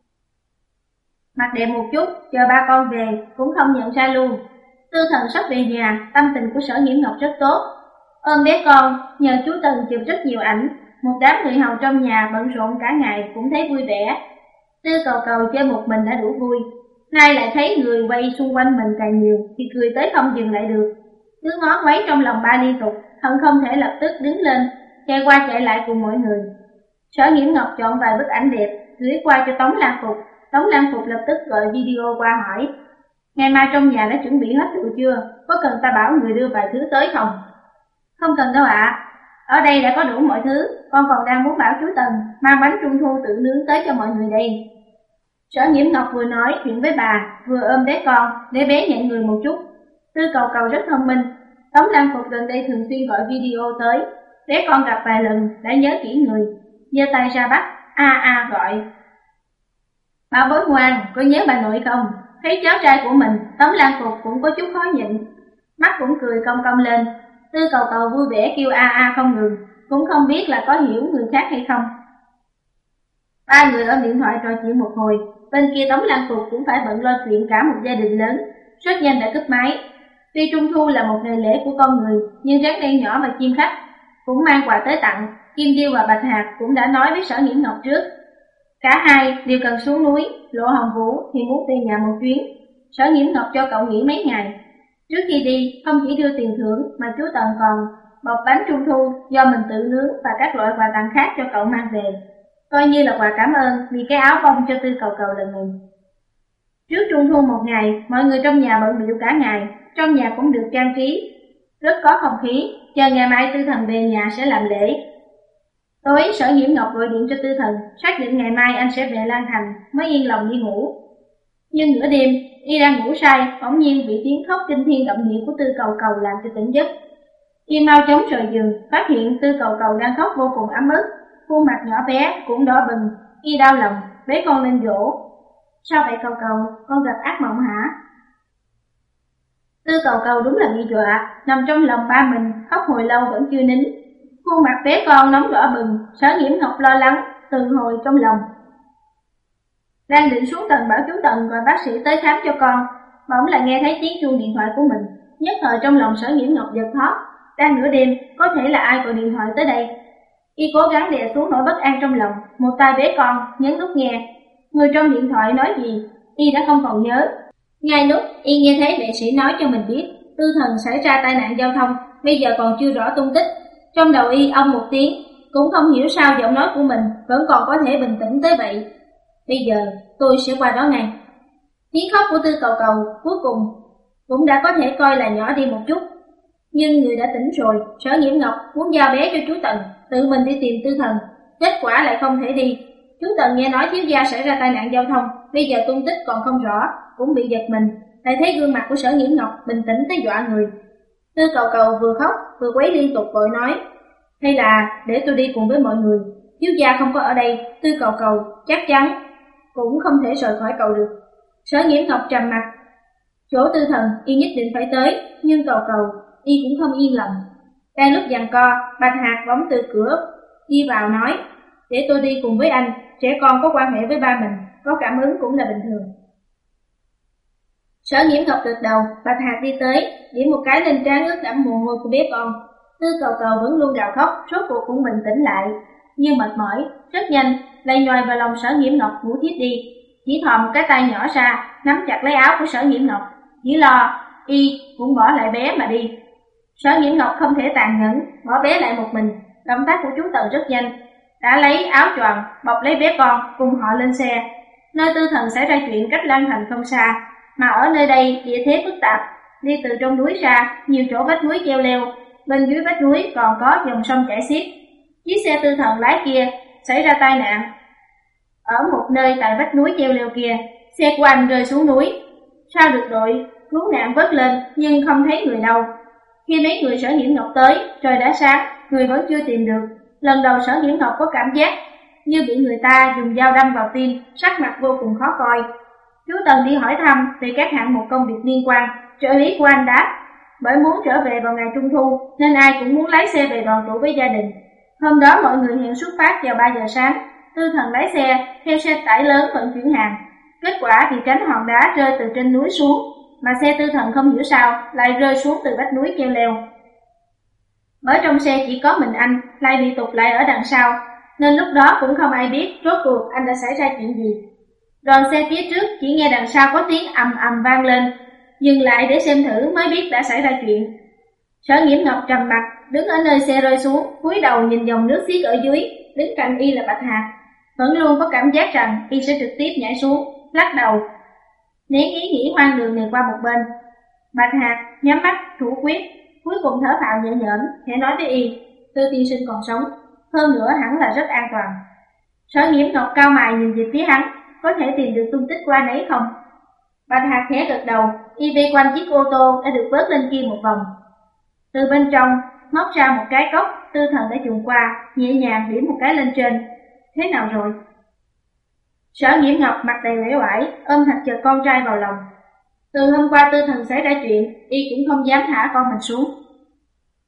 Mặc đẹp một chút, chờ ba con về cũng không nhận ra luôn. Tư Thần sắp về nhà, tâm tình của Sở Hiển Ngọc rất tốt. Ôm bé con, nhờ chú Tần chụp rất nhiều ảnh, một đám người hầu trong nhà bận rộn cả ngày cũng thấy vui vẻ. Tư Cầu Cầu chơi một mình đã đủ vui, nay lại thấy người quay xung quanh mình càng nhiều thì cười tới không dừng lại được. Cứ ngó quấy trong lòng ba liên tục, hận không thể lập tức đứng lên, chạy qua chạy lại cùng mọi người. Sở Hiển Ngọc chọn vài bức ảnh đẹp, gửi qua cho Tống Lan Phục. Tống Lan Phục lập tức gọi video qua hỏi, ngày mai trong nhà đã chuẩn bị hết rượu chưa? Có cần ta bảo người đưa vài thứ tới không? Không cần đâu ạ, à. Ở đây đã có đủ mọi thứ, con còn đang muốn bảo chú Tần mang bánh trung thu tự nướng tới cho mọi người đây. Sở Hiển Ngọc vừa nói chuyện với bà, vừa ôm bé con để bé nhẹ người một chút. Tư Cầu Cầu rất thông minh, Tống Lan Phục gần đây thường xuyên gọi video tới, bé con gặp vài lần đã nhớ kỹ người, giơ tay ra bắt a a gọi. Bảo bối ngoan, có nhớ bà nội không? Thấy cháu trai của mình, Tống Lan Phục cũng có chút khó nhịn, mắt cũng cười cong cong lên. Tư Cầu Cầu vui vẻ kêu a a không ngừng, cũng không biết là có hiểu người khác hay không. Ba người ôm điện thoại trò chuyện một hồi, bên kia Tống Lan Phục cũng phải bận lo chuyện cả một gia đình lớn, rất nhanh đã cúp máy. Tuy Trung Thu là một ngày lễ của con người, nhưng rắn đen nhỏ và chim khách cũng mang quà tới tặng. Kim Điêu và Bạch Hạc cũng đã nói với Sở Nghiễm Ngọc trước. Cả hai đều cần xuống núi, Lộ Hồng Vũ thì muốn về nhà một chuyến. Sở Nghiễm Ngọc cho cậu nghỉ mấy ngày. Trước khi đi, không chỉ đưa tiền thưởng mà chú Tần còn bọc bánh Trung Thu do mình tự nướng và các loại quà tặng khác cho cậu mang về, coi như là quà cảm ơn vì cái áo bông cho Tư Cầu Cầu lần này. Trước Trung Thu một ngày, mọi người trong nhà bận bịu cả ngày, trong nhà cũng được trang trí, rất có không khí, chờ ngày mai Tư Thần về nhà sẽ làm lễ. Tối Sở Nghiễm Ngọc gọi điện cho Tư Thần, xác định ngày mai anh sẽ về Lan Thành, mới yên lòng đi ngủ. Nhưng nửa đêm, y đang ngủ say, bỗng nhiên bị tiếng khóc kinh thiên động địa của Tư Cầu Cầu làm cho tỉnh giấc. Y mau chóng rời giường, phát hiện Tư Cầu Cầu đang khóc vô cùng ấm ức, khuôn mặt nhỏ bé cũng đỏ bừng. Y đau lòng, bế con lên dỗ. Sao vậy Cầu Cầu, con gặp ác mộng hả? Tư Cầu Cầu đúng là bị dọa, nằm trong lòng ba mình, khóc hồi lâu vẫn chưa nín. Khuôn mặt bé con nóng đỏ bừng, Sở Nghiễm Ngọc lo lắng, từ hồi trong lòng. Đang định xuống tầng bảo chú Tần gọi bác sĩ tới khám cho con, bỗng lại nghe thấy tiếng chuông điện thoại của mình. Nhất thời trong lòng Sở Nghiễm Ngọc giật thót, đang nửa đêm, có thể là ai gọi điện thoại tới đây. Y cố gắng đè xuống nỗi bất an trong lòng, một tay bế con, nhấn nút nghe. Người trong điện thoại nói gì, Y đã không còn nhớ. Ngay lúc Y nghe thấy vệ sĩ nói cho mình biết Tư Thần xảy ra tai nạn giao thông, bây giờ còn chưa rõ tung tích. Trong đầu Y ông một tiếng, cũng không hiểu sao giọng nói của mình vẫn còn có thể bình tĩnh tới vậy. Bây giờ tôi sẽ qua đó ngay. Tiếng khóc của Tư Cầu Cầu cuối cùng cũng đã có thể coi là nhỏ đi một chút. Nhưng người đã tỉnh rồi, Sở Nghiễm Ngọc muốn giao bé cho chú Tần, tự mình đi tìm Tư Thần. Kết quả lại không thể đi. Chú Tần nghe nói thiếu gia xảy ra tai nạn giao thông, bây giờ tung tích còn không rõ, cũng bị giật mình. Lại thấy gương mặt của Sở Nghiễm Ngọc bình tĩnh tới dọa người. Tư Cầu Cầu vừa khóc vừa quấy liên tục vội nói, hay là để tôi đi cùng với mọi người, thiếu gia không có ở đây, Tư Cầu Cầu chắc chắn cũng không thể rời khỏi cậu được. Sở Nghiễm Ngọc trầm mặt, chỗ Tư Thần y nhất định phải tới, nhưng Cầu Cầu y cũng không yên lòng. Đang lúc giằng co, Bạch Hạc bỗng từ cửa đi vào nói, để tôi đi cùng với anh, trẻ con có quan hệ với ba mình, có cảm ứng cũng là bình thường. Sở Nghiễm Ngọc gật đầu, Bạch Hạc đi tới, điểm một cái lên trán ướt đẫm mồ hôi của bé con. Tư Cầu Cầu vẫn luôn gào khóc, rốt cuộc cũng bình tĩnh lại, nhưng mệt mỏi, rất nhanh lay nhòi vào lòng Sở Nghiễm Ngọc ngủ thiếp đi. Chỉ thò một cái tay nhỏ ra, nắm chặt lấy áo của Sở Nghiễm Ngọc, chỉ lo y cũng bỏ lại bé mà đi. Sở Nghiễm Ngọc không thể tàn nhẫn bỏ bé lại một mình, động tác của chú Tần rất nhanh, đã lấy áo choàng bọc lấy bé con cùng họ lên xe. Nơi Tư Thần xảy ra chuyện cách Lan Thành không xa, mà ở nơi đây địa thế phức tạp, đi từ trong núi ra, nhiều chỗ vách núi treo leo, bên dưới vách núi còn có dòng sông chảy xiết. Chiếc xe Tư Thần lái kia xảy ra tai nạn ở một nơi tại vách núi treo leo kia, xe của anh rơi xuống núi. Sao được đội cứu nạn vớt lên nhưng không thấy người đâu. Khi mấy người Sở Nghiễm Ngọc tới, trời đã sáng, người vẫn chưa tìm được. Lần đầu Sở Nghiễm Ngọc có cảm giác như bị người ta dùng dao đâm vào tim, sắc mặt vô cùng khó coi. Chú Tần đi hỏi thăm về các hạng mục công việc liên quan, trợ lý của anh đáp, bởi muốn trở về vào ngày Trung Thu nên ai cũng muốn lái xe về đoàn tụ với gia đình. Hôm đó mọi người hẹn xuất phát vào ba giờ sáng, Tư Thần lái xe theo xe tải lớn vận chuyển hàng. Kết quả bị tránh hòn đá rơi từ trên núi xuống, mà xe Tư Thần không hiểu sao lại rơi xuống từ vách núi treo leo. Ở trong xe chỉ có mình anh, lại bị tụt lại ở đằng sau, nên lúc đó cũng không ai biết rốt cuộc anh đã xảy ra chuyện gì. Đoàn xe phía trước chỉ nghe đằng sau có tiếng ầm ầm vang lên, dừng lại để xem thử mới biết đã xảy ra chuyện. Sở Nghiễm Ngọc trầm mặt, đứng ở nơi xe rơi xuống, cúi đầu nhìn dòng nước xiết ở dưới, đứng cạnh y là Bạch Hạc, vẫn luôn có cảm giác rằng y sẽ trực tiếp nhảy xuống, lắc đầu, nén ý nghĩ hoang đường này qua một bên. Bạch Hạc nhắm mắt thủ quyết, cuối cùng thở phào nhẹ nhõm, khẽ nói với y, Tư tiên sinh còn sống, hơn nữa hẳn là rất an toàn. Sở Nghiễm Ngọc cao mày nhìn về phía hắn, có thể tìm được tung tích của anh ấy không? Bạch Hạc khẽ gật đầu, y vây quanh chiếc ô tô đã được vớt lên kia một vòng. Từ bên trong móc ra một cái cốc Tư Thần đã dùng qua, nhẹ nhàng điểm một cái lên trên. Thế nào rồi? Sở Nghiễm Ngọc mặt đầy uể oải, ôm thật chặt con trai vào lòng. Từ hôm qua Tư Thần xảy ra chuyện, y cũng không dám thả con mình xuống.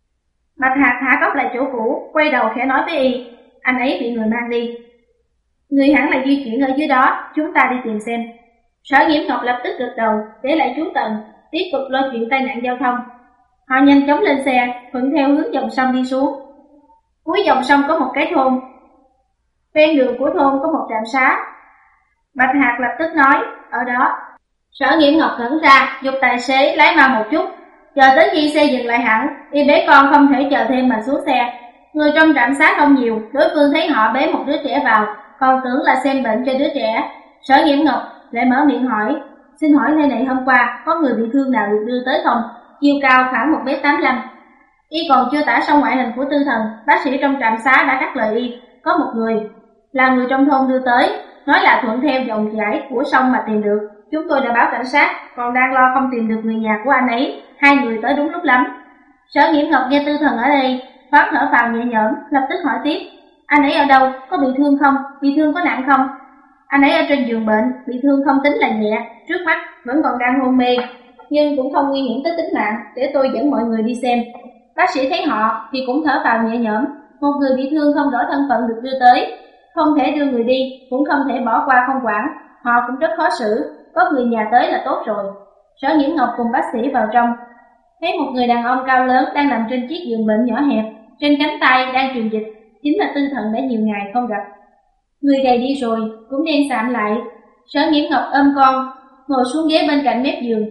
Bạch Hạc thả cốc lại chỗ cũ, quay đầu khẽ nói với y, anh ấy bị người mang đi. Người hẳn là di chuyển ở dưới đó, chúng ta đi tìm xem. Sở Nhiễm Ngọc lập tức gật đầu, để lại chú Tần, tiếp tục lo chuyện tai nạn giao thông. Họ nhanh chóng lên xe, thuận theo hướng dòng sông đi xuống. Cuối dòng sông có một cái thôn. Ven đường của thôn có một trạm xá. Bạch Hạc lập tức nói, ở đó. Sở Nhiễm Ngọc ngẩn ra, dục tài xế lái mau một chút. Chờ tới khi xe dừng lại hẳn, y bế con không thể chờ thêm mà xuống xe. Người trong trạm xá không nhiều, đối phương thấy họ bế một đứa trẻ vào, còn tưởng là xem bệnh cho đứa trẻ. Sở Nhiễm Ngọc lại mở miệng hỏi, xin hỏi nơi này hôm qua có người bị thương nào được đưa tới không? Chiều cao khoảng một mét tám mươi lăm. Y còn chưa tả xong ngoại hình của Tư Thần, bác sĩ trong trạm xá đã cắt lời y, có một người là người trong thôn đưa tới, nói là thuận theo dòng chảy của sông mà tìm được. Chúng tôi đã báo cảnh sát, còn đang lo không tìm được người nhà của anh ấy. Hai người tới đúng lúc lắm. Sở Nhiễm Ngọc nghe Tư Thần ở đây, thoáng thở phào nhẹ nhõm, lập tức hỏi tiếp, anh ấy ở đâu, có bị thương không, bị thương có nặng không? Anh ấy ở trên giường bệnh, bị thương không tính là nhẹ, trước mắt vẫn còn đang hôn mê, nhưng cũng không nguy hiểm tới tính mạng, để tôi dẫn mọi người đi xem. Bác sĩ thấy họ thì cũng thở phào nhẹ nhõm, một người bị thương không rõ thân phận được đưa tới, không thể đưa người đi, cũng không thể bỏ qua không quản, họ cũng rất khó xử, có người nhà tới là tốt rồi. Sở Nhiễm Ngọc cùng bác sĩ vào trong, thấy một người đàn ông cao lớn đang nằm trên chiếc giường bệnh nhỏ hẹp, trên cánh tay đang truyền dịch, chính là Tư Thần đã nhiều ngày không gặp. Người gầy đi rồi, cũng đen sạm lại. Sở Nhiễm Ngọc ôm con, ngồi xuống ghế bên cạnh mép giường,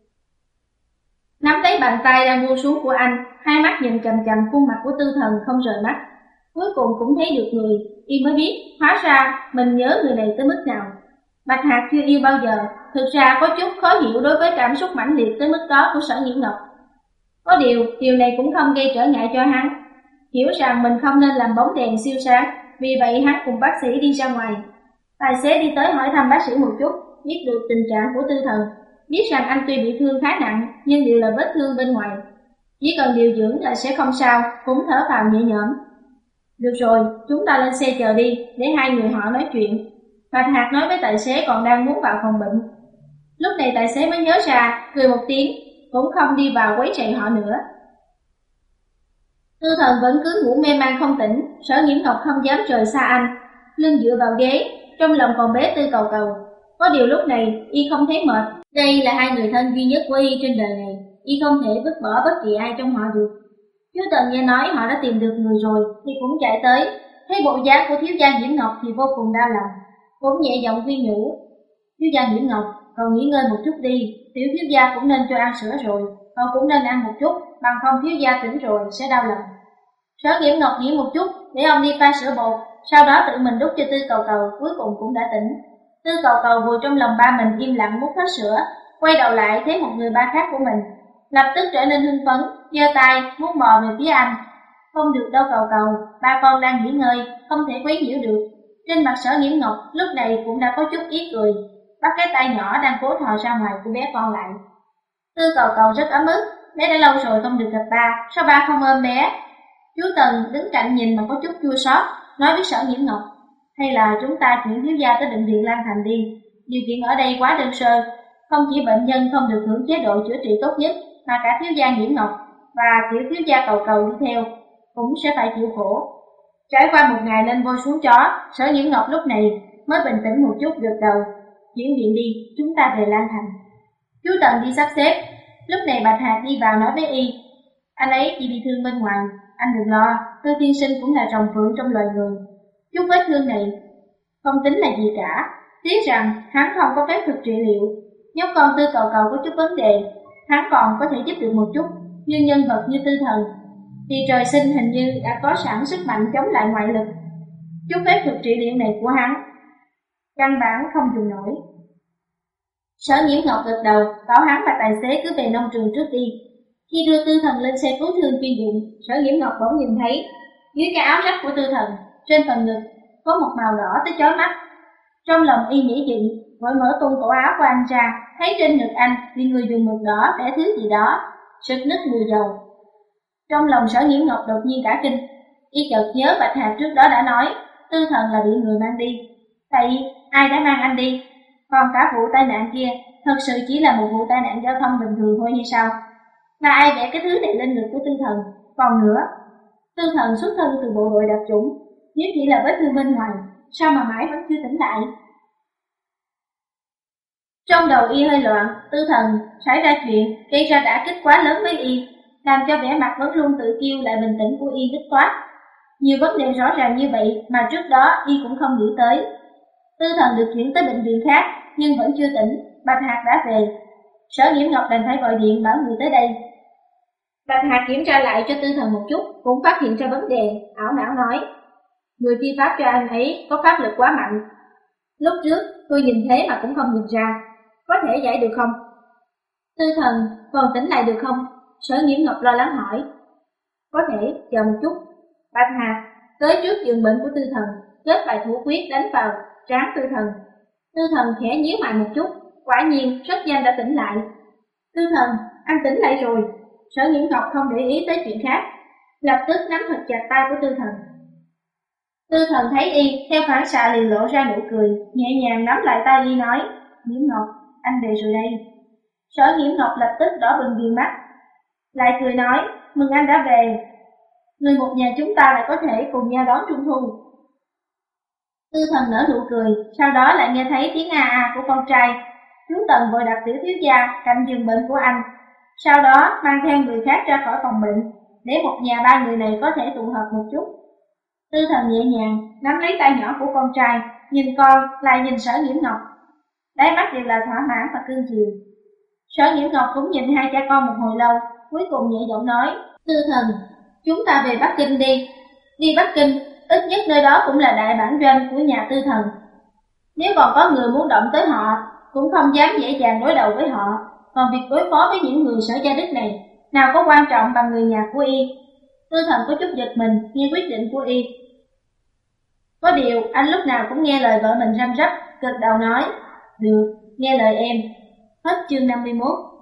nắm lấy bàn tay đang buông xuống của anh, hai mắt nhìn chằm chằm khuôn mặt của Tư Thần không rời mắt. Cuối cùng cũng thấy được người, y mới biết, hóa ra mình nhớ người này tới mức nào. Bạch Hạc chưa yêu bao giờ, thực ra có chút khó hiểu đối với cảm xúc mãnh liệt tới mức đó của Sở Nhiễm Ngọc. Có điều, điều này cũng không gây trở ngại cho hắn, hiểu rằng mình không nên làm bóng đèn siêu sáng, vì vậy hắn cùng bác sĩ đi ra ngoài. Tài xế đi tới hỏi thăm bác sĩ một chút, biết được tình trạng của Tư Thần, biết rằng anh tuy bị thương khá nặng, nhưng đều là vết thương bên ngoài, chỉ cần điều dưỡng là sẽ không sao, cũng thở phào nhẹ nhõm. Được rồi, chúng ta lên xe chờ đi, để hai người họ nói chuyện. Bạch Hạc nói với tài xế còn đang muốn vào phòng bệnh. Lúc này tài xế mới nhớ ra, cười một tiếng, cũng không đi vào quấy rầy họ nữa. Tư Thần vẫn cứ ngủ mê man không tỉnh, Sở Nhiễm Ngọc không dám rời xa anh, lưng dựa vào ghế, trong lòng còn bế Tư Cầu Cầu. Có điều lúc này y không thấy mệt, đây là hai người thân duy nhất của y trên đời này, y không thể vứt bỏ bất kỳ ai trong họ được. Chú Tần nghe nói họ đã tìm được người rồi thì cũng chạy tới, thấy bộ dáng của thiếu gia Nhiễm Ngọc thì vô cùng đau lòng, cũng nhẹ giọng khuyên nhủ, thiếu gia Nhiễm Ngọc, cậu nghỉ ngơi một chút đi, tiểu thiếu gia cũng nên cho ăn sữa rồi, cậu cũng nên ăn một chút, bằng không thiếu gia tỉnh rồi sẽ đau lòng. Sở Nhiễm Ngọc nghĩ một chút, để ông đi pha sữa bột, sau đó tự mình đút cho Tư Cầu Cầu, cuối cùng cũng đã tỉnh. Tư Cầu Cầu vùi trong lòng ba mình im lặng mút hết sữa, quay đầu lại thấy một người ba khác của mình, lập tức trở nên hưng phấn, giơ tay muốn mò về phía anh. Không được đâu Cầu Cầu, ba con đang nghỉ ngơi, không thể quấy nhiễu được. Trên mặt Sở Nhiễm Ngọc lúc này cũng đã có chút ý cười, bắt cái tay nhỏ đang cố thò ra ngoài của bé con lại. Tư Cầu Cầu rất ấm ức, bé đã lâu rồi không được gặp ba, sao ba không ôm bé? Chú Tần đứng cạnh nhìn mà có chút chua xót, nói với Sở Nhiễm Ngọc, hay là chúng ta chuyển thiếu gia tới bệnh viện Lan Thành đi, điều kiện ở đây quá đơn sơ, không chỉ bệnh nhân không được hưởng chế độ chữa trị tốt nhất, mà cả thiếu gia Nhiễm Ngọc và tiểu thiếu gia Cầu Cầu đi theo cũng sẽ phải chịu khổ. Trải qua một ngày lên voi xuống chó, Sở Nhiễm Ngọc lúc này mới bình tĩnh một chút, gật đầu, chuyển viện đi, chúng ta về Lan Thành. Chú Tần đi sắp xếp, lúc này Bạch Hạc đi vào nói với y, anh ấy chỉ bị thương bên ngoài, anh đừng lo, Tư tiên sinh cũng là rồng phượng trong loài người, chút vết thương này không tính là gì cả, tiếc rằng hắn không có phép thuật trị liệu. Nhóc con Tư Cầu Cầu có chút vấn đề, hắn còn có thể giúp được một chút, nhưng nhân vật như Tư Thần thì trời sinh hình như đã có sẵn sức mạnh chống lại ngoại lực. Chút phép thuật trị liệu này của hắn căn bản không dùng nổi. Sở Nhiễm Ngọc gật đầu, bảo hắn và tài xế cứ về nông trường trước đi. Khi đưa Tư Thần lên xe cứu thương chuyên dụng, Sở Nhiễm Ngọc bỗng nhìn thấy dưới cái áo rách của Tư Thần, trên phần ngực có một màu đỏ tới chói mắt. Trong lòng y nhảy dựng, vội mở tung cổ áo của anh ra, thấy trên ngực anh bị người dùng mực đỏ vẽ thứ gì đó, sực nứt mùi dầu. Trong lòng Sở Nhiễm Ngọc đột nhiên cả kinh, y chợt nhớ Bạch Hạc trước đó đã nói Tư Thần là bị người mang đi. Vậy ai đã mang anh đi? Còn cả vụ tai nạn kia thật sự chỉ là một vụ tai nạn giao thông bình thường thôi hay sao? Là ai vẽ cái thứ này lên ngực của Tư Thần? Còn nữa, Tư Thần xuất thân từ bộ đội đặc chủng, nếu chỉ là vết thương bên ngoài sao mà mãi vẫn chưa tỉnh lại? Trong đầu y hơi loạn, Tư Thần xảy ra chuyện, gây ra đả kích quá lớn với y, làm cho vẻ mặt vẫn luôn tự kiêu lại bình tĩnh của y đứt toát. Nhiều vấn đề rõ ràng như vậy mà trước đó y cũng không nghĩ tới. Tư Thần được chuyển tới bệnh viện khác, nhưng vẫn chưa tỉnh, Bạch Hạc đã về. Sở Nhiễm Ngọc đành phải gọi điện bảo người tới đây. Bạch Hạc kiểm tra lại cho Tư Thần một chút, cũng phát hiện ra vấn đề, ảo não nói: người thi pháp cho anh ấy có pháp lực quá mạnh. Lúc trước tôi nhìn thế mà cũng không nhìn ra, có thể giải được không? Tư Thần, còn tỉnh lại được không? Sở Nhiễm Ngọc lo lắng hỏi. Có thể, chờ một chút. Bạch Hạc tới trước giường bệnh của Tư Thần, kết bài thủ quyết đánh vào trán Tư Thần. Tư Thần khẽ nhíu mày một chút, quả nhiên rất nhanh đã tỉnh lại. Tư Thần, anh tỉnh lại rồi. Sở Nhiễm Ngọc không để ý tới chuyện khác, lập tức nắm thật chặt tay của Tư Thần. Tư Thần thấy y, theo phản xạ liền lộ ra nụ cười, nhẹ nhàng nắm lại tay y nói: Nhiễm Ngọc, anh về rồi đây. Sở Nhiễm Ngọc lập tức đỏ bừng viền mắt, lại cười nói: mừng anh đã về. Người một nhà chúng ta lại có thể cùng nhau đón Trung Thu. Tư Thần nở nụ cười, sau đó lại nghe thấy tiếng a a của con trai. Chú Tần vội đặt tiểu thiếu gia cạnh giường bệnh của anh, sau đó mang theo người khác ra khỏi phòng bệnh, để một nhà ba người này có thể tụ họp một chút. Tư Thần nhẹ nhàng nắm lấy tay nhỏ của con trai, nhìn con lại nhìn Sở Nhiễm Ngọc, đáy mắt đều là thỏa mãn và cưng chiều. Sở Nhiễm Ngọc cũng nhìn hai cha con một hồi lâu, cuối cùng nhẹ giọng nói: Tư Thần, chúng ta về Bắc Kinh đi. Đi Bắc Kinh, ít nhất nơi đó cũng là đại bản doanh của nhà Tư Thần. Nếu còn có người muốn động tới họ, cũng không dám dễ dàng đối đầu với họ. Còn việc đối phó với những người Sở Gia Đức này, nào có quan trọng bằng người nhà của y. Tư Thần có chút giật mình nghe quyết định của y. Có điều anh lúc nào cũng nghe lời vợ mình răm rắp, gật đầu nói: được, nghe lời em. Hết chương năm mươi mốt.